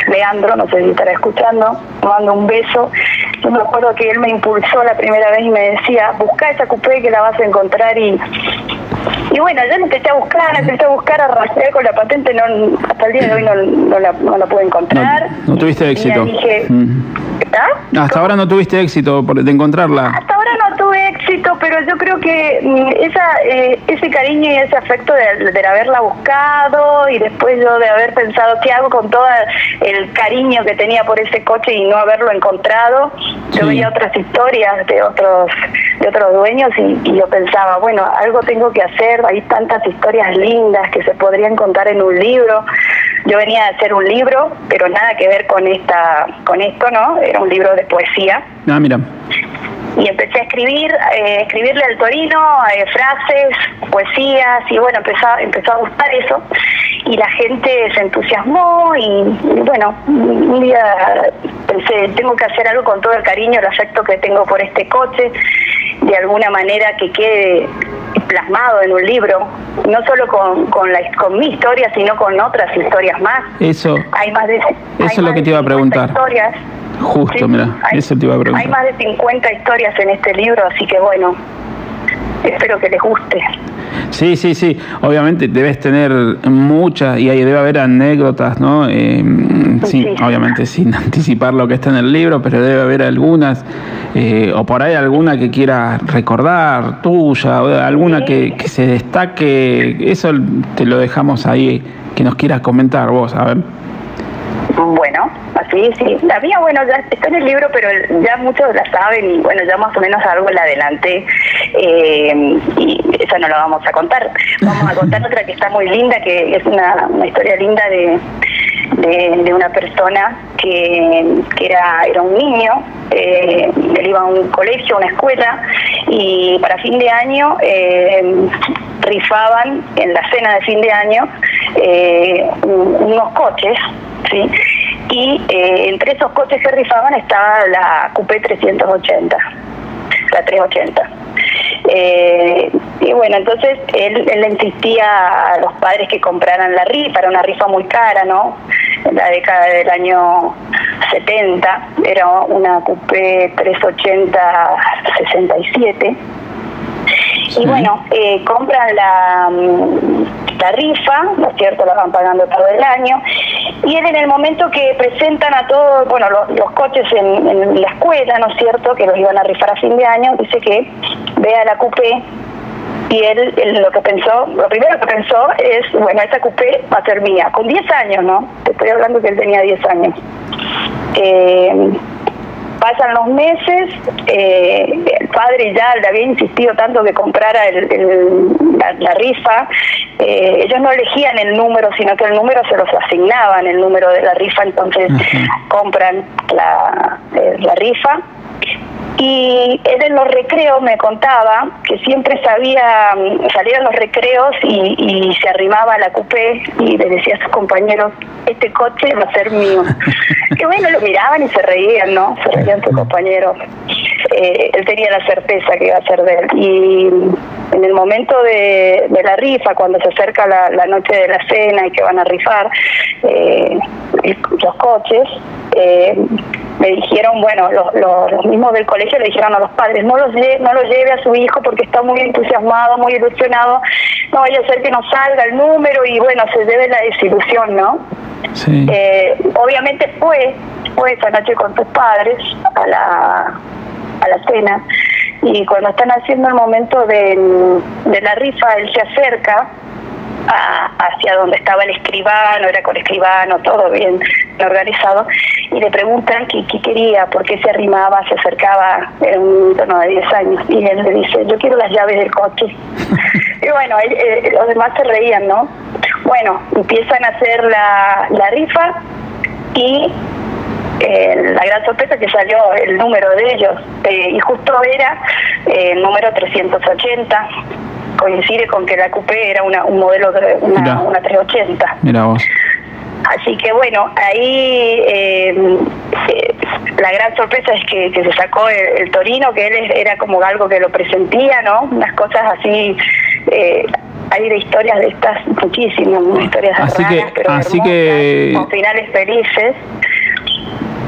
Leandro, no sé si estará escuchando, me mando un beso. Yo me acuerdo que él me impulsó la primera vez y me decía, busca esa coupé que la vas a encontrar, y y bueno, yo empecé a buscar, empecé a buscar, a rastrear con la patente, no, hasta el día de hoy no, no, la, no la pude encontrar. No, no tuviste éxito. Y dije, mm. ¿ah? Hasta ahora no tuviste éxito por, de encontrarla. Hasta ahora no tuve éxito, pero yo creo que mm, esa eh, ese cariño y ese afecto de, de haberla buscado, y después yo de haber pensado qué hago con todo el cariño que tenía por ese coche y no haberlo encontrado. Yo Sí. veía otras historias de otros de otros dueños y, y yo pensaba, bueno, algo tengo que hacer. Hay tantas historias lindas que se podrían contar en un libro. Yo venía a hacer un libro, pero nada que ver con esta con esto, ¿no? Era un libro de poesía. Ah, mira. Y empecé a escribir, eh, escribirle al Torino, eh, frases, poesías, y bueno, empezó, empezó a gustar eso, y la gente se entusiasmó, y, y bueno, un día pensé, tengo que hacer algo con todo el cariño, el afecto que tengo por este coche, de alguna manera que quede plasmado en un libro, no solo con, con, la, con mi historia, sino con otras historias más. Eso, Hay más de, eso hay es lo más que de te iba a preguntar. historias. Justo, Sí, mira, hay- eso te iba a preguntar. Hay más de cincuenta historias en este libro, así que bueno, espero que les guste. Sí, sí, sí. Obviamente debes tener muchas, y ahí debe haber anécdotas, ¿no? Eh, sin, obviamente sin anticipar lo que está en el libro, pero debe haber algunas, eh, o por ahí alguna que quieras recordar, tuya, o alguna que, que se destaque. Eso te lo dejamos ahí, que nos quieras comentar vos, a ver. Bueno, así sí. La mía, bueno, ya está en el libro, pero ya muchos la saben, y bueno, ya más o menos algo la adelanté, eh, y esa no la vamos a contar. Vamos a contar otra que está muy linda, que es una, una historia linda de, de, de una persona que, que era, era un niño, eh, él iba a un colegio, a una escuela, y para fin de año eh, rifaban en la cena de fin de año eh, unos coches, ¿sí? Y eh, entre esos coches que rifaban estaba la Coupé trescientos ochenta, la trescientos ochenta. Eh, y bueno, entonces él, él le insistía a los padres que compraran la rifa, era una rifa muy cara, ¿no? En la década del año setenta, era una Coupé trescientos ochenta sesenta y siete. Y bueno, eh, compran la, la rifa, ¿no es cierto? La van pagando todo el año. Y él, en el momento que presentan a todos, bueno, los, los coches en, en la escuela, ¿no es cierto?, que los iban a rifar a fin de año, dice que ve a la Coupé, y él, él lo que pensó, lo primero que pensó es, bueno, esta Coupé va a ser mía, con diez años, ¿no? Te estoy hablando que él tenía diez años. Eh, Pasan los meses, eh, el padre ya le había insistido tanto que comprara el, el, la, la rifa. Eh, ellos no elegían el número, sino que el número se los asignaban, el número de la rifa, entonces compran la, eh, la rifa. Y él en los recreos me contaba que siempre sabía, salían los recreos y, y se arrimaba a la Coupé y le decía a sus compañeros, este coche va a ser mío. Que bueno, lo miraban y se reían, ¿no? Se reían sus compañeros. Eh, él tenía la certeza que iba a ser de él. Y en el momento de, de la rifa, cuando se acerca la, la noche de la cena y que van a rifar eh, los coches, eh, me dijeron, bueno, los, los, los mismos del colegio le dijeron a los padres, no los lleve, no lo lleve a su hijo porque está muy entusiasmado, muy ilusionado, no vaya a ser que no salga el número y bueno, se lleve la desilusión, ¿no? Sí. Eh, obviamente fue, fue esa noche con tus padres a la, a la cena, y cuando están haciendo el momento de, de la rifa, él se acerca a, hacia donde estaba el escribano, era con escribano, todo bien organizado, y le preguntan qué, qué quería, por qué se arrimaba, se acercaba, era un torno de diez años, y él le dice, yo quiero las llaves del coche. Y bueno, él, eh, los demás se reían, ¿no? Bueno, empiezan a hacer la, la rifa, y eh, la gran sorpresa que salió el número de ellos, eh, y justo era eh, el número trescientos ochenta, coincide con que la Coupé era una, un modelo de una, una trescientos ochenta. Mira vos. Así que bueno, ahí eh, eh, la gran sorpresa es que, que se sacó el, el Torino, que él era como algo que lo presentía, ¿no? Unas cosas así, eh, hay de historias de estas muchísimas, historias así raras, que, pero así hermosas, que... con finales felices.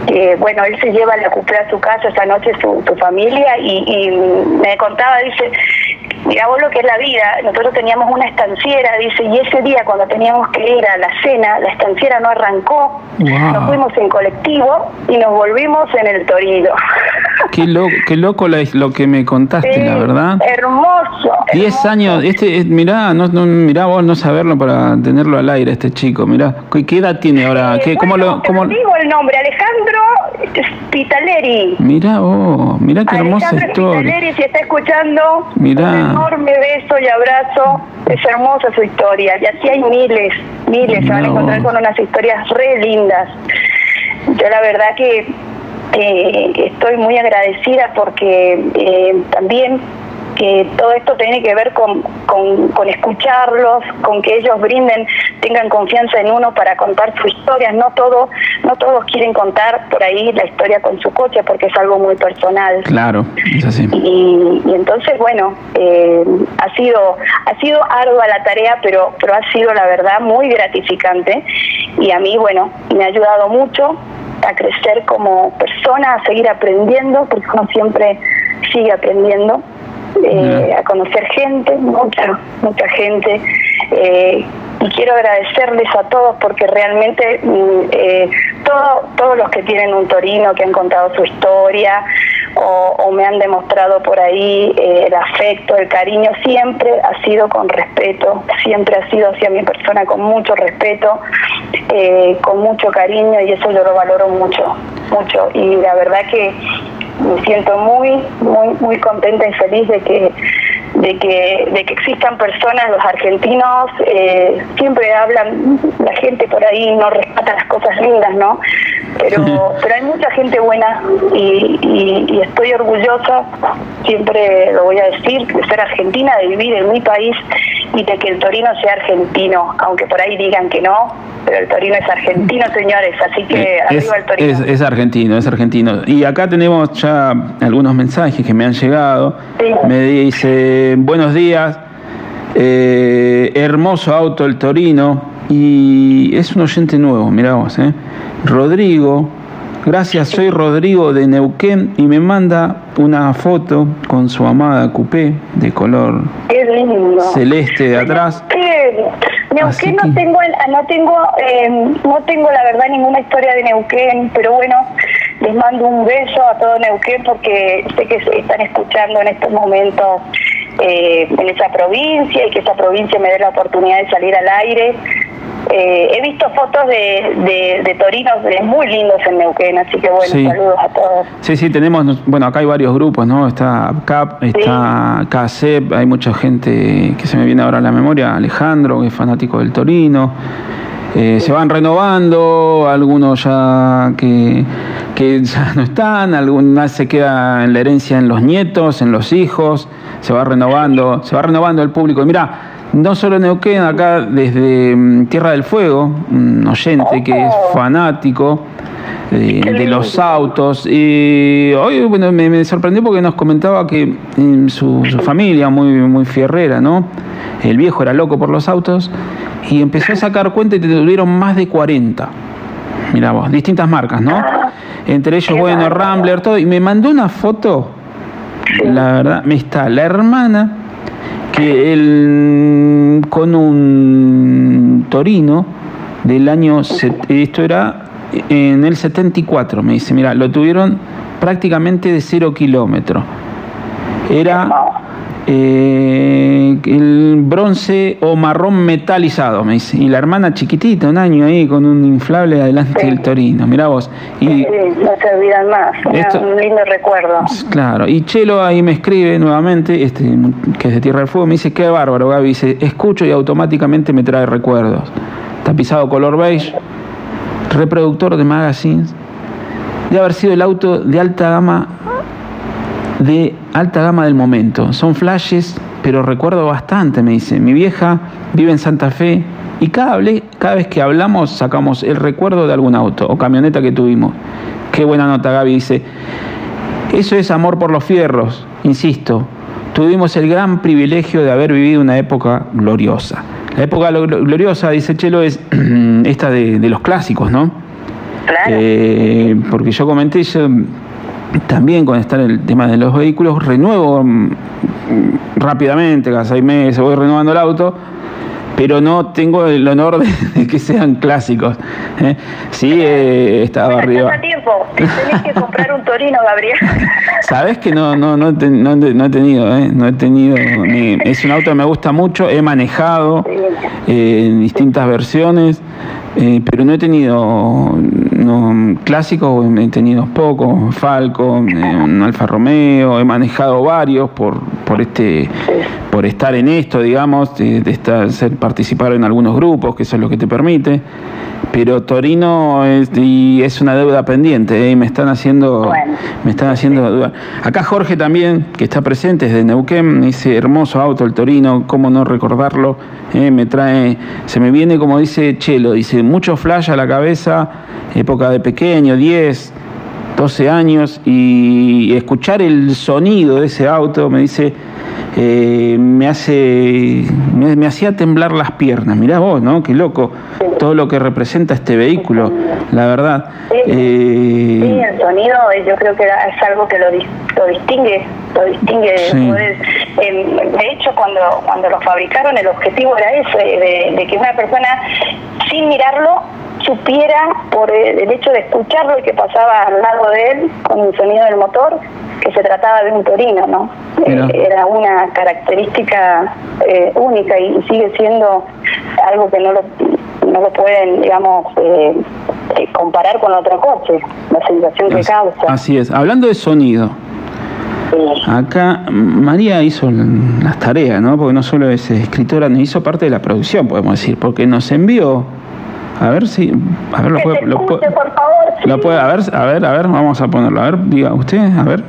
que, bueno, él se lleva la cupé a su casa esa noche, su, su familia, y, y me contaba, dice, mira vos lo que es la vida, nosotros teníamos una estanciera, dice, y ese día cuando teníamos que ir a la cena, la estanciera no arrancó, wow. Nos fuimos en colectivo y nos volvimos en el Torino. Qué, lo, qué loco la, lo que me contaste, sí, la verdad. Hermoso. Diez hermoso. años, este, mirá, no, no, mirá vos no saberlo para tenerlo al aire, este chico, mirá. ¿Qué, qué edad tiene ahora? Eh, ¿Qué, bueno, ¿cómo lo, cómo... te digo el nombre, Alejandro Spitaleri. Mirá vos, mirá qué hermosa Alejandro historia. Spitaleri, si está escuchando, mirá. Un enorme beso y abrazo. Es hermosa su historia. Y así hay miles, miles. Se van a encontrar con unas historias re lindas. Yo la verdad que eh, estoy muy agradecida porque eh, también que todo esto tiene que ver con, con, con escucharlos, con que ellos brinden, tengan confianza en uno para contar sus historias. No todo, no todos quieren contar por ahí la historia con su coche porque es algo muy personal. Claro, es así. Y, y entonces, bueno, eh, ha sido ha sido ardua la tarea, pero pero ha sido la verdad muy gratificante y a mí, bueno, me ha ayudado mucho a crecer como persona, a seguir aprendiendo, porque uno siempre sigue aprendiendo. Eh, a conocer gente, mucha, mucha gente, eh, y quiero agradecerles a todos porque realmente eh, todo, todos los que tienen un Torino, que han contado su historia o, o me han demostrado por ahí eh, el afecto, el cariño, siempre ha sido con respeto, siempre ha sido hacia mi persona con mucho respeto, eh, con mucho cariño, y eso yo lo valoro mucho, mucho, y la verdad que me siento muy, muy, muy contenta y feliz de que de que de que existan personas, los argentinos eh, siempre hablan, la gente por ahí no rescata las cosas lindas, ¿no? Pero pero hay mucha gente buena y, y, y estoy orgullosa, siempre lo voy a decir, de ser argentina, de vivir en mi país y de que el Torino sea argentino, aunque por ahí digan que no, pero el Torino es argentino, señores, así que es, arriba el Torino. Es, es argentino, es argentino. Y acá tenemos ya algunos mensajes que me han llegado. Sí. Me dice, buenos días, eh, hermoso auto el Torino, y es un oyente nuevo, mirá vos, eh. Rodrigo, gracias, soy Rodrigo de Neuquén, y me manda una foto con su amada coupé de color Qué lindo. celeste de atrás. Neuquén no tengo, no tengo, eh, no tengo la verdad ninguna historia de Neuquén, pero bueno, les mando un beso a todo Neuquén porque sé que se están escuchando en estos momentos eh, en esa provincia y que esa provincia me dé la oportunidad de salir al aire. Eh, he visto fotos de, de, de torinos de muy lindos en Neuquén, así que bueno, sí. Saludos a todos. Sí, sí, tenemos, bueno, acá hay varios grupos, ¿no? Está C A P, está sí. K C E P, hay mucha gente que se me viene ahora a la memoria, Alejandro, que es fanático del Torino. Eh, sí. Se van renovando, algunos ya que, que ya no están, algunas se queda en la herencia en los nietos, en los hijos, se va renovando, se va renovando el público. Mirá, no solo en Neuquén, acá desde um, Tierra del Fuego, un oyente que es fanático de, de los autos. Y hoy bueno, me, me sorprendió porque nos comentaba que eh, su, su familia, muy, muy fierrera, ¿no? El viejo era loco por los autos y empezó a sacar cuenta y te tuvieron más de cuarenta. Mirá vos, distintas marcas, ¿no? Entre ellos, bueno, Rambler, todo. Y me mandó una foto, la verdad, me está la hermana que él con un Torino del año, esto era en el setenta y cuatro, me dice, mira, lo tuvieron prácticamente de cero kilómetros. Era eh, el bronce o marrón metalizado, me dice, y la hermana chiquitita, un año ahí con un inflable adelante sí. del Torino, mirá vos. Y sí, no se olvidan más, esto, un lindo recuerdo. Claro, y Chelo ahí me escribe nuevamente, este, que es de Tierra del Fuego, me dice, qué bárbaro, Gaby, dice, escucho y automáticamente me trae recuerdos. Tapizado color beige, reproductor de magazines, de haber sido el auto de alta gama de alta gama del momento. Son flashes, pero recuerdo bastante, me dice. Mi vieja vive en Santa Fe y cada, cada vez que hablamos sacamos el recuerdo de algún auto o camioneta que tuvimos. Qué buena nota, Gaby, dice. Eso es amor por los fierros, insisto. Tuvimos el gran privilegio de haber vivido una época gloriosa. La época gloriosa, dice Chelo, es esta de, de los clásicos, ¿no? Claro. Eh, porque yo comenté, yo también con estar el tema de los vehículos, renuevo mm, rápidamente, cada seis meses voy renovando el auto, pero no tengo el honor de, de que sean clásicos. ¿eh? Sí, eh, estaba bueno, arriba. Estás a tiempo, tenés que comprar un Torino, Gabriel. Sabes que no, no, no, te, no, no he tenido, ¿eh? no he tenido, ni, es un auto que me gusta mucho, he manejado eh, en distintas versiones, eh, pero no he tenido no, clásicos, he tenido pocos, Falcon, eh, un Alfa Romeo, he manejado varios por, por este, por estar en esto, digamos, de, de estar, ser, participar en algunos grupos, que eso es lo que te permite. Pero Torino es, y es una deuda pendiente, ¿eh? y me están haciendo bueno. me están haciendo dudar. Acá Jorge también, que está presente desde Neuquén, ese hermoso auto, el Torino, cómo no recordarlo, ¿eh? me trae, se me viene, como dice Chelo, dice, mucho flash a la cabeza, época de pequeño, diez, doce años, y escuchar el sonido de ese auto, me dice, eh, me hace me, me hacía temblar las piernas. Mirá vos, ¿no? Qué loco todo lo que representa este vehículo, la verdad. Sí, eh, sí, el sonido yo creo que es algo que lo, lo distingue, lo distingue. Sí. Podés, eh, de hecho, cuando cuando lo fabricaron, el objetivo era ese, de, de que una persona, sin mirarlo, supiera por el hecho de escucharlo y que pasaba al lado de él con el sonido del motor, que se trataba de un Torino, ¿no? Eh, era una característica eh, única y sigue siendo algo que no lo, no lo pueden, digamos, eh, eh, comparar con otro coche, la sensación que causa. Así es. Hablando de sonido, sí. Acá María hizo las tareas, ¿no? Porque no solo es escritora, ni hizo parte de la producción, podemos decir, porque nos envió. A ver si, a ver, lo puede, lo puede, por favor, sí. lo puede, a ver, a ver, a ver, vamos a ponerlo, a ver, diga usted, a ver,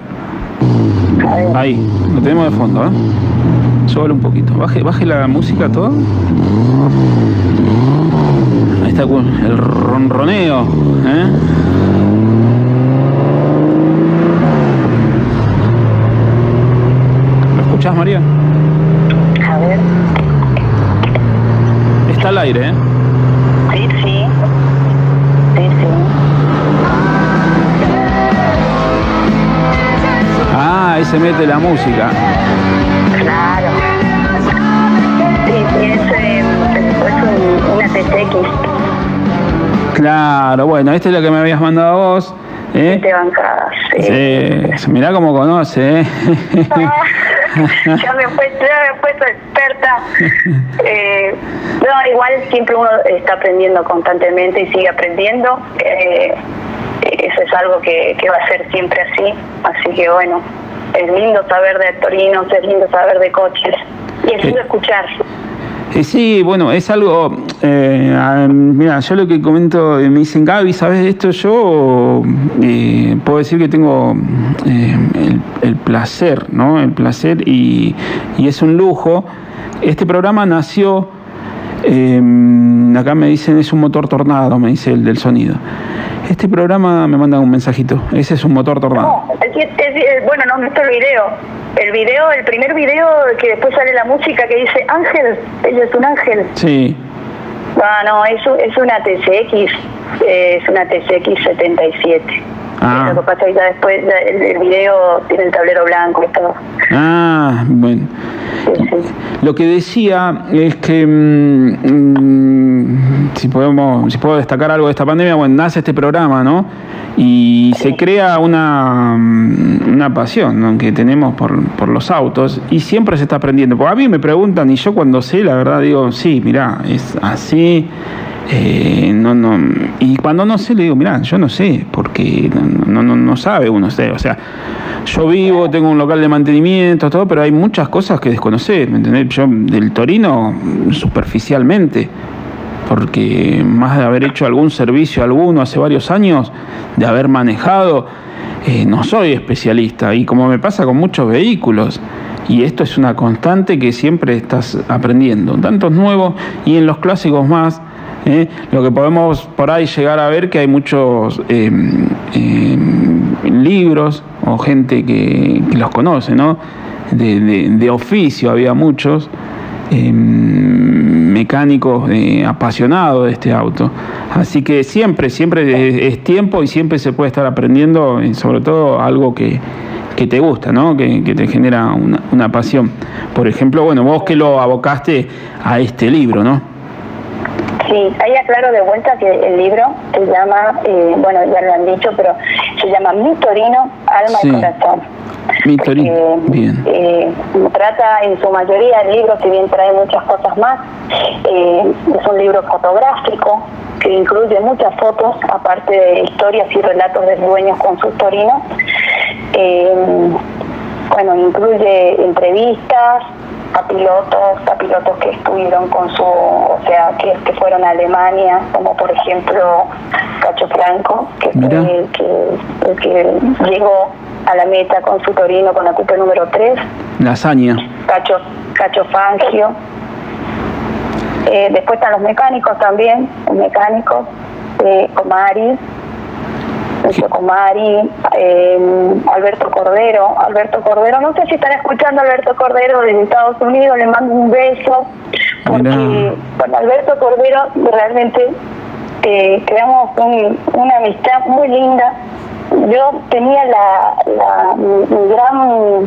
ahí, lo tenemos de fondo, ¿eh? Solo un poquito, baje, baje la música todo, ahí está el ronroneo, ¿eh? ¿Lo escuchás, María? A ver. Está al aire, ¿eh? Sí, sí. Sí, sí. Ah, ahí se mete la música. Claro. Sí, sí, es, eh, es un, una T C X. Claro, bueno, esta es la que me habías mandado a vos. ¿eh? Siete bancadas, sí. Sí, mirá cómo conoce, ¿eh? ya me he puesto, ya me he puesto experta. Eh, no, igual siempre uno está aprendiendo constantemente y sigue aprendiendo. Eh, eso es algo que, que va a ser siempre así. Así que bueno, es lindo saber de torinos, es lindo saber de coches y es lindo eh. escuchar. Eh, sí, bueno, es algo, eh, mira, yo lo que comento, eh, me dicen, Gaby, ¿sabes esto? Yo eh, puedo decir que tengo eh, el, el placer, ¿no? El placer y, y es un lujo. Este programa nació, eh, acá me dicen, es un motor Tornado, me dice el del sonido. Este programa me manda un mensajito, ese es un motor Tornado. No, es, es, es, bueno, no, no está el video. El video, el primer video que después sale la música que dice Ángel, ella es un ángel. Sí. Ah, no, eso es una T C X, eh, es una T C X setenta y siete. Ah. Lo que pasa es que ya después ya el, el video tiene el tablero blanco y todo. Ah, bueno. Sí, sí. Lo que decía es que mmm, si podemos, si puedo destacar algo de esta pandemia, bueno, nace este programa, ¿no? Y sí. Se crea una, una pasión, ¿no? Que tenemos por, por los autos y siempre se está aprendiendo. Porque a mí me preguntan y yo cuando sé, la verdad digo, sí, mirá, es así. Eh, no, no, y cuando no sé le digo, mirá, yo no sé, porque no, no, no sabe uno, o sea, yo vivo, tengo un local de mantenimiento, todo, pero hay muchas cosas que desconocer, ¿me entendés? Yo del Torino, superficialmente, porque más de haber hecho algún servicio alguno hace varios años, de haber manejado, eh, no soy especialista, y como me pasa con muchos vehículos, y esto es una constante que siempre estás aprendiendo, tantos nuevos y en los clásicos más. ¿Eh? Lo que podemos por ahí llegar a ver que hay muchos eh, eh, libros o gente que, que los conoce, ¿no? De, de, de oficio había muchos eh, mecánicos mecánicos eh, apasionados de este auto. Así que siempre, siempre es, es tiempo y siempre se puede estar aprendiendo, eh, sobre todo algo que, que te gusta, ¿no? Que, que te genera una, una pasión. Por ejemplo, bueno, vos que lo abocaste a este libro, ¿no? Sí, ahí aclaro de vuelta que el libro se llama, eh, bueno, ya lo han dicho, pero se llama Mi Torino, Alma Sí. y Corazón. Mi Torino, Eh, bien. eh, trata en su mayoría el libro, si bien trae muchas cosas más, eh, es un libro fotográfico que incluye muchas fotos, aparte de historias y relatos de dueños con sus torinos. Eh, bueno, incluye entrevistas a pilotos, a pilotos que estuvieron con su, o sea, que, que fueron a Alemania, como por ejemplo Cacho Franco, que fue el que, el que llegó a la meta con su Torino con la coupe número tres. La hazaña. Cacho, Cacho Fangio. Eh, después están los mecánicos también, los mecánicos, eh, Comari, Lucio Comari, eh, Alberto Cordero. Alberto Cordero, no sé si están escuchando a Alberto Cordero de Estados Unidos, le mando un beso, porque Mirá. con Alberto Cordero realmente eh, creamos un, una amistad muy linda. Yo tenía la, la mi, mi gran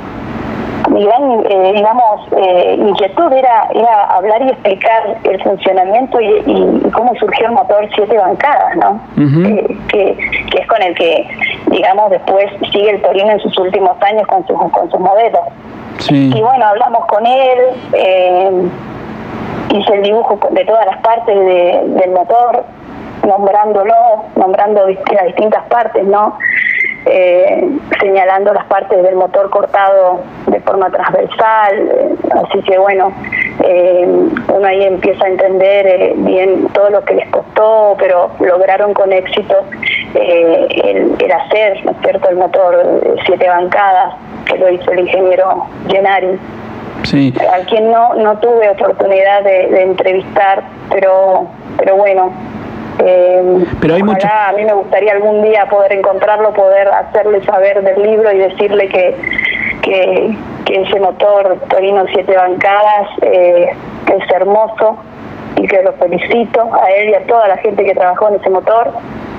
mi gran eh, digamos eh, inquietud era era hablar y explicar el funcionamiento y, y, y cómo surgió el motor siete bancadas, ¿no? Uh-huh. eh, que, que es con el que digamos después sigue el Torino en sus últimos años con sus con sus modelos. Sí. Y bueno, hablamos con él, eh, hice el dibujo de todas las partes de, del motor, nombrándolo, nombrando las distintas partes, ¿no? Eh, señalando las partes del motor cortado de forma transversal, eh, así que bueno, eh, uno ahí empieza a entender eh, bien todo lo que les costó, pero lograron con éxito eh, el, el hacer, ¿no es cierto?, el motor eh, siete bancadas, que lo hizo el ingeniero Gennari. Sí. A quien no no tuve oportunidad de, de entrevistar, pero pero bueno, eh, Pero hay ojalá, mucho- a mí me gustaría algún día poder encontrarlo, poder hacerle saber del libro y decirle que que, que ese motor Torino siete bancadas eh, es hermoso y que lo felicito a él y a toda la gente que trabajó en ese motor.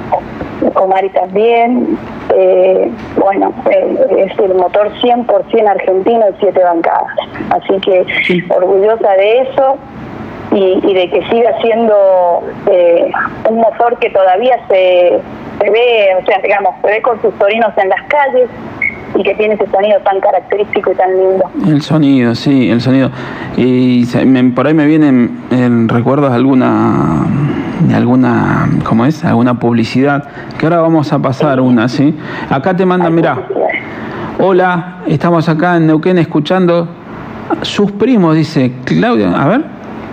Comari también, eh, bueno, eh, es el motor cien por ciento argentino de siete bancadas, así que orgullosa de eso y, y de que siga siendo eh, un motor que todavía se, se ve, o sea, digamos, se ve con sus torinos en las calles y que tiene ese sonido tan característico y tan lindo. El sonido, sí, el sonido. Y se- me- por ahí me vienen en recuerdos de alguna, de alguna, ¿cómo es? Alguna publicidad, que ahora vamos a pasar una, ¿sí? Acá te mandan, mirá, hola, estamos acá en Neuquén escuchando sus primos, dice Claudia, a ver,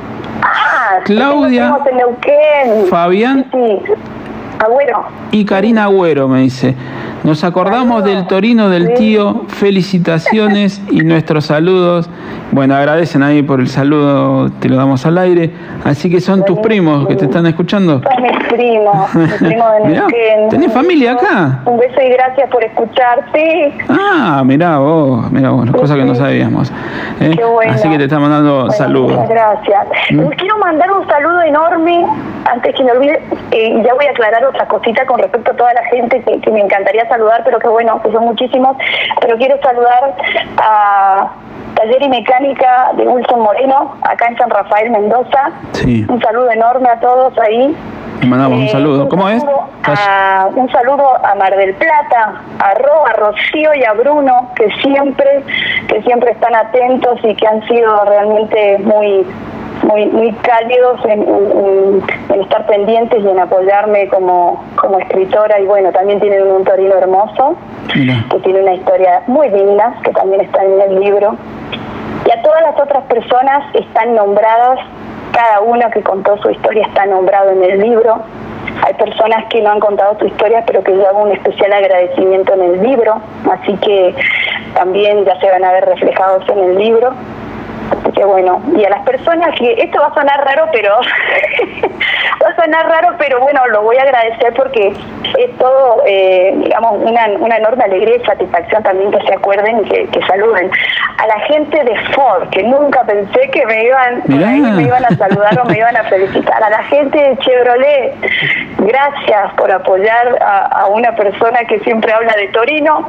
Ah, Claudia, estuvimos en Neuquén. Fabián Sí, sí. Agüero. y Karina Agüero, me dice. Nos acordamos del Torino del tío, felicitaciones y nuestros saludos. Bueno, agradecen ahí por el saludo, te lo damos al aire. Así que son tus primos que te están escuchando. Son mis primos, mis primos de Mirá, Neuquén. ¿tenés familia acá? Un beso y gracias por escuchar, sí. Ah, mirá vos, mirá vos, cosas que no sabíamos. ¿eh? Qué bueno. Así que te están mandando Bueno, saludos. muchas gracias. ¿Mm? Les quiero mandar un saludo enorme, antes que me olvide, eh, y ya voy a aclarar otra cosita con respecto a toda la gente que, que me encantaría saludar, pero que bueno, que son muchísimos, pero quiero saludar a Taller y Mecánica de Wilson Moreno, acá en San Rafael, Mendoza. Sí. Un saludo enorme a todos ahí. Te mandamos un Eh, saludo. un ¿Cómo es? saludo a- un saludo a Mar del Plata, a Ro, a Rocío y a Bruno, que siempre, que siempre están atentos y que han sido realmente muy muy muy cálidos en, en- en estar pendientes y en apoyarme como, como escritora. Y bueno, también tienen un Torino hermoso, Mirá. que tiene una historia muy digna, que también está en el libro. Y a todas las otras personas están nombradas, cada uno que contó su historia está nombrado en el libro. Hay personas que no han contado su historia, pero que yo hago un especial agradecimiento en el libro, así que también ya se van a ver reflejados en el libro. Así que bueno, y a las personas que, esto va a sonar raro, pero va a sonar raro, pero bueno, lo voy a agradecer porque es todo, eh, digamos, una, una enorme alegría y satisfacción también que se acuerden y que, que saluden. A la gente de Ford, que nunca pensé que me iban, por ahí me iban a saludar o me iban a felicitar. A la gente de Chevrolet, gracias por apoyar a, a una persona que siempre habla de Torino.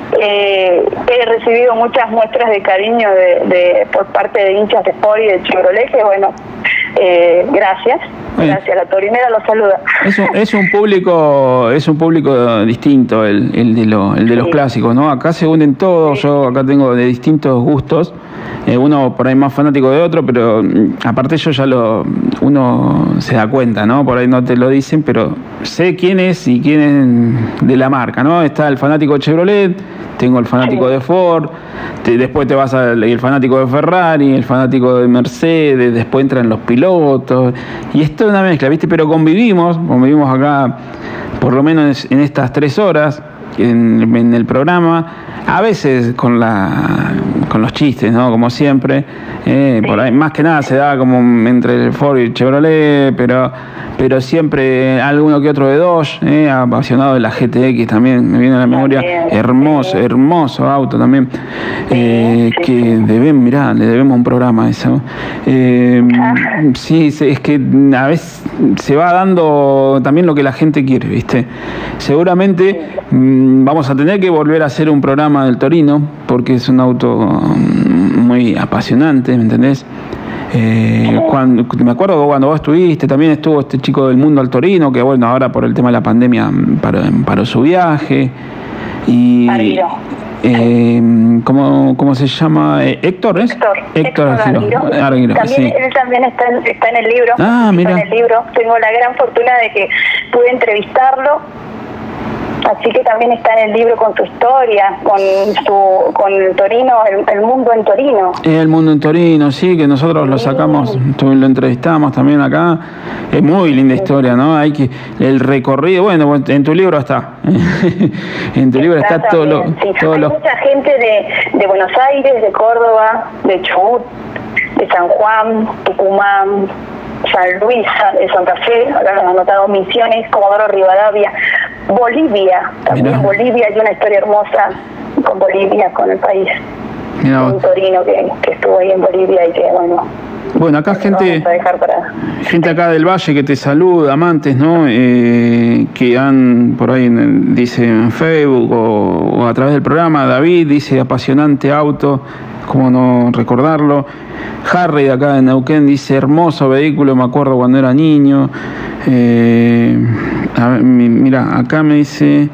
Eh, he recibido muchas muestras de cariño de, de por parte de hinchas de Ford y de Chevrolet, que bueno, eh, gracias, gracias, la torinera los saluda. Es un, es un público, es un público distinto el, el de, lo, el de los sí. clásicos, ¿no? Acá se unen todos, sí. yo acá tengo de distintos gustos, eh, uno por ahí más fanático de otro, pero aparte yo ya lo, uno se da cuenta, ¿no? Por ahí no te lo dicen, pero sé quién es y quién es de la marca, ¿no? Está el fanático de Chevrolet, tengo el fanático sí. de Ford, te, después te vas al el fanático de Ferrari, el fanático de Mercedes, después entran los pilotos, y esto es una mezcla, ¿viste? Pero convivimos, convivimos acá, por lo menos en estas tres horas, en, en el programa, a veces con la con los chistes, ¿no? Como siempre, eh, por ahí más que nada se da como entre Ford y Chevrolet, pero pero siempre alguno que otro de Dodge, eh, apasionado de la G T X también, me viene a la memoria, hermoso, hermoso auto también, eh, que deben, mirá, le debemos un programa a eso. Eh, sí, es que a veces se va dando también lo que la gente quiere, ¿viste? Seguramente mmm, vamos a tener que volver a hacer un programa del Torino, porque es un auto muy apasionante, ¿me entendés? Eh, cuando, me acuerdo cuando vos estuviste, también estuvo este chico del Mundo al Torino, que bueno, ahora por el tema de la pandemia paró, paró su viaje. Y eh, ¿cómo, ¿cómo se llama? Eh, Héctor, ¿es? Héctor, Héctor Héctor Arguiro. Arguiro. También, sí. Él también está en, está en el libro. Ah, mira. Está en el libro. Tengo la gran fortuna de que pude entrevistarlo. Así que también está en el libro con tu historia, con su, con el Torino, el, el mundo en Torino. El mundo en Torino, sí, que nosotros lo sacamos, lo entrevistamos también acá. Es muy linda historia, ¿no? Hay que el recorrido, bueno, en tu libro está, en tu libro está todo lo, sí. todo Hay lo... mucha gente de, de Buenos Aires, de Córdoba, de Chubut, de San Juan, Tucumán, San Luis, de Santa Fe, acá nos han anotado Misiones, Comodoro Rivadavia, Bolivia, también Mirá. Bolivia, hay una historia hermosa con Bolivia, con el país. Mirá. Un torino que, que estuvo ahí en Bolivia y que bueno. Bueno, acá gente, para... gente acá del Valle que te saluda, amantes, ¿no? Eh, que han, por ahí en, dice en Facebook o, o a través del programa, David dice apasionante auto, cómo no recordarlo. Harry de acá de Neuquén dice hermoso vehículo, me acuerdo cuando era niño. Eh, a ver, mira, acá me dice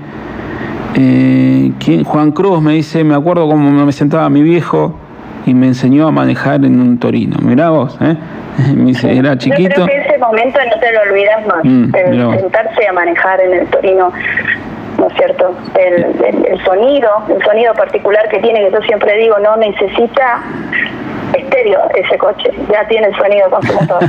eh, ¿quién? Juan Cruz me dice, me acuerdo cómo me sentaba mi viejo y me enseñó a manejar en un Torino. Mirá vos, ¿eh? Me dice, era chiquito. Yo creo que ese momento no te lo olvidas más, mm, el sentarse a manejar en el Torino, ¿no es cierto? El, el, el sonido, el sonido particular que tiene, que yo siempre digo, no necesita estéreo ese coche, ya tiene el sonido con su motor.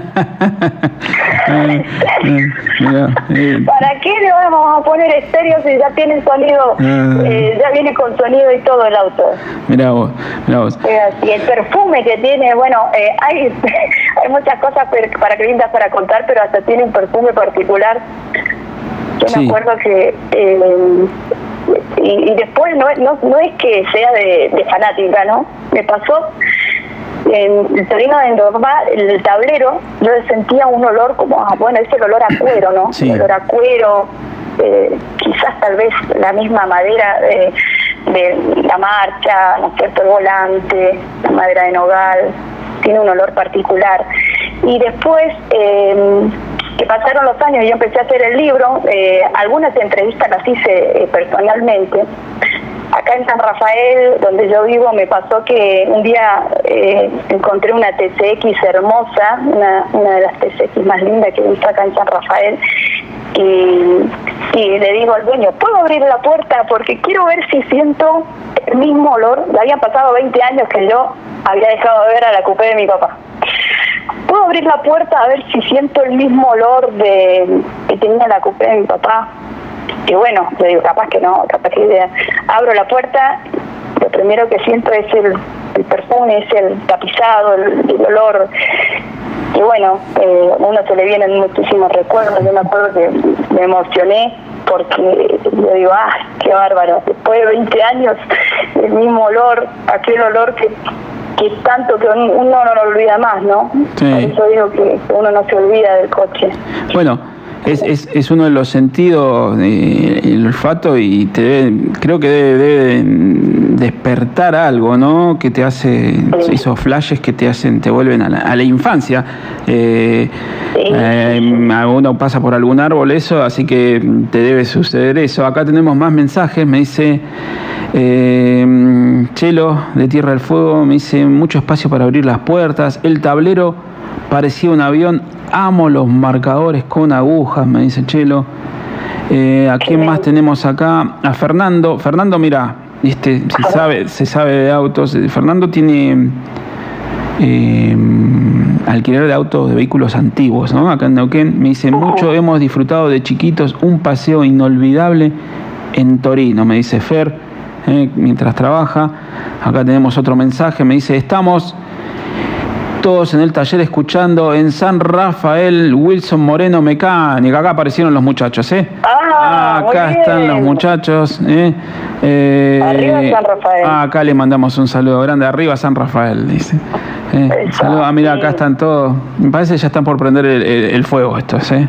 eh, eh, mira, eh. ¿Para qué le vamos a poner estéreo si ya tiene el sonido, eh, ya viene con sonido y todo el auto? Mira vos, mira vos. Y el perfume que tiene, bueno, eh, hay, hay muchas cosas para que lindas para contar, pero hasta tiene un perfume particular. Yo sí. me acuerdo que eh, y, y después no, no, no es que sea de, de fanática, ¿no? Me pasó en el Torino de normal, el tablero, yo sentía un olor como, ah, bueno, es el olor a cuero, ¿no? Sí. El olor a cuero, eh, quizás tal vez la misma madera de, de la marcha, ¿no es cierto? El volante, la madera de nogal, tiene un olor particular. Y después, eh, que pasaron los años y yo empecé a hacer el libro, eh, algunas entrevistas las hice eh, personalmente. Acá en San Rafael, donde yo vivo, me pasó que un día eh, encontré una T C X hermosa, una, una de las T C X más lindas que he visto acá en San Rafael, y, y le digo al dueño, ¿puedo abrir la puerta? Porque quiero ver si siento el mismo olor. Ya habían pasado veinte años que yo había dejado de ver a la coupé de mi papá. ¿Puedo abrir la puerta a ver si siento el mismo olor de que tenía la coupé de mi papá? Que bueno, le digo, capaz que no, capaz que abro la puerta, lo primero que siento es el, el perfume, es el tapizado, el, el olor. Y bueno, eh, a uno se le vienen muchísimos recuerdos. Yo me acuerdo que me emocioné porque yo digo, ah, qué bárbaro, después de veinte años, el mismo olor, aquel olor que, que tanto que uno no lo olvida más, ¿no? Sí. Por eso digo que uno no se olvida del coche. Bueno, es, es, es uno de los sentidos, eh, el olfato, y te debe, creo que debe, debe despertar algo, ¿no? Que te hace, sí. Esos flashes que te hacen, te vuelven a la, a la infancia. Eh, sí. eh, uno pasa por algún árbol, eso, así que te debe suceder eso. Acá tenemos más mensajes, me dice eh, Chelo de Tierra del Fuego, me dice mucho espacio para abrir las puertas, el tablero parecía un avión, amo los marcadores con agujas, me dice Chelo. Eh, ¿A quién más tenemos acá? A Fernando. Fernando, mira, este, se sabe, se sabe de autos. Fernando tiene eh, alquiler de autos, de vehículos antiguos, ¿no? Acá en Neuquén. Me dice, mucho hemos disfrutado de chiquitos un paseo inolvidable en Torino, me dice Fer, eh, mientras trabaja. Acá tenemos otro mensaje, me dice, estamos todos en el taller escuchando en San Rafael, Wilson Moreno Mecánica. Acá aparecieron los muchachos, ¿eh? Ah, acá están los muchachos, ¿eh? Eh, Arriba San Rafael. Ah, acá le mandamos un saludo grande. Arriba San Rafael, dice. Eh, saludo. Ah, mira, acá están todos. Me parece que ya están por prender el, el, el fuego estos, ¿eh?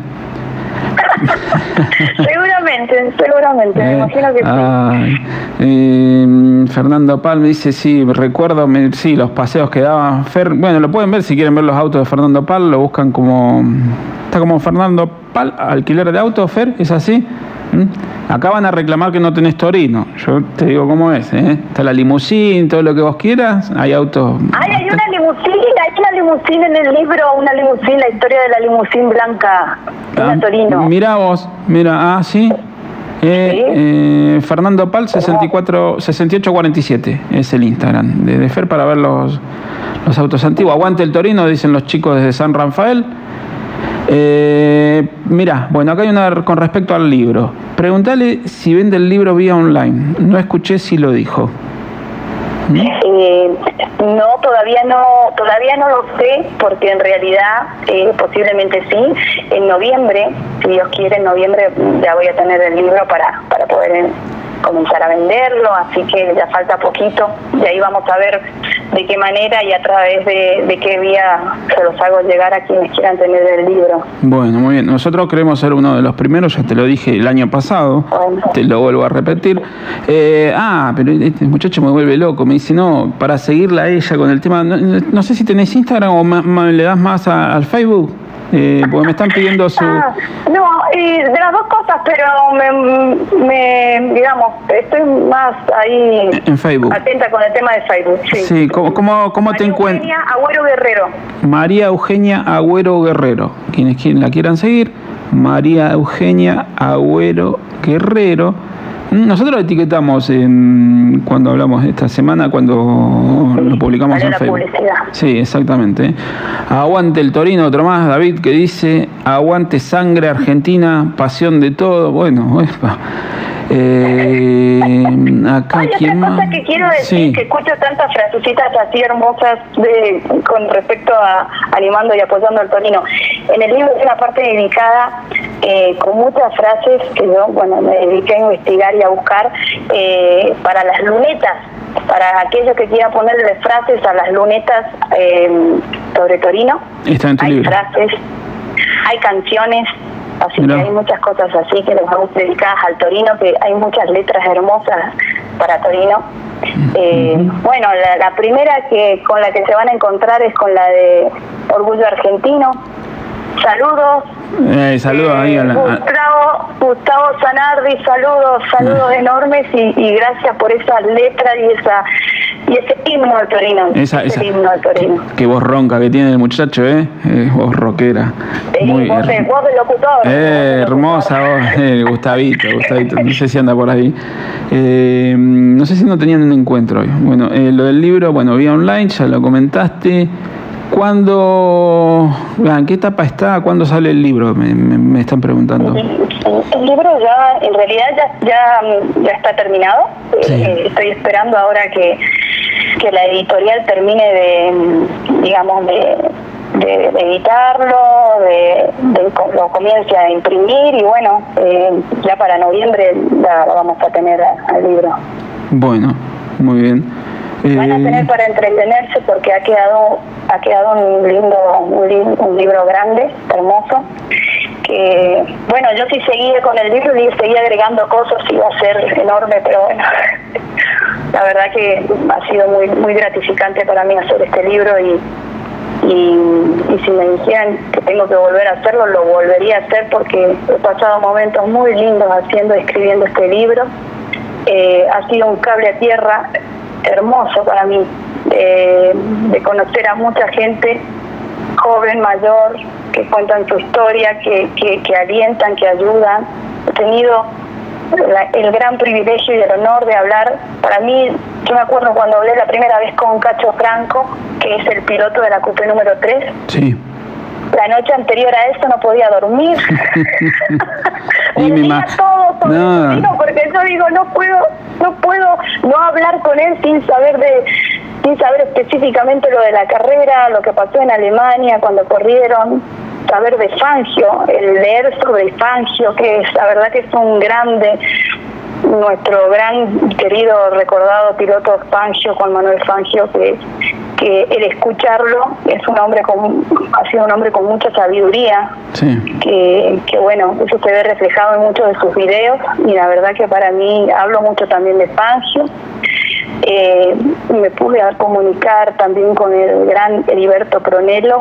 Seguramente, seguramente, me eh, imagino que ay, sí. Eh, Fernando Palme dice, sí, recuerdo, me, sí, los paseos que daba Fer. Bueno, lo pueden ver si quieren ver los autos de Fernando Pal, lo buscan como, está como Fernando Pal, alquiler de autos, Fer, ¿es así? ¿Mm? Acá van a reclamar que no tenés Torino, yo te digo cómo es, ¿eh? Está la limusín, todo lo que vos quieras, hay autos. Ay, hay una limusín, hay una limusín en el libro, una limusín, la historia de la limusín blanca, ah, una Torino. Mira vos, mira, ah, sí. Eh, ¿Sí? eh, Fernando Pal sesenta y cuatro, sesenta y ocho cuarenta y siete es el Instagram de, de Fer para ver los, los autos antiguos. Aguante el Torino, dicen los chicos desde San Rafael. Eh, mira, bueno, acá hay una con respecto al libro. Pregúntale si vende el libro vía online. No escuché si lo dijo. ¿Mm? Eh, no, todavía no, todavía no lo sé, porque en realidad eh, posiblemente sí. En noviembre, si Dios quiere, en noviembre ya voy a tener el libro para, para poder comenzar a venderlo, así que ya falta poquito, y ahí vamos a ver de qué manera y a través de, de qué vía se los hago llegar a quienes quieran tener el libro. Bueno, muy bien. Nosotros queremos ser uno de los primeros, ya te lo dije el año pasado, bueno. Te lo vuelvo a repetir. Eh, ah, pero este muchacho me vuelve loco, me dice, no, para seguirla a ella con el tema, no, no sé si tenés Instagram o ma, ma, le das más a, al Facebook. Eh, porque me están pidiendo su... Ah, no, eh, de las dos cosas, pero me, me, digamos, estoy más ahí... En Facebook. Atenta con el tema de Facebook, sí. Sí, ¿cómo, cómo, cómo te encuentras? María Eugenia Agüero Guerrero. María Eugenia Agüero Guerrero. Quienes, quienes la quieran seguir, María Eugenia Agüero Guerrero. Nosotros lo etiquetamos en, cuando hablamos esta semana, cuando sí, lo publicamos en Facebook. Publicidad. Sí, exactamente. Aguante el Torino, otro más, David, que dice, aguante sangre argentina, pasión de todo. Bueno, epa. Eh, acá Ay, quién otra más. cosa que quiero decir, sí. que escucho tantas frasecitas así hermosas de, con respecto a animando y apoyando al Torino. En el libro hay una parte dedicada eh, con muchas frases que yo, bueno, me dediqué a investigar y a buscar eh, para las lunetas, para aquellos que quieran ponerle frases a las lunetas eh, sobre Torino. Está en tu hay libro. frases, hay canciones. Así Mirá. Que hay muchas cosas así que les vamos dedicadas al Torino, que hay muchas letras hermosas para Torino. Eh, uh-huh. Bueno, la, la primera que con la que se van a encontrar es con la de Orgullo Argentino. Saludos. Eh, saludos eh, ahí a la... Gustavo, Gustavo Zanardi, saludos, saludos uh-huh. enormes y, y gracias por esas letras y esa y ese himno al Torino. Esa, ese esa. himno al Torino. Qué voz ronca que tiene el muchacho, ¿eh? eh voz rockera. Sí, muy voz, de, voz de locutor. Eh, hermosa voz, eh, Gustavito, Gustavito, no sé si anda por ahí. Eh, no sé si no tenían un encuentro hoy. Bueno, eh, lo del libro, bueno, vía online, ya lo comentaste. ¿Cuándo, en qué etapa está? ¿Cuándo sale el libro? Me, me, me están preguntando. El libro ya, en realidad ya ya, ya está terminado. Sí. Eh, estoy esperando ahora que que la editorial termine de, digamos, de, de, de editarlo, de, de lo comience a imprimir y bueno, eh, ya para noviembre la, la vamos a tener al libro. Bueno, muy bien. Van a tener para entretenerse porque ha quedado ha quedado un lindo un, li, un libro grande, hermoso, que bueno, yo sí seguía con el libro y seguía agregando cosas, iba a ser enorme, pero bueno, la verdad que ha sido muy muy gratificante para mí hacer este libro y y, y si me dijeran que tengo que volver a hacerlo, lo volvería a hacer porque he pasado momentos muy lindos haciendo y escribiendo este libro. Eh, ha sido un cable a tierra hermoso para mí, eh, de conocer a mucha gente joven, mayor, que cuentan su historia, que, que, que alientan, que ayudan. He tenido la, el gran privilegio y el honor de hablar. Para mí, yo me acuerdo cuando hablé la primera vez con Cacho Franco, que es el piloto de la Coupé número tres. Sí. La noche anterior a eso no podía dormir. y me decía todo sobre no. su hijo, porque yo digo, no puedo, no puedo no hablar con él sin saber de, sin saber específicamente lo de la carrera, lo que pasó en Alemania cuando corrieron, saber de Fangio, el leer sobre Fangio, que es, la verdad que es un grande, nuestro gran querido recordado piloto Fangio, Juan Manuel Fangio, que que el escucharlo es un hombre con ha sido un hombre con mucha sabiduría, sí. que, que bueno, eso se ve reflejado en muchos de sus videos y la verdad que para mí hablo mucho también de Fangio. Eh, me pude comunicar también con el gran Heriberto Pronello,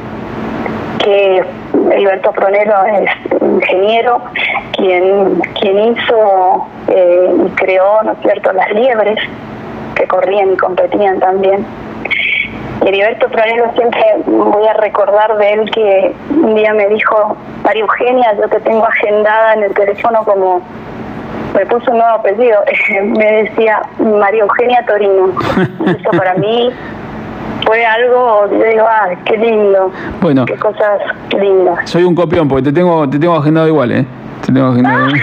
que Heriberto Pronello es ingeniero, quien quien hizo eh, y creó, ¿no es cierto?, las liebres que corrían y competían también. Heriberto Pronello, siempre voy a recordar de él que un día me dijo: María Eugenia, yo te tengo agendada en el teléfono como, me puso un nuevo apellido, me decía María Eugenia Torino. Eso para mí fue algo, yo digo, ah, qué lindo, bueno, qué cosas lindas. Soy un copión porque te tengo te tengo agendado igual, ¿eh? Te tengo agendado. Ah,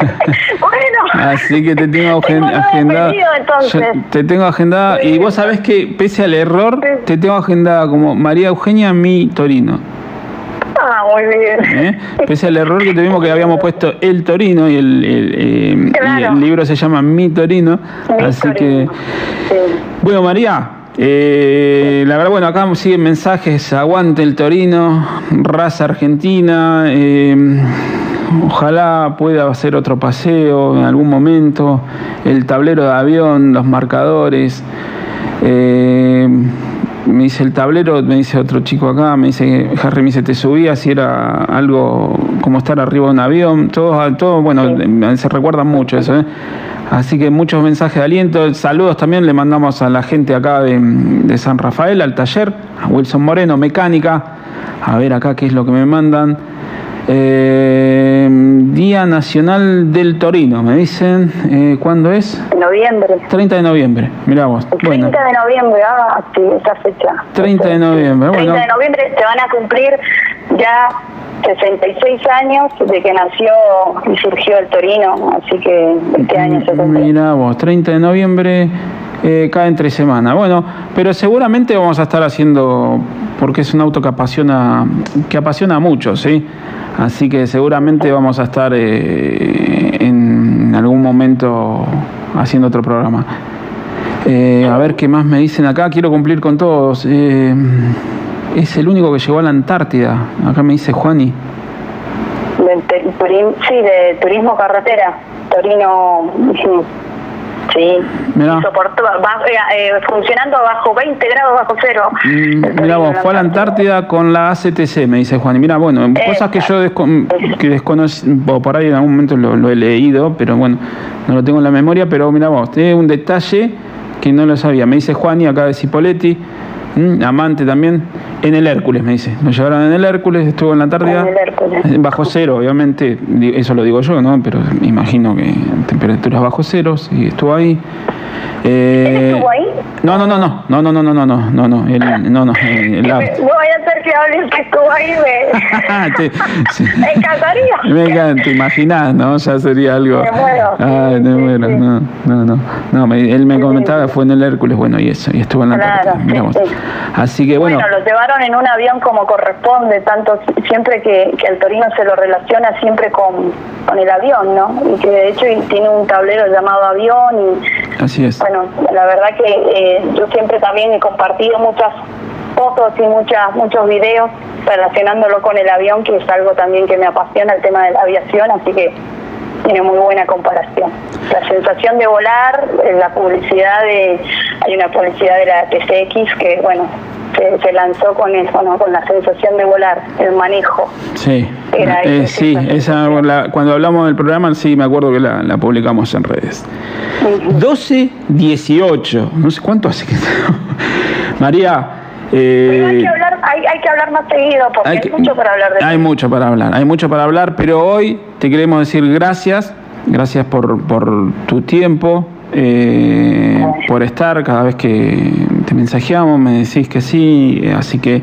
bueno. Así que te tengo, tengo agendada. Te tengo agendada sí. Y vos sabés que pese al error, sí. te tengo agendada como María Eugenia Mi Torino. Ah, muy bien. ¿Eh? Pese al error que tuvimos, que habíamos puesto El Torino y el, el, eh, claro. y el libro se llama Mi Torino. Mi así Torino. que. Sí. Bueno, María. Eh, la verdad, bueno, acá siguen mensajes: aguante el Torino, raza argentina, eh, ojalá pueda hacer otro paseo en algún momento, el tablero de avión, los marcadores, eh, me dice el tablero, me dice otro chico acá, me dice, Harry, me dice, te subías y era algo como estar arriba de un avión, todo, todo bueno, sí. se recuerda mucho eso, ¿eh? Así que muchos mensajes de aliento, saludos también le mandamos a la gente acá de, de San Rafael, al taller, a Wilson Moreno, mecánica, a ver acá qué es lo que me mandan. Eh, Día Nacional del Torino, me dicen, eh, ¿cuándo es? Noviembre. treinta de noviembre, mirá vos. El treinta bueno. de noviembre, ah, sí, esa fecha. treinta de noviembre, bueno. treinta de noviembre se van a cumplir ya sesenta y seis años de que nació y surgió el Torino, así que este año se cumple. Mirá vos, treinta de noviembre, eh, cae entre semana. Bueno, pero seguramente vamos a estar haciendo, porque es un auto que apasiona, que apasiona a muchos, ¿sí? Así que seguramente vamos a estar eh, en algún momento haciendo otro programa. Eh, a ver qué más me dicen acá, quiero cumplir con todos. Eh, es el único que llegó a la Antártida, acá me dice Juani. De, de, sí, de turismo carretera, Torino, sí, soportó, va, eh, funcionando bajo veinte grados bajo cero. Mm, mira vos, fue a la Antártida con la A C T C, me dice Juan. Mira, bueno, eh, cosas que yo descon que desconozco, por ahí en algún momento lo, lo he leído, pero bueno, no lo tengo en la memoria, pero mira vos, tiene un detalle que no lo sabía. Me dice Juan y acá de Cipoletti, mm, amante también. En el Hércules, me dice. Nos llevaron en el Hércules, estuvo en la Antártida. En el Hércules. Bajo cero, obviamente. Eso lo digo yo, ¿no? Pero me imagino que temperaturas bajo cero, y estuvo ahí. Eh, ¿Él estuvo ahí? No, no, no, no, no, no, no, no, no, no, no, él, no, no, el, el No vaya a ser que hables que estuvo ahí, me, Te, sí. me encantaría. Me encanta, te imaginás, ¿no? Ya sería algo. Me muero. Ay, me muero, no, no, no. no me, él me comentaba que fue en el Hércules, bueno, y eso, y estuvo en la Claro, Antártida, mirá vos. sí, sí. Así que bueno. Bueno, lo llevaron en un avión como corresponde, tanto siempre que, que el Torino se lo relaciona siempre con, con el avión, ¿no? Y que de hecho tiene un tablero llamado avión y Así es. bueno, la verdad que eh, yo siempre también he compartido muchas fotos y muchas muchos videos relacionándolo con el avión, que es algo también que me apasiona, el tema de la aviación, así que tiene muy buena comparación. La sensación de volar, la publicidad de, hay una publicidad de la T C X que, bueno, se, se lanzó con eso, ¿no? Con la sensación de volar, el manejo. Sí, Era eh, ese, sí, esa, la, cuando hablamos del programa, sí, me acuerdo que la, la publicamos en redes. doce dieciocho, no sé cuánto hace que... María... Eh, Pero hay que hablar, hay, hay que hablar más seguido porque hay, hay que, mucho para hablar de Hay eso. mucho para hablar, hay mucho para hablar, pero hoy te queremos decir gracias, gracias por, por tu tiempo, eh, por estar cada vez que te mensajeamos, me decís que sí, así que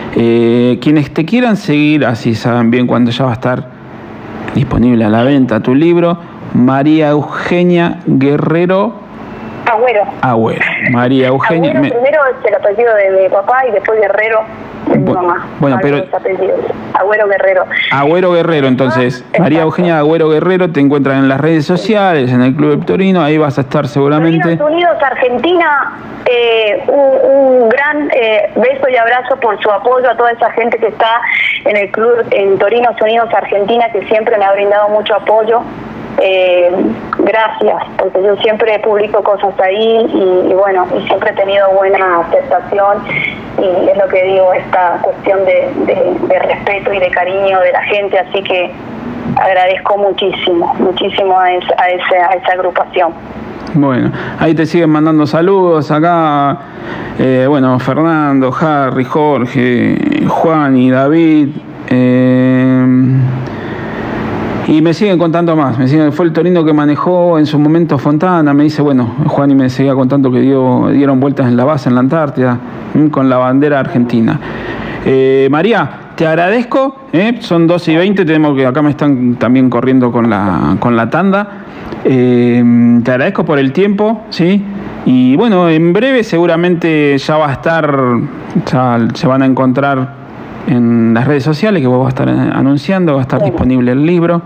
eh, quienes te quieran seguir, así saben bien cuándo ya va a estar disponible a la venta tu libro, María Eugenia Guerrero Agüero. Agüero. María Eugenia. Agüero me, primero es el apellido de mi papá y después Guerrero de mi bueno, mamá. bueno, pero Agüero Guerrero. Agüero Guerrero, entonces. Ah, María Eugenia Agüero Guerrero, te encuentran en las redes sociales, en el Club del Torino, ahí vas a estar seguramente. Estados Unidos, Argentina, eh, un, un gran eh, beso y abrazo por su apoyo a toda esa gente que está en el Club en Torino, Unidos, Argentina, que siempre me ha brindado mucho apoyo. Eh, gracias, porque yo siempre publico cosas ahí y, y bueno, y siempre he tenido buena aceptación y es lo que digo, esta cuestión de, de, de respeto y de cariño de la gente, así que agradezco muchísimo, muchísimo a esa, a esa, a esa agrupación. Bueno, ahí te siguen mandando saludos acá, eh, bueno, Fernando, Harry, Jorge, Juan y David, eh, y me siguen contando más, me siguen, fue el Torino que manejó en su momento Fontana, me dice, bueno, Juan y me seguía contando que dio, dieron vueltas en la base en la Antártida, ¿m? Con la bandera argentina. Eh, María, te agradezco, ¿eh? Son doce y veinte, tenemos que, acá me están también corriendo con la, con la tanda, eh, te agradezco por el tiempo, ¿sí? Y bueno, en breve seguramente ya va a estar, ya se van a encontrar en las redes sociales, que vos vas a estar anunciando, va a estar disponible el libro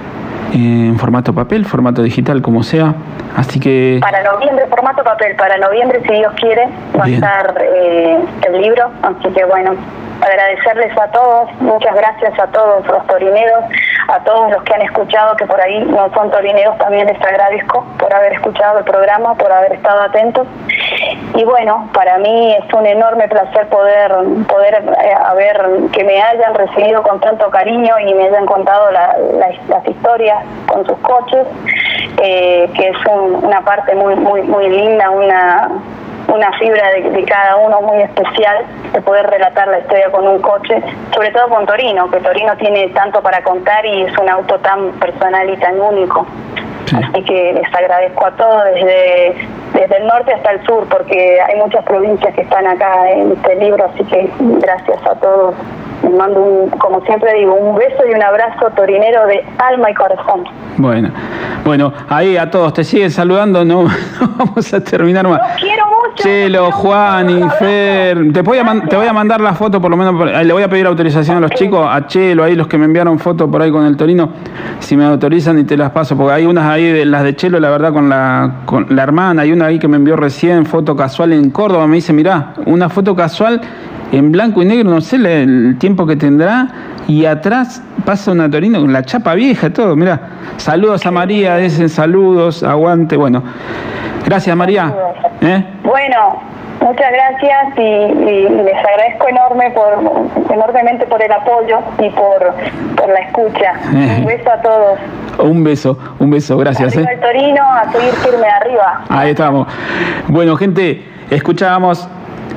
en formato papel, formato digital, como sea. Así que... Para noviembre, formato papel, para noviembre, si Dios quiere, va Bien. a estar eh, el libro. Así que bueno, agradecerles a todos, muchas gracias a todos los torineros, a todos los que han escuchado, que por ahí no son torineros, también les agradezco por haber escuchado el programa, por haber estado atentos. Y bueno, para mí es un enorme placer poder poder eh, haber, que me hayan recibido con tanto cariño y me hayan contado la, la, las historias con sus coches, eh, que es un, una parte muy muy muy linda, una una fibra de, de cada uno muy especial, de poder relatar la historia con un coche, sobre todo con Torino, que Torino tiene tanto para contar y es un auto tan personal y tan único. Sí. Así que les agradezco a todos desde, desde el norte hasta el sur, porque hay muchas provincias que están acá en este libro, así que gracias a todos. Les mando, un, como siempre digo, un beso y un abrazo torinero de alma y corazón. Bueno, bueno, ahí a todos te siguen saludando, no, no vamos a terminar más. Los quiero mucho. Chelo, Juan y Fer, te voy, a man, te voy a mandar la foto, por lo menos, por, le voy a pedir autorización a los chicos, a Chelo, ahí los que me enviaron fotos por ahí con el Torino, si me autorizan y te las paso, porque hay unas ahí, de las de Chelo, la verdad, con la, con la hermana, hay una ahí que me envió recién, foto casual en Córdoba, me dice, mirá, una foto casual en blanco y negro, no sé el tiempo que tendrá, y atrás pasa una Torino con la chapa vieja, todo, mirá. Saludos a María, dicen saludos, aguante, bueno. Gracias, María. ¿Eh? Bueno, muchas gracias y, y les agradezco enorme por, enormemente por el apoyo y por, por la escucha. Eh. Un beso a todos. Un beso, un beso, gracias. Arriba ¿eh? el Torino, a seguir firme arriba. Ahí estamos. Bueno, gente, escuchábamos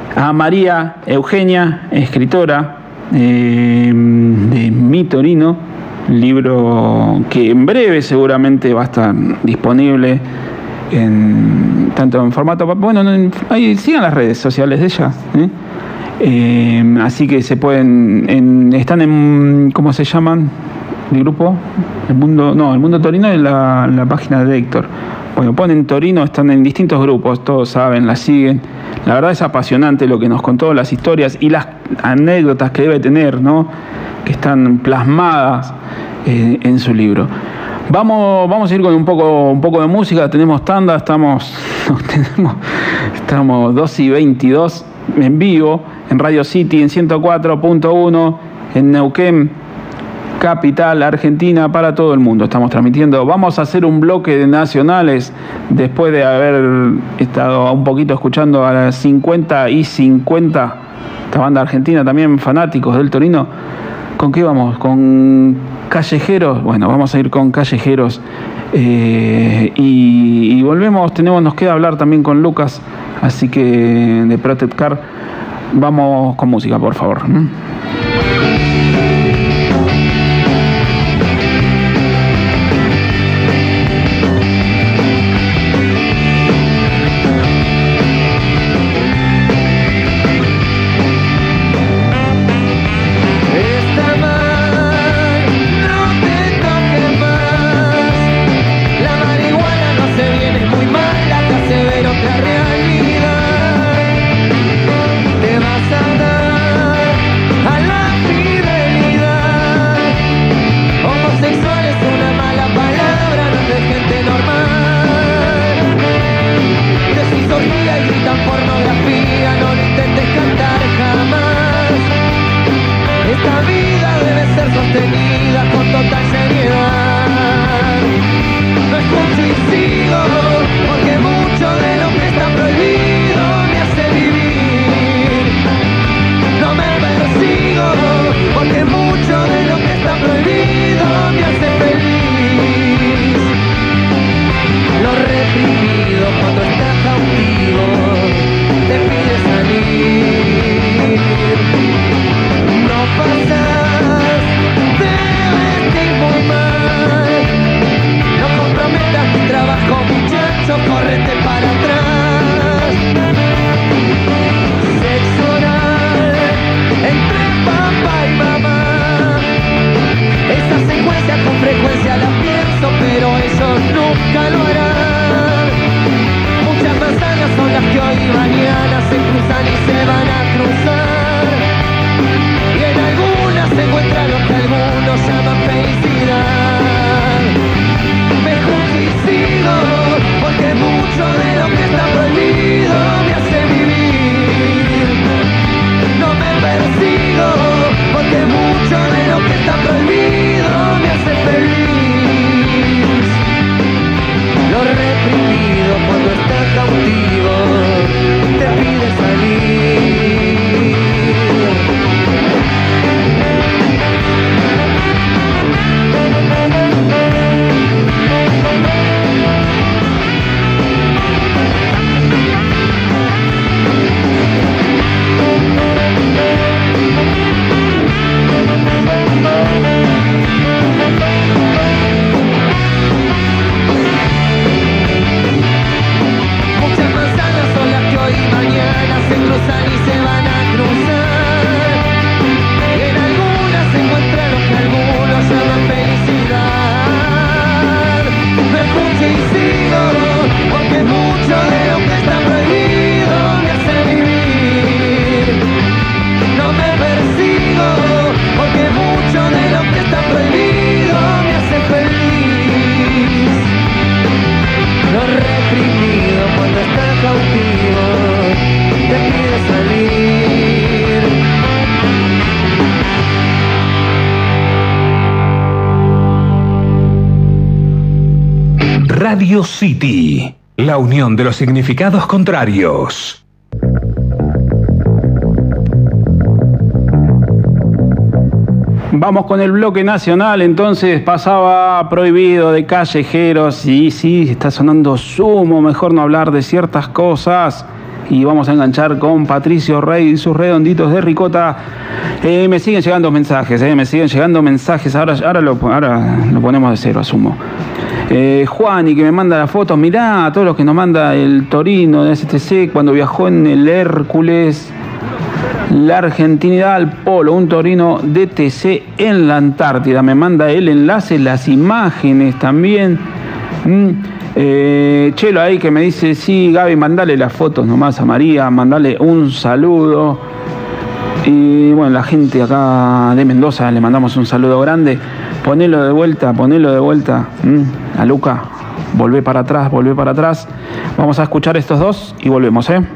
a María Eugenia, escritora eh, de Mi Torino, libro que en breve seguramente va a estar disponible en, tanto en formato, bueno, en, ahí sigan las redes sociales de ella, ¿eh? Eh, así que se pueden, en, están en, ¿cómo se llaman? El grupo, el mundo, no, el mundo Torino es la, la página de Héctor. Bueno, ponen Torino, están en distintos grupos, todos saben, la siguen. La verdad es apasionante lo que nos contó, las historias y las anécdotas que debe tener, ¿no? Que están plasmadas eh, en su libro. Vamos, vamos a ir con un poco, un poco de música, tenemos tanda, estamos, tenemos, estamos dos y veintidós en vivo, en Radio City, en ciento cuatro punto uno, en Neuquén, capital argentina, para todo el mundo. Estamos transmitiendo. Vamos a hacer un bloque de nacionales después de haber estado un poquito escuchando a las cincuenta y cincuenta, esta banda argentina también, fanáticos del Torino. ¿Con qué vamos? ¿Con Callejeros? Bueno, vamos a ir con Callejeros eh, y, y volvemos. Tenemos, nos queda hablar también con Lucas, así que de Protect Car. Vamos con música, por favor. Radio City, la unión de los significados contrarios. Vamos con el bloque nacional, entonces pasaba Prohibido de Callejeros y sí, está sonando Sumo, mejor no hablar de ciertas cosas. y vamos a enganchar con Patricio Rey y sus redonditos de ricota. Eh, me siguen llegando mensajes, eh, me siguen llegando mensajes. Ahora, ahora, lo, ahora lo ponemos de cero, asumo. Eh, Juan, y que me manda las fotos. Mirá a todos los que nos manda el Torino de S T C cuando viajó en el Hércules. La Argentinidad al Polo, un Torino D T C en la Antártida. Me manda el enlace, las imágenes también. Mm. Eh, Chelo ahí que me dice, sí, Gaby, mandale las fotos nomás a María, mandale un saludo. Y bueno, la gente acá de Mendoza, le mandamos un saludo grande. Ponelo de vuelta, ponelo de vuelta. Mm. A Luca, volvé para atrás, volvé para atrás. Vamos a escuchar estos dos y volvemos, ¿eh?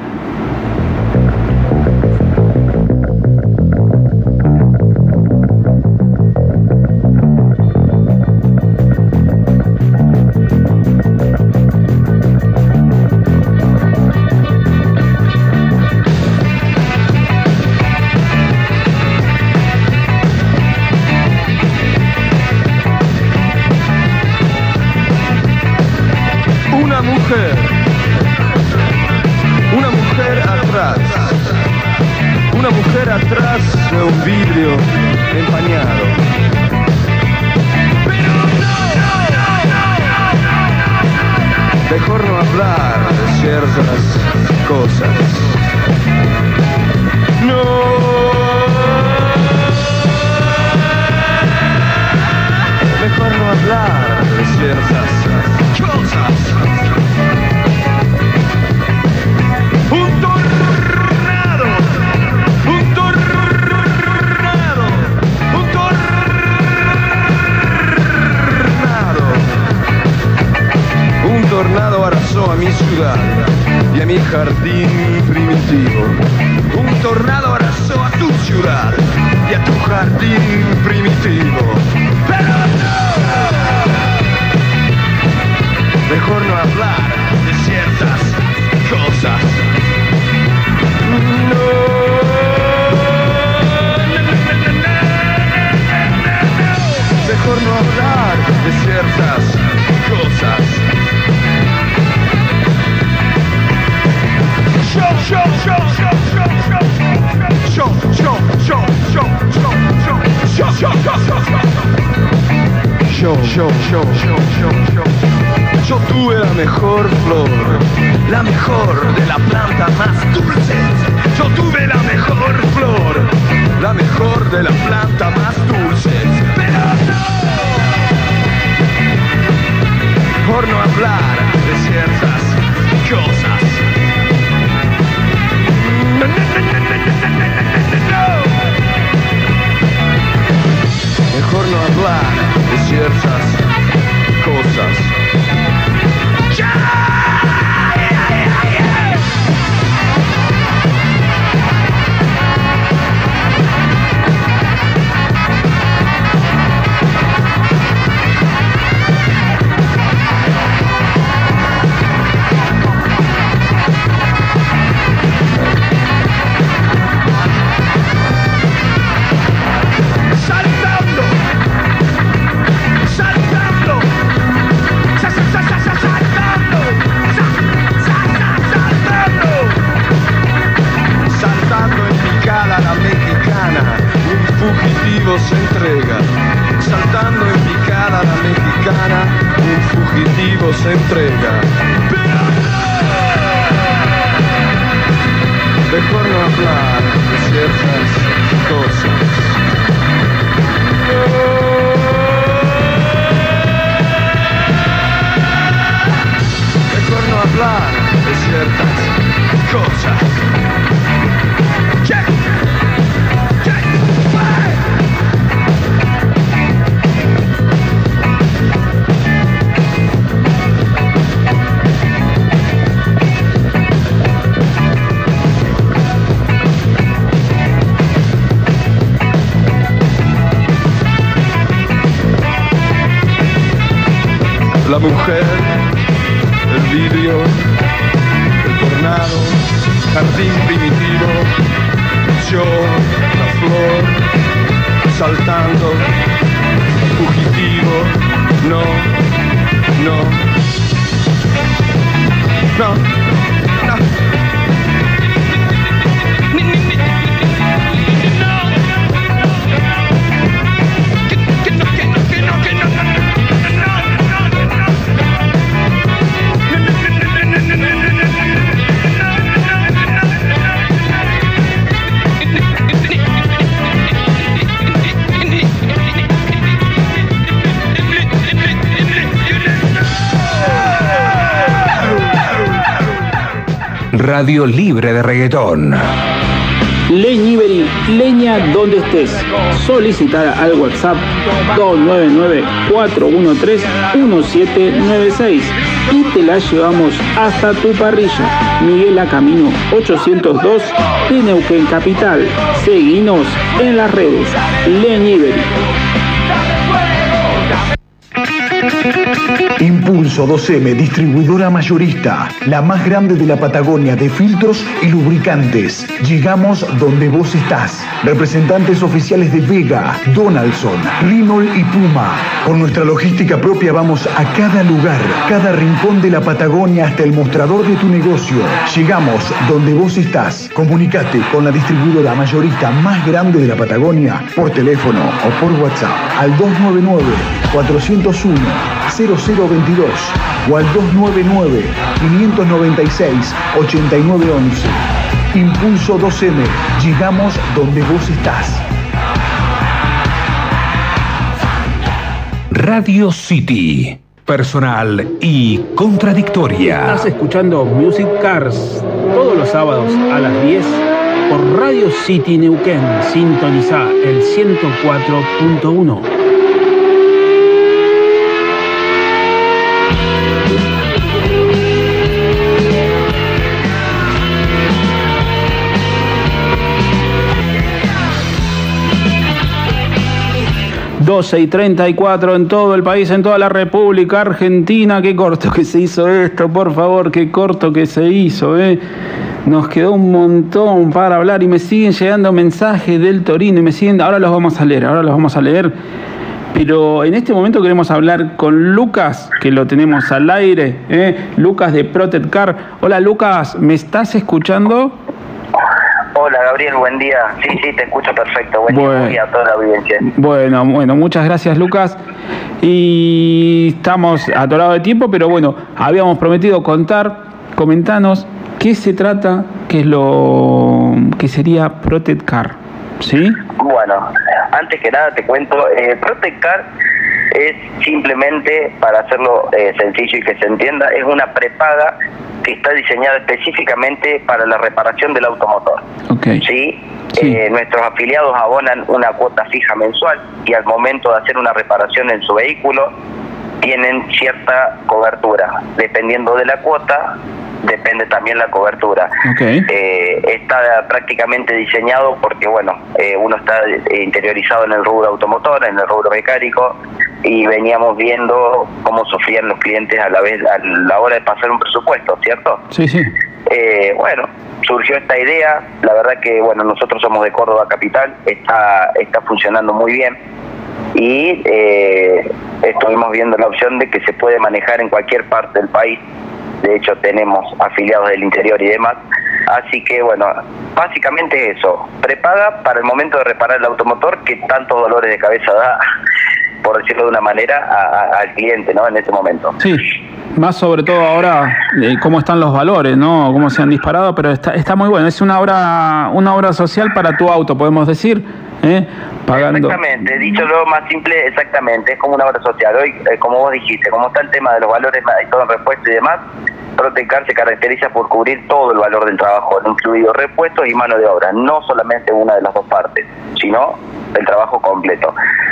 La mujer, el vidrio, el tornado, jardín primitivo, yo, la flor, saltando, fugitivo, no, no, no, Radio libre de reggaetón. Leña Iberi, leña donde estés. Solicitar al WhatsApp dos nueve nueve, cuatro uno tres, uno siete nueve seis y te la llevamos hasta tu parrilla. Miguel A. Camino ochocientos dos de Neuquén Capital. Seguinos en las redes. Leña Iberi. Impulso dos eme, distribuidora mayorista, la más grande de la Patagonia de filtros y lubricantes. Llegamos donde vos estás. Representantes oficiales de Vega, Donaldson, Renault y Puma. Con nuestra logística propia vamos a cada lugar, cada rincón de la Patagonia hasta el mostrador de tu negocio. Llegamos donde vos estás. Comunicate con la distribuidora mayorista más grande de la Patagonia por teléfono o por WhatsApp al dos nueve nueve, cuatro cero uno, cero cero veintidós o al dos nueve nueve, cinco nueve seis, ocho nueve once. Impulso dos eme. Llegamos donde vos estás. Radio City. Personal y contradictoria. Estás escuchando Music Cars todos los sábados a las diez por Radio City Neuquén. Sintoniza el ciento cuatro punto uno. doce y treinta y cuatro en todo el país, en toda la República Argentina. Qué corto que se hizo esto, por favor, qué corto que se hizo, ¿eh? Nos quedó un montón para hablar y me siguen llegando mensajes del Torino y me siguen, ahora los vamos a leer, ahora los vamos a leer. Pero en este momento queremos hablar con Lucas, que lo tenemos al aire, ¿eh? Lucas de Protect Car. Hola Lucas, ¿me estás escuchando? Hola Gabriel, buen día. Sí, sí, te escucho perfecto. Buen bueno, día a toda la audiencia. Bueno, bueno, muchas gracias Lucas. Y estamos atorados de tiempo, pero bueno, habíamos prometido contar, comentanos qué se trata, qué es lo que sería Protect Car, ¿sí? Bueno, antes que nada te cuento, eh, Protect Car es simplemente, para hacerlo eh, sencillo y que se entienda, es una prepaga que está diseñada específicamente para la reparación del automotor. Okay. ¿Sí? Sí. Eh, nuestros afiliados abonan una cuota fija mensual y al momento de hacer una reparación en su vehículo tienen cierta cobertura. Dependiendo de la cuota, depende también la cobertura. Okay. Eh, está prácticamente diseñado porque, bueno, eh, uno está interiorizado en el rubro automotor, en el rubro mecánico, y veníamos viendo cómo sufrían los clientes a la vez a la hora de pasar un presupuesto, ¿cierto? Sí, sí. Eh, bueno, surgió esta idea, la verdad que, bueno, nosotros somos de Córdoba capital, está, está funcionando muy bien, y eh, estuvimos viendo la opción de que se puede manejar en cualquier parte del país. De hecho tenemos afiliados del interior y demás, así que bueno, básicamente eso, prepaga para el momento de reparar el automotor que tantos dolores de cabeza da, por decirlo de una manera, a, a, al cliente, ¿no? En ese momento. Sí, más sobre todo ahora eh, cómo están los valores, ¿no? Cómo se han disparado, pero está está muy bueno, es una obra una obra social para tu auto, podemos decir, ¿eh? Pagando. Exactamente, dicho lo más simple, exactamente, es como una obra social. Hoy, eh, como vos dijiste, como está el tema de los valores y todo en repuesto y demás, Protect Car se caracteriza por cubrir todo el valor del trabajo, incluido repuestos y mano de obra, no solamente una de las dos partes, sino el trabajo completo.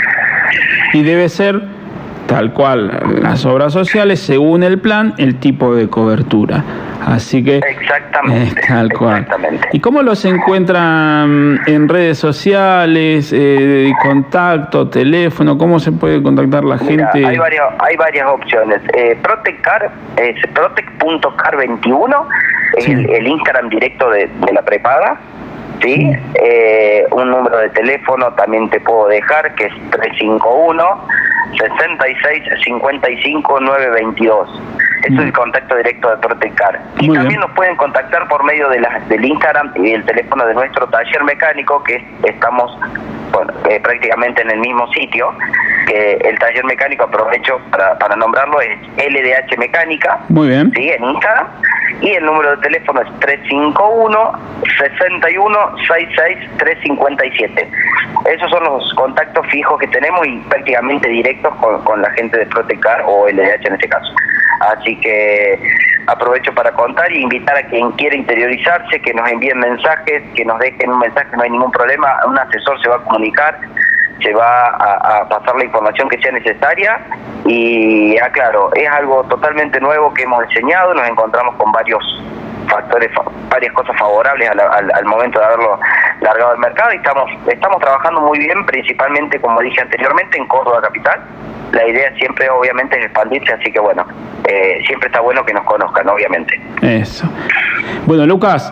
Y debe ser tal cual las obras sociales, según el plan, el tipo de cobertura. Así que exactamente, eh, tal cual. Exactamente. ¿Y cómo los encuentran en redes sociales, eh, contacto, teléfono? ¿Cómo se puede contactar la Mira, gente? Hay varias, hay varias opciones. Eh, Protect Car es protect punto car veintiuno, es sí. el, el Instagram directo de, de la prepaga. ¿Sí? Eh, un número de teléfono también te puedo dejar, que es tres cinco uno, seis seis cinco cinco nueve dos dos. Eso es el contacto directo de Proteccar. Y Muy también bien. nos pueden contactar por medio de la, del Instagram y el teléfono de nuestro taller mecánico, que estamos bueno, eh, prácticamente en el mismo sitio. Que el taller mecánico, aprovecho para, para nombrarlo, es L D H Mecánica. Muy bien. Sí, en Instagram. Y el número de teléfono es tres cinco uno, seis uno, seis seis, tres cinco siete. Esos son los contactos fijos que tenemos y prácticamente directos con, con la gente de Proteccar o L D H en este caso. Así que aprovecho para contar y invitar a quien quiera interiorizarse, que nos envíen mensajes, que nos dejen un mensaje, no hay ningún problema, un asesor se va a comunicar, se va a, a pasar la información que sea necesaria y aclaro, es algo totalmente nuevo que hemos enseñado, nos encontramos con varios factores, varias cosas favorables al, al, al momento de haberlo largado al mercado y estamos, estamos trabajando muy bien, principalmente, como dije anteriormente, en Córdoba capital. La idea siempre obviamente es expandirse, así que bueno, eh, siempre está bueno que nos conozcan, obviamente. Eso. Bueno, Lucas,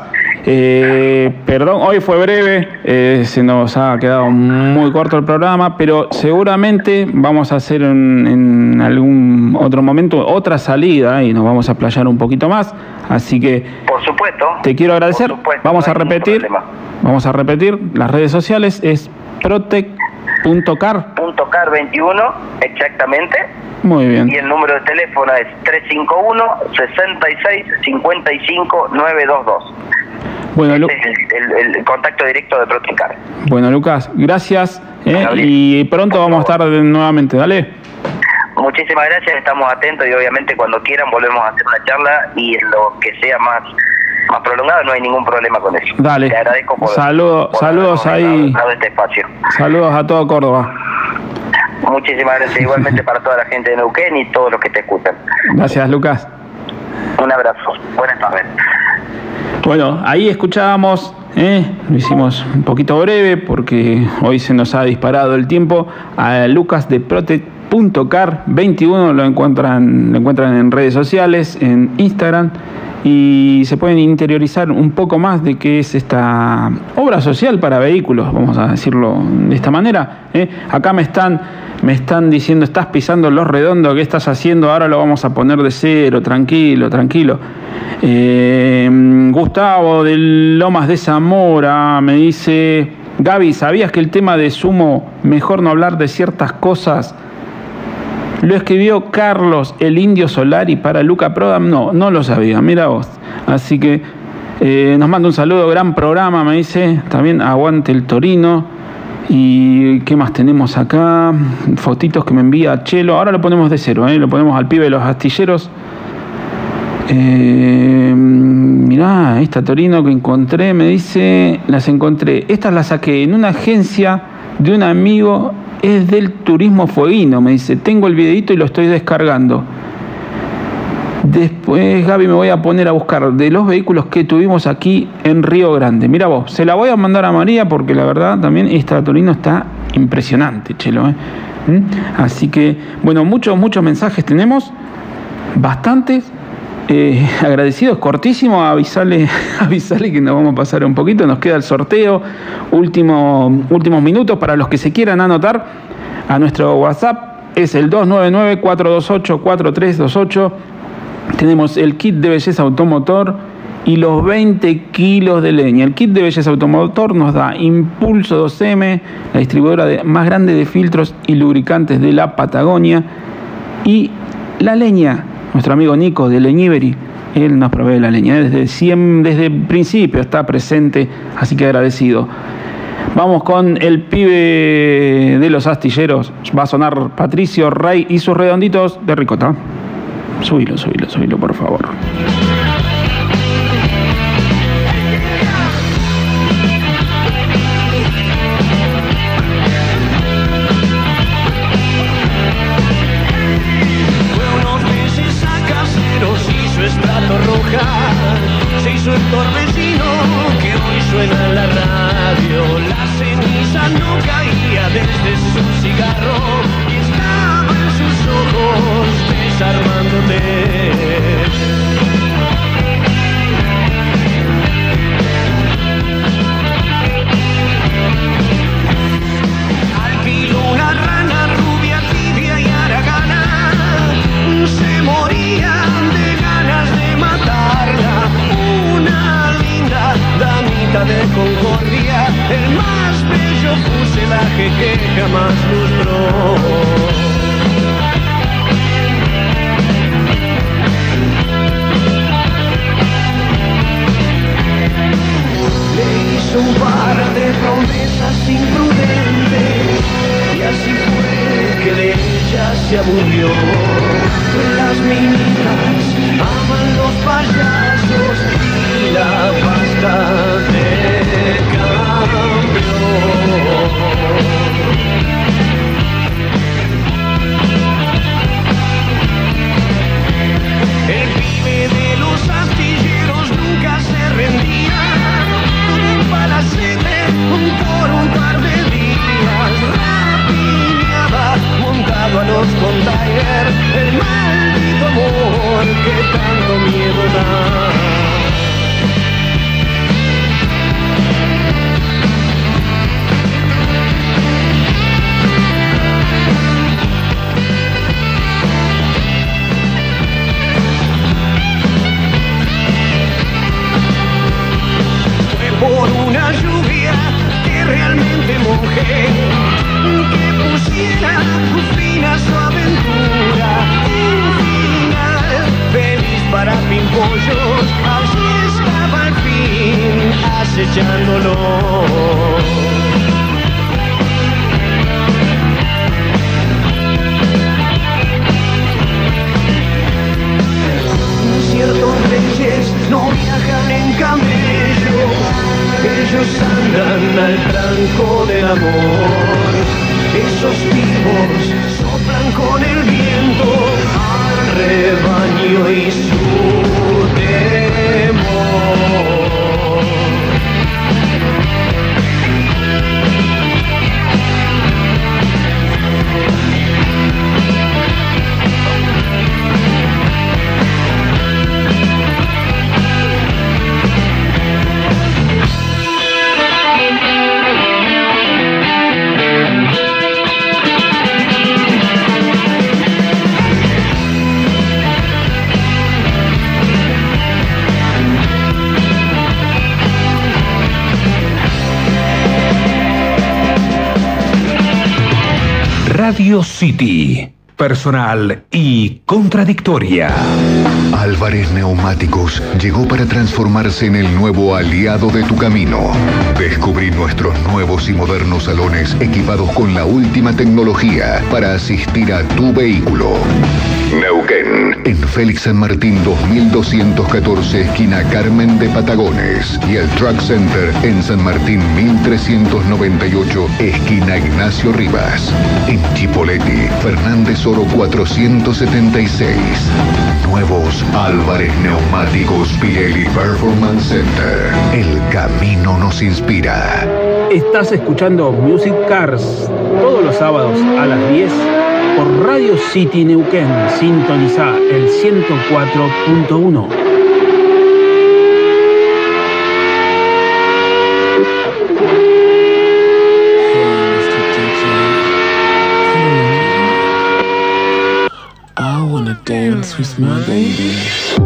eh, perdón, hoy fue breve, eh, se nos ha quedado muy corto el programa, pero seguramente vamos a hacer en, en algún otro momento otra salida y nos vamos a playar un poquito más, así que por supuesto, te quiero agradecer. supuesto, vamos no a hay ningún repetir, problema. vamos a repetir las redes sociales, es protec punto car. Punto car veintiuno, exactamente. Muy bien. Y el número de teléfono es tres cinco uno, seis seis, cinco cinco, nueve dos dos. Bueno, Lu- Este es el, el- el contacto directo de Proteccar. bueno, Lucas, gracias, eh, Gabriel, y pronto vamos a estar de- nuevamente, dale. Muchísimas gracias, estamos atentos y obviamente cuando quieran volvemos a hacer una charla y en lo que sea más más prolongado no hay ningún problema con eso. Dale. Te agradezco por, Saludo- por saludos habernos ahí. dado este espacio. Saludos a todo Córdoba. Muchísimas gracias igualmente para toda la gente de Neuquén y todos los que te escuchan. Gracias, Lucas. Un abrazo. Buenas tardes. Bueno, ahí escuchábamos, ¿eh? Lo hicimos un poquito breve porque hoy se nos ha disparado el tiempo. A Lucas de protec punto car veintiuno lo encuentran, lo encuentran en redes sociales, en Instagram, y se pueden interiorizar un poco más de qué es esta obra social para vehículos, vamos a decirlo de esta manera, ¿eh? Acá me están, me están diciendo, estás pisando los redondos, ¿qué estás haciendo? Ahora lo vamos a poner de cero, tranquilo, tranquilo. Eh, Gustavo de Lomas de Zamora me dice, Gaby, ¿sabías que el tema de sumo, mejor no hablar de ciertas cosas? Lo escribió Carlos, el Indio Solari, para Luca Prodam. No, no lo sabía, mira vos. Así que eh, nos manda un saludo, gran programa, me dice. También aguante el Torino. ¿Y qué más tenemos acá? Fotitos que me envía Chelo. Ahora lo ponemos de cero, ¿eh? Lo ponemos al pibe de los astilleros. Eh, mirá, esta Torino que encontré, me dice, las encontré. Estas las saqué en una agencia de un amigo, es del turismo fueguino, me dice, tengo el videito y lo estoy descargando. Después, Gaby, me voy a poner a buscar de los vehículos que tuvimos aquí en Río Grande. Mira vos, se la voy a mandar a María porque la verdad también esta Torino está impresionante, Chelo, ¿eh? ¿Mm? Así que, bueno, muchos, muchos mensajes tenemos, bastantes. Eh, agradecidos, cortísimo, avisale, avisale que nos vamos a pasar un poquito, nos queda el sorteo, último, últimos minutos para los que se quieran anotar a nuestro WhatsApp, es el dos nueve nueve, cuatro dos ocho, cuatro tres dos ocho. Tenemos el kit de belleza automotor y los veinte kilos de leña. El kit de belleza automotor nos da Impulso dos eme, la distribuidora de, más grande de filtros y lubricantes de la Patagonia, y la leña, nuestro amigo Nico de Leñiberi, él nos provee la leña. Desde, siempre, desde el principio está presente, así que agradecido. Vamos con el pibe de los astilleros. Va a sonar Patricio Rey y sus redonditos de ricota. Subilo, subilo, subilo, por favor. Estrato roja, se hizo el torbellino que hoy suena en la radio. La ceniza no caía desde su cigarro y estaba en sus ojos desarmándote. se aburrió. Las meninas aman los payasos y la pasta de cambio. El pibe de los astilleros nunca se rendía. Para hacerle por un par de días rapiñaba montado a los containers. El maldito amor que tanto miedo da. Por una lluvia que realmente mojé, que pusiera fin a su aventura. Un final feliz para Pimpollos, allí estaba al fin acechándolo. Ciertos reyes no viajan en camello, ellos andan al tranco del amor. Esos tipos soplan con el viento al rebaño y su temor. Radio City, personal y contradictoria. Álvarez Neumáticos llegó para transformarse en el nuevo aliado de tu camino. Descubrí nuestros nuevos y modernos salones equipados con la última tecnología para asistir a tu vehículo. Neuquén, en Félix San Martín dos mil doscientos catorce, esquina Carmen de Patagones. Y el Truck Center en San Martín mil trescientos noventa y ocho, esquina Ignacio Rivas. En Chipoleti, Fernández Oro cuatrocientos setenta y seis. Nuevos Álvarez Neumáticos Pirelli Performance Center. El camino nos inspira. Estás escuchando Music Cars todos los sábados a las diez por Radio City Neuquén. Sintoniza el ciento cuatro punto uno. I wanna dance with my baby.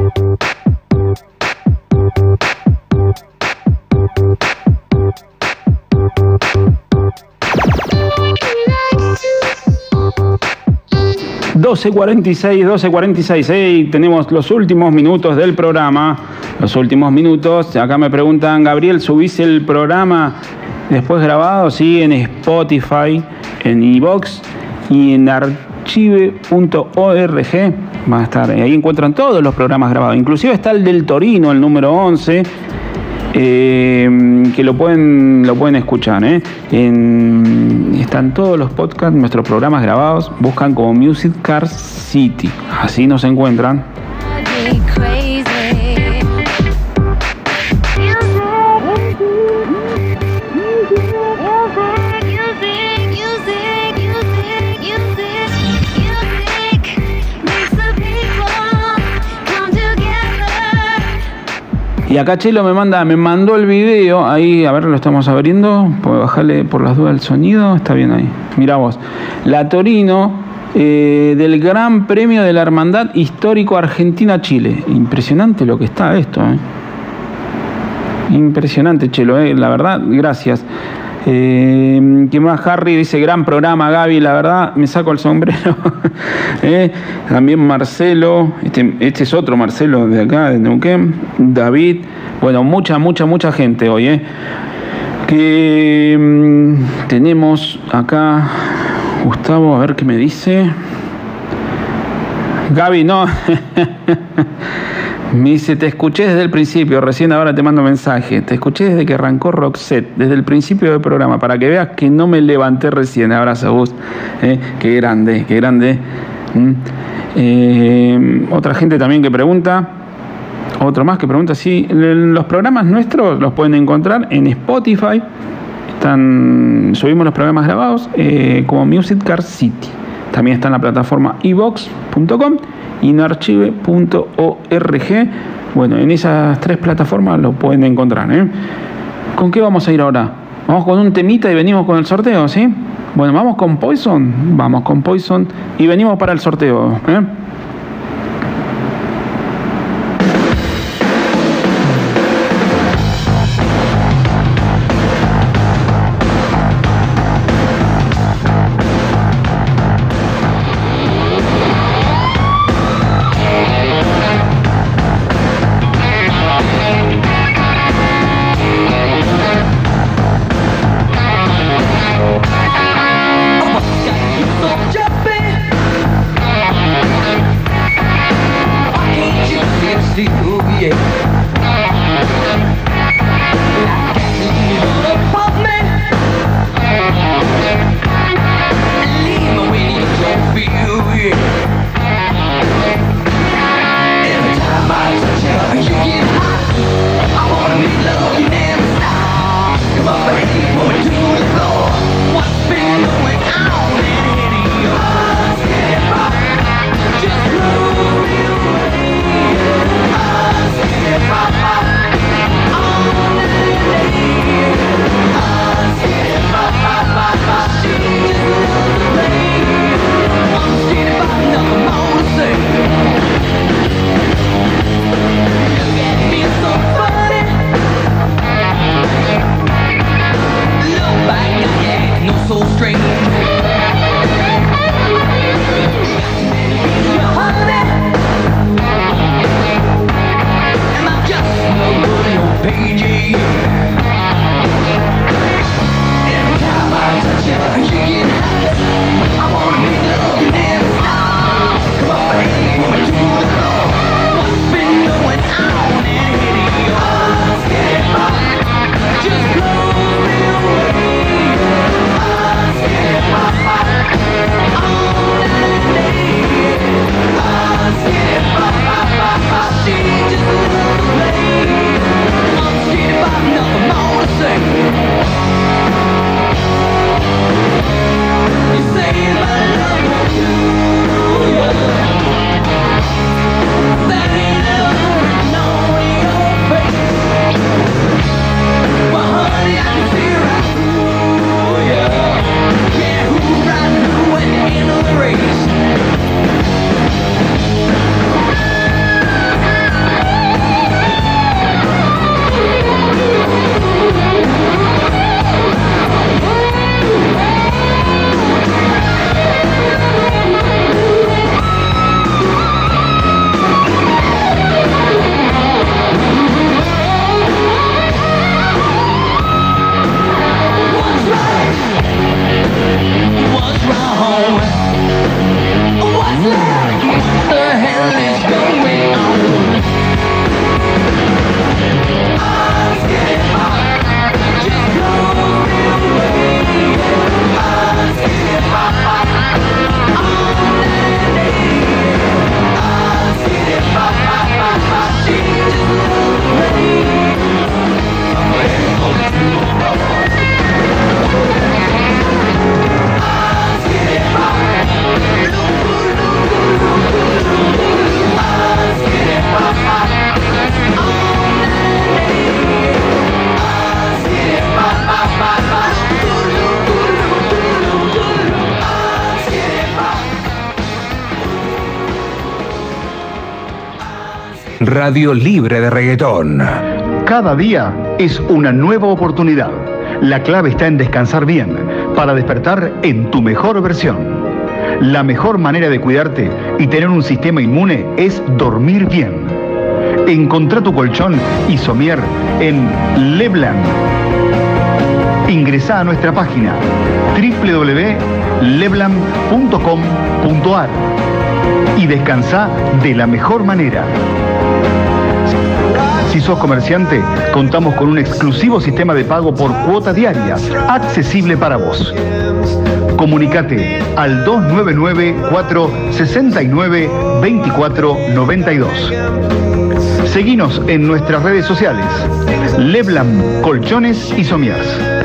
doce cuarenta y seis, doce cuarenta y seis, hey, tenemos los últimos minutos del programa, los últimos minutos. Acá me preguntan, Gabriel, ¿subís el programa después grabado? Sí, en Spotify, en iVoox y en archive punto org va a estar, ahí encuentran todos los programas grabados, inclusive está el del Torino, el número once, eh, que lo pueden lo pueden escuchar, ¿eh? En, están todos los podcasts, nuestros programas grabados, buscan como Music Cars City, así nos encuentran. Y acá Chelo me manda, me mandó el video, ahí, a ver, lo estamos abriendo, puedo bajarle por las dudas el sonido, está bien ahí. Mirá vos, la Torino eh, del Gran Premio de la Hermandad Histórico Argentina-Chile. Impresionante lo que está esto, eh. Impresionante, Chelo, eh, la verdad, gracias. Eh, ¿Qué más? Harry dice, gran programa, Gaby, la verdad, me saco el sombrero. eh, también Marcelo, este, este es otro Marcelo de acá, de Neuquén, David, bueno, mucha, mucha, mucha gente hoy, eh. Que mmm, tenemos acá, Gustavo, a ver qué me dice. Gaby, no. Me dice, te escuché desde el principio, recién ahora te mando mensaje. Te escuché desde que arrancó Roxette, desde el principio del programa, para que veas que no me levanté recién. Abrazo, Gus. Eh, qué grande, qué grande. ¿Mm? Eh, otra gente también que pregunta, otro más que pregunta, sí, los programas nuestros los pueden encontrar en Spotify. Están, subimos los programas grabados eh, como Music Car City. También está en la plataforma i vox punto com y inarchive punto org. Bueno, en esas tres plataformas lo pueden encontrar, ¿eh? ¿Con qué vamos a ir ahora? Vamos con un temita y venimos con el sorteo, ¿sí? Bueno, vamos con Poison. Vamos con Poison y venimos para el sorteo, ¿eh? Radio libre de reggaetón. Cada día es una nueva oportunidad. La clave está en descansar bien, para despertar en tu mejor versión. La mejor manera de cuidarte y tener un sistema inmune es dormir bien. Encontrá tu colchón y somier en Lebland. Ingresá a nuestra página doble u doble u doble u punto lebland punto com punto a r. y descansá de la mejor manera. Si sos comerciante, contamos con un exclusivo sistema de pago por cuota diaria, accesible para vos. Comunicate al dos nueve nueve, cuatro seis nueve, dos cuatro nueve dos. Seguinos en nuestras redes sociales. Leblanc Colchones y Somiers.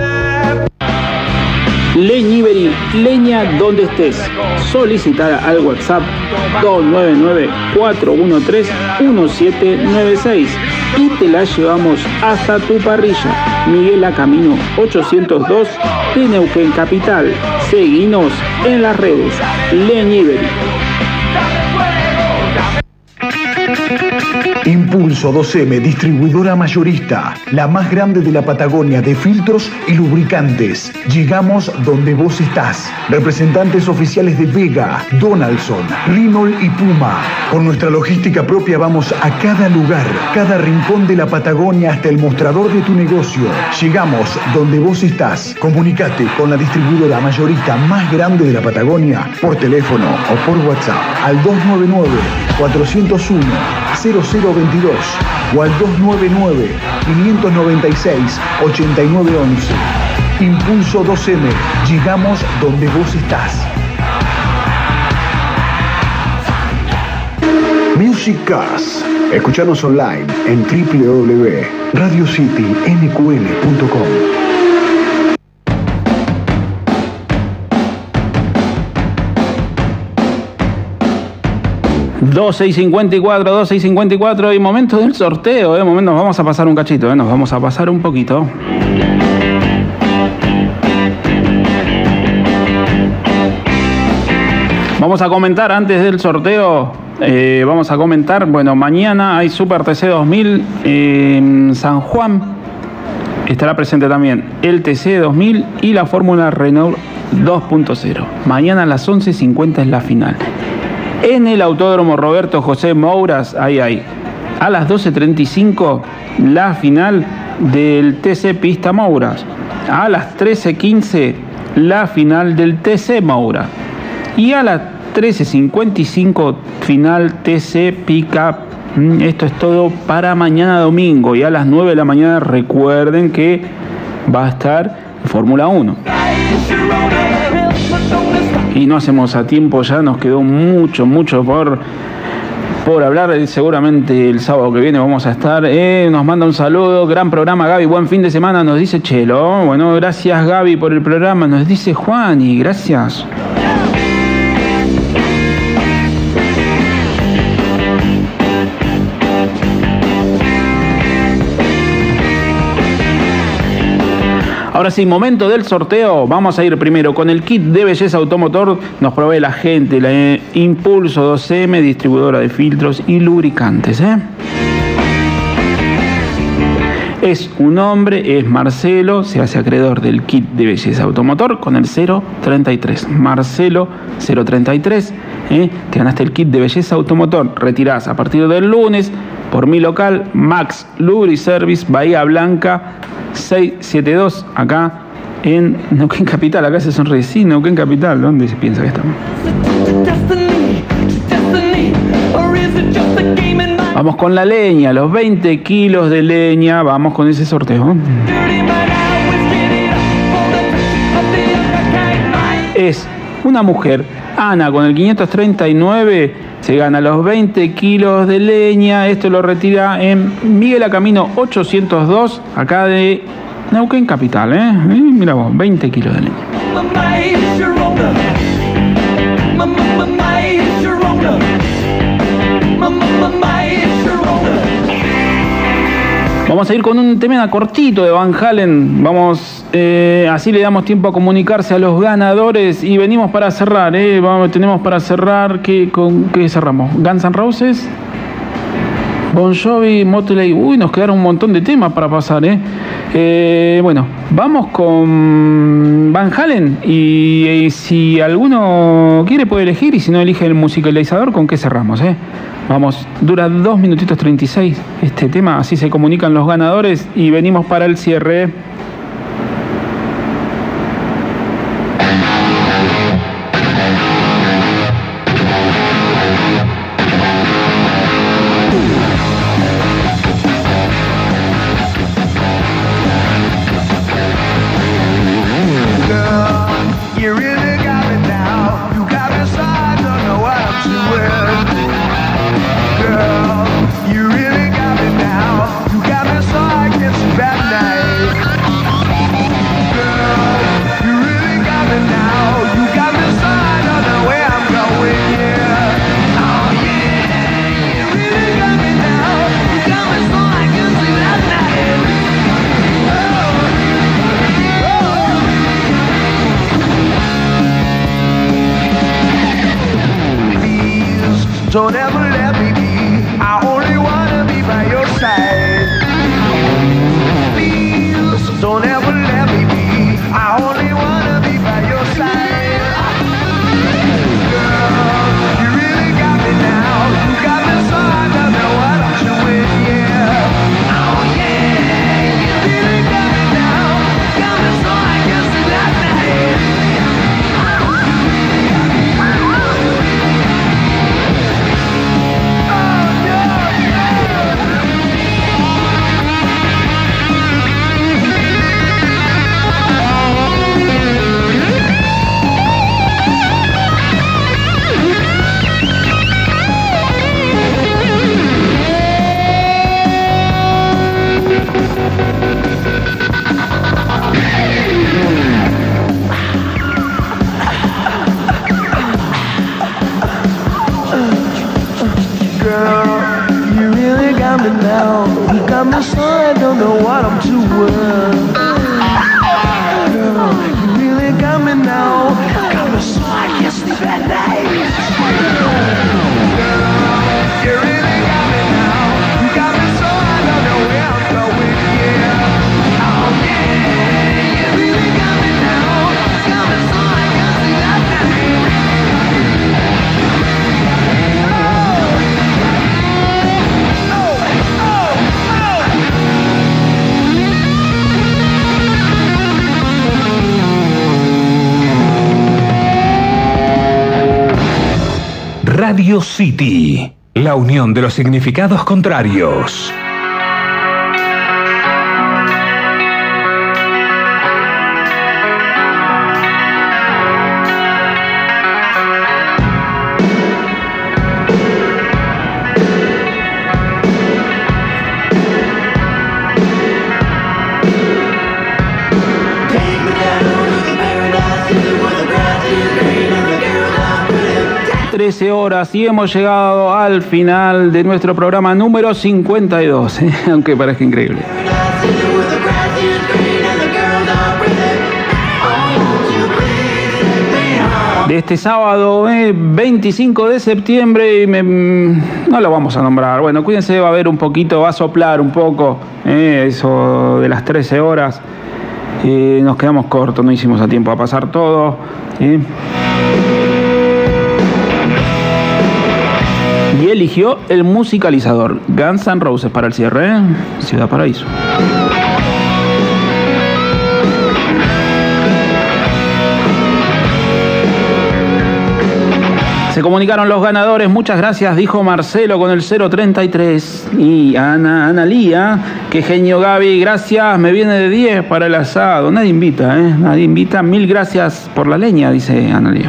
Leñiberi, leña donde estés. Solicitar al WhatsApp dos nueve nueve, cuatro uno tres, uno siete nueve seis y te la llevamos hasta tu parrilla. Miguel Camino ochocientos dos de Neuquén Capital. Seguinos en las redes. Leñiberi. Impulso dos eme, distribuidora mayorista, la más grande de la Patagonia de filtros y lubricantes. Llegamos donde vos estás. Representantes oficiales de Vega, Donaldson, Rinol y Puma. Con nuestra logística propia vamos a cada lugar, cada rincón de la Patagonia hasta el mostrador de tu negocio. Llegamos donde vos estás. Comunicate con la distribuidora mayorista más grande de la Patagonia por teléfono o por WhatsApp al dos nueve nueve, cuatro cero uno, cero cero veintidós o al dos nueve nueve, cinco nueve seis, ocho nueve once. Impulso dos eme, llegamos donde vos estás. Music Cars. Escuchanos online en doble u doble u doble u punto radio city n q l punto com. doce y cincuenta y cuatro, doce y cincuenta y cuatro y momento del sorteo, eh, momento, nos vamos a pasar un cachito, eh, nos vamos a pasar un poquito. Vamos a comentar antes del sorteo, eh, vamos a comentar, bueno, mañana hay Super T C dos mil en San Juan, estará presente también el T C dos mil y la Fórmula Renault dos punto cero. Mañana a las once cincuenta es la final. En el Autódromo Roberto José Mouras, ahí hay, a las doce treinta y cinco, la final del T C Pista Mouras. A las trece quince, la final del T C Moura. Y a las trece cincuenta y cinco, final T C Pickup. Esto es todo para mañana domingo. Y a las nueve de la mañana recuerden que va a estar Fórmula uno. Y no hacemos a tiempo, ya nos quedó mucho, mucho por, por hablar. Seguramente el sábado que viene vamos a estar. Eh, nos manda un saludo, gran programa Gaby, buen fin de semana, nos dice Chelo. Bueno, gracias Gaby por el programa, nos dice Juan y gracias. Ahora sí, momento del sorteo. Vamos a ir primero con el kit de belleza automotor. Nos provee la gente, la eh, Impulso dos eme, distribuidora de filtros y lubricantes. ¿eh? Es un hombre, es Marcelo, se hace acreedor del kit de belleza automotor con el cero treinta y tres. Marcelo cero treinta y tres. ¿eh? Te ganaste el kit de belleza automotor. Retirás a partir del lunes por mi local, Max Lubri Service, Bahía Blanca seiscientos setenta y dos, acá en Neuquén Capital. Acá se sonríe, sí, Neuquén Capital. ¿Dónde se piensa que estamos? Vamos con la leña, los veinte kilos de leña. Vamos con ese sorteo. Es una mujer, Ana, con el quinientos treinta y nueve. Se gana los veinte kilos de leña. Esto lo retira en Miguel Camino ochocientos dos, acá de Neuquén Capital. ¿eh? ¿Eh? Mira vos, veinte kilos de leña. Vamos a ir con un tema cortito de Van Halen. Vamos, eh, así le damos tiempo a comunicarse a los ganadores y venimos para cerrar. Eh. Vamos, tenemos para cerrar, ¿qué, con, ¿qué cerramos? Guns N' Roses, Bon Jovi, Motley. Uy, nos quedaron un montón de temas para pasar. Eh. Eh, bueno, vamos con Van Halen y, y si alguno quiere puede elegir y si no elige el musicalizador, ¿con qué cerramos? Eh? Vamos, dura dos minutitos treinta y seis este tema, así se comunican los ganadores y venimos para el cierre. Don't ever let me be. I only wanna be by your side. Please, don't ever let me be. I only wanna be by your side. Girl, you really got me now. You got me so I don't know what I'm doing, yeah. Oh yeah, you really got me now. Got me so I guess it's that night. Now, you got me so I don't know what I'm doing. Girl, you really got me now. Got me so I can't sleep at night. Girl, you really got me now. You got me so I don't know where I'm going. Yeah. Oh yeah, you really got me now. Got me so I can't sleep at night. Radio City, la unión de los significados contrarios. trece horas y hemos llegado al final de nuestro programa número cincuenta y dos, ¿eh? Aunque parezca increíble. De este sábado, eh, veinticinco de septiembre, y me, no lo vamos a nombrar. Bueno, cuídense, va a haber un poquito, va a soplar un poco, eh, eso de las trece horas. Eh, nos quedamos cortos, no hicimos a tiempo a pasar todo. ¿eh? Y eligió el musicalizador Guns N' Roses para el cierre, ¿eh? Ciudad Paraíso. Se comunicaron los ganadores, muchas gracias, dijo Marcelo con el cero treinta y tres. Y Ana, Analía, qué genio Gaby, gracias, me viene de diez para el asado. Nadie invita, ¿eh? Nadie invita, mil gracias por la leña, dice Analía.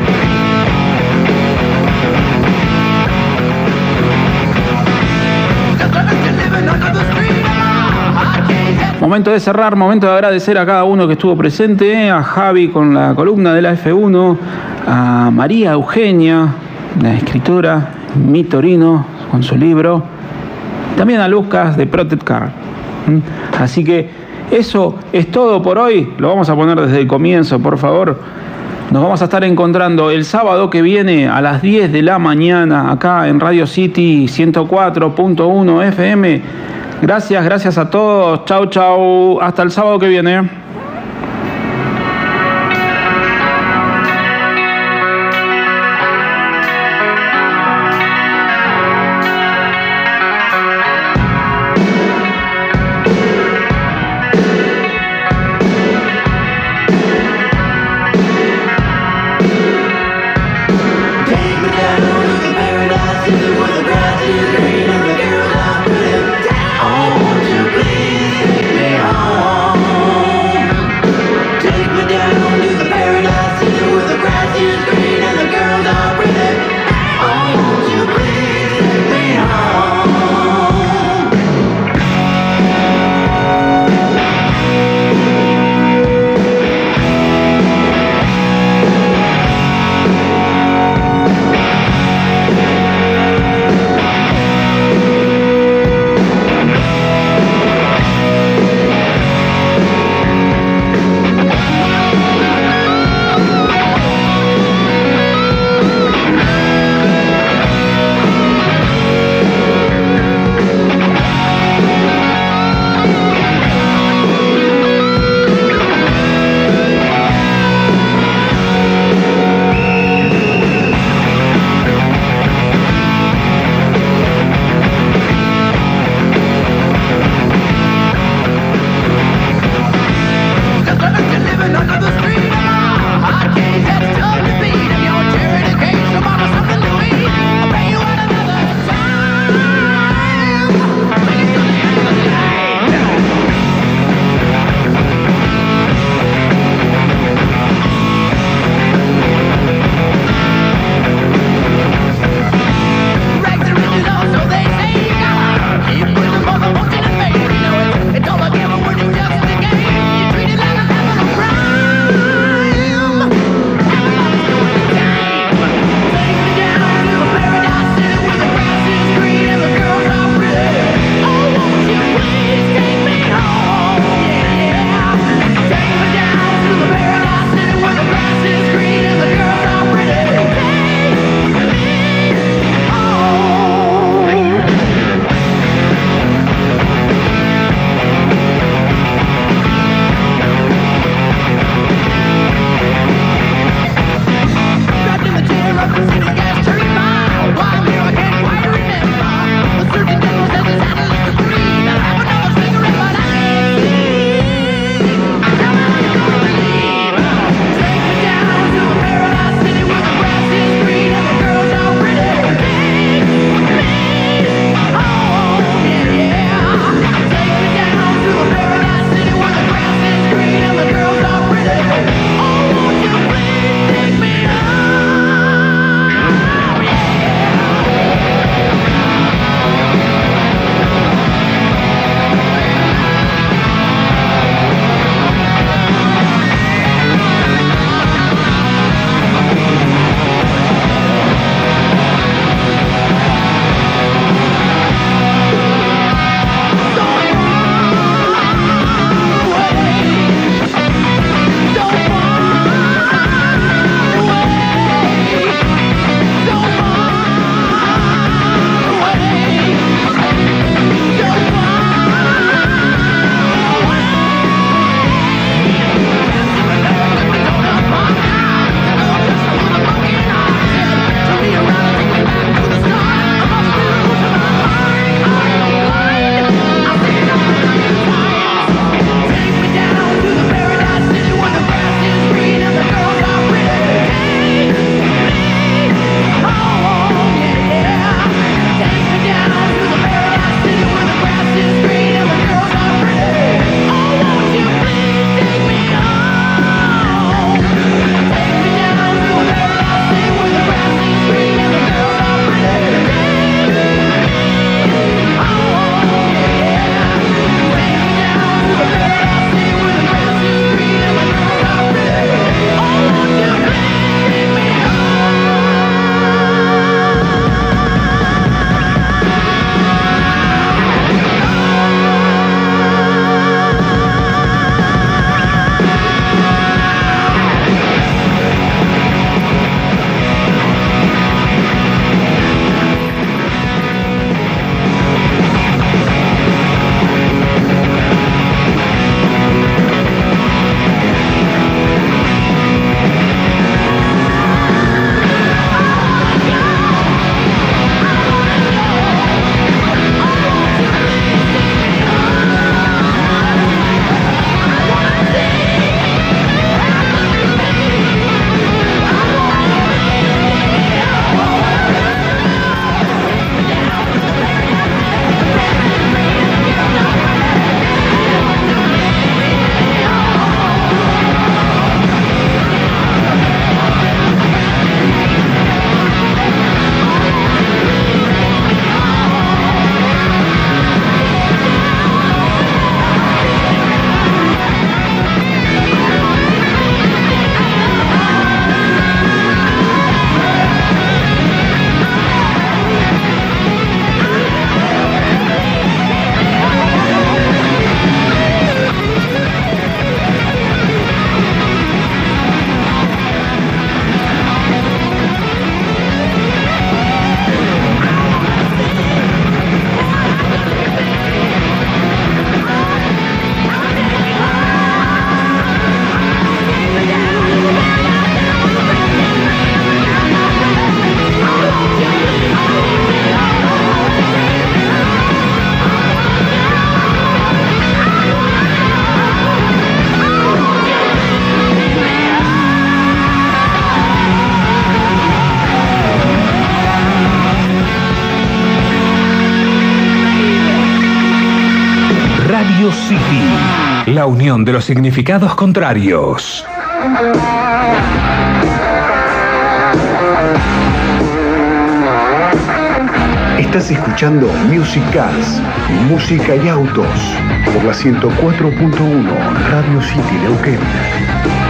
Momento de cerrar, momento de agradecer a cada uno que estuvo presente, a Javi con la columna de la F uno, a María Eugenia, la escritora, Mi Torino, con su libro, también a Lucas de Protect Car. Así que eso es todo por hoy, lo vamos a poner desde el comienzo, por favor. Nos vamos a estar encontrando el sábado que viene a las diez de la mañana acá en Radio City ciento cuatro punto uno F M. Gracias, gracias a todos. Chau, chau. Hasta el sábado que viene. Radio City, la unión de los significados contrarios. Estás escuchando Music Cars, música y autos, por la ciento cuatro punto uno Radio City Neuquén.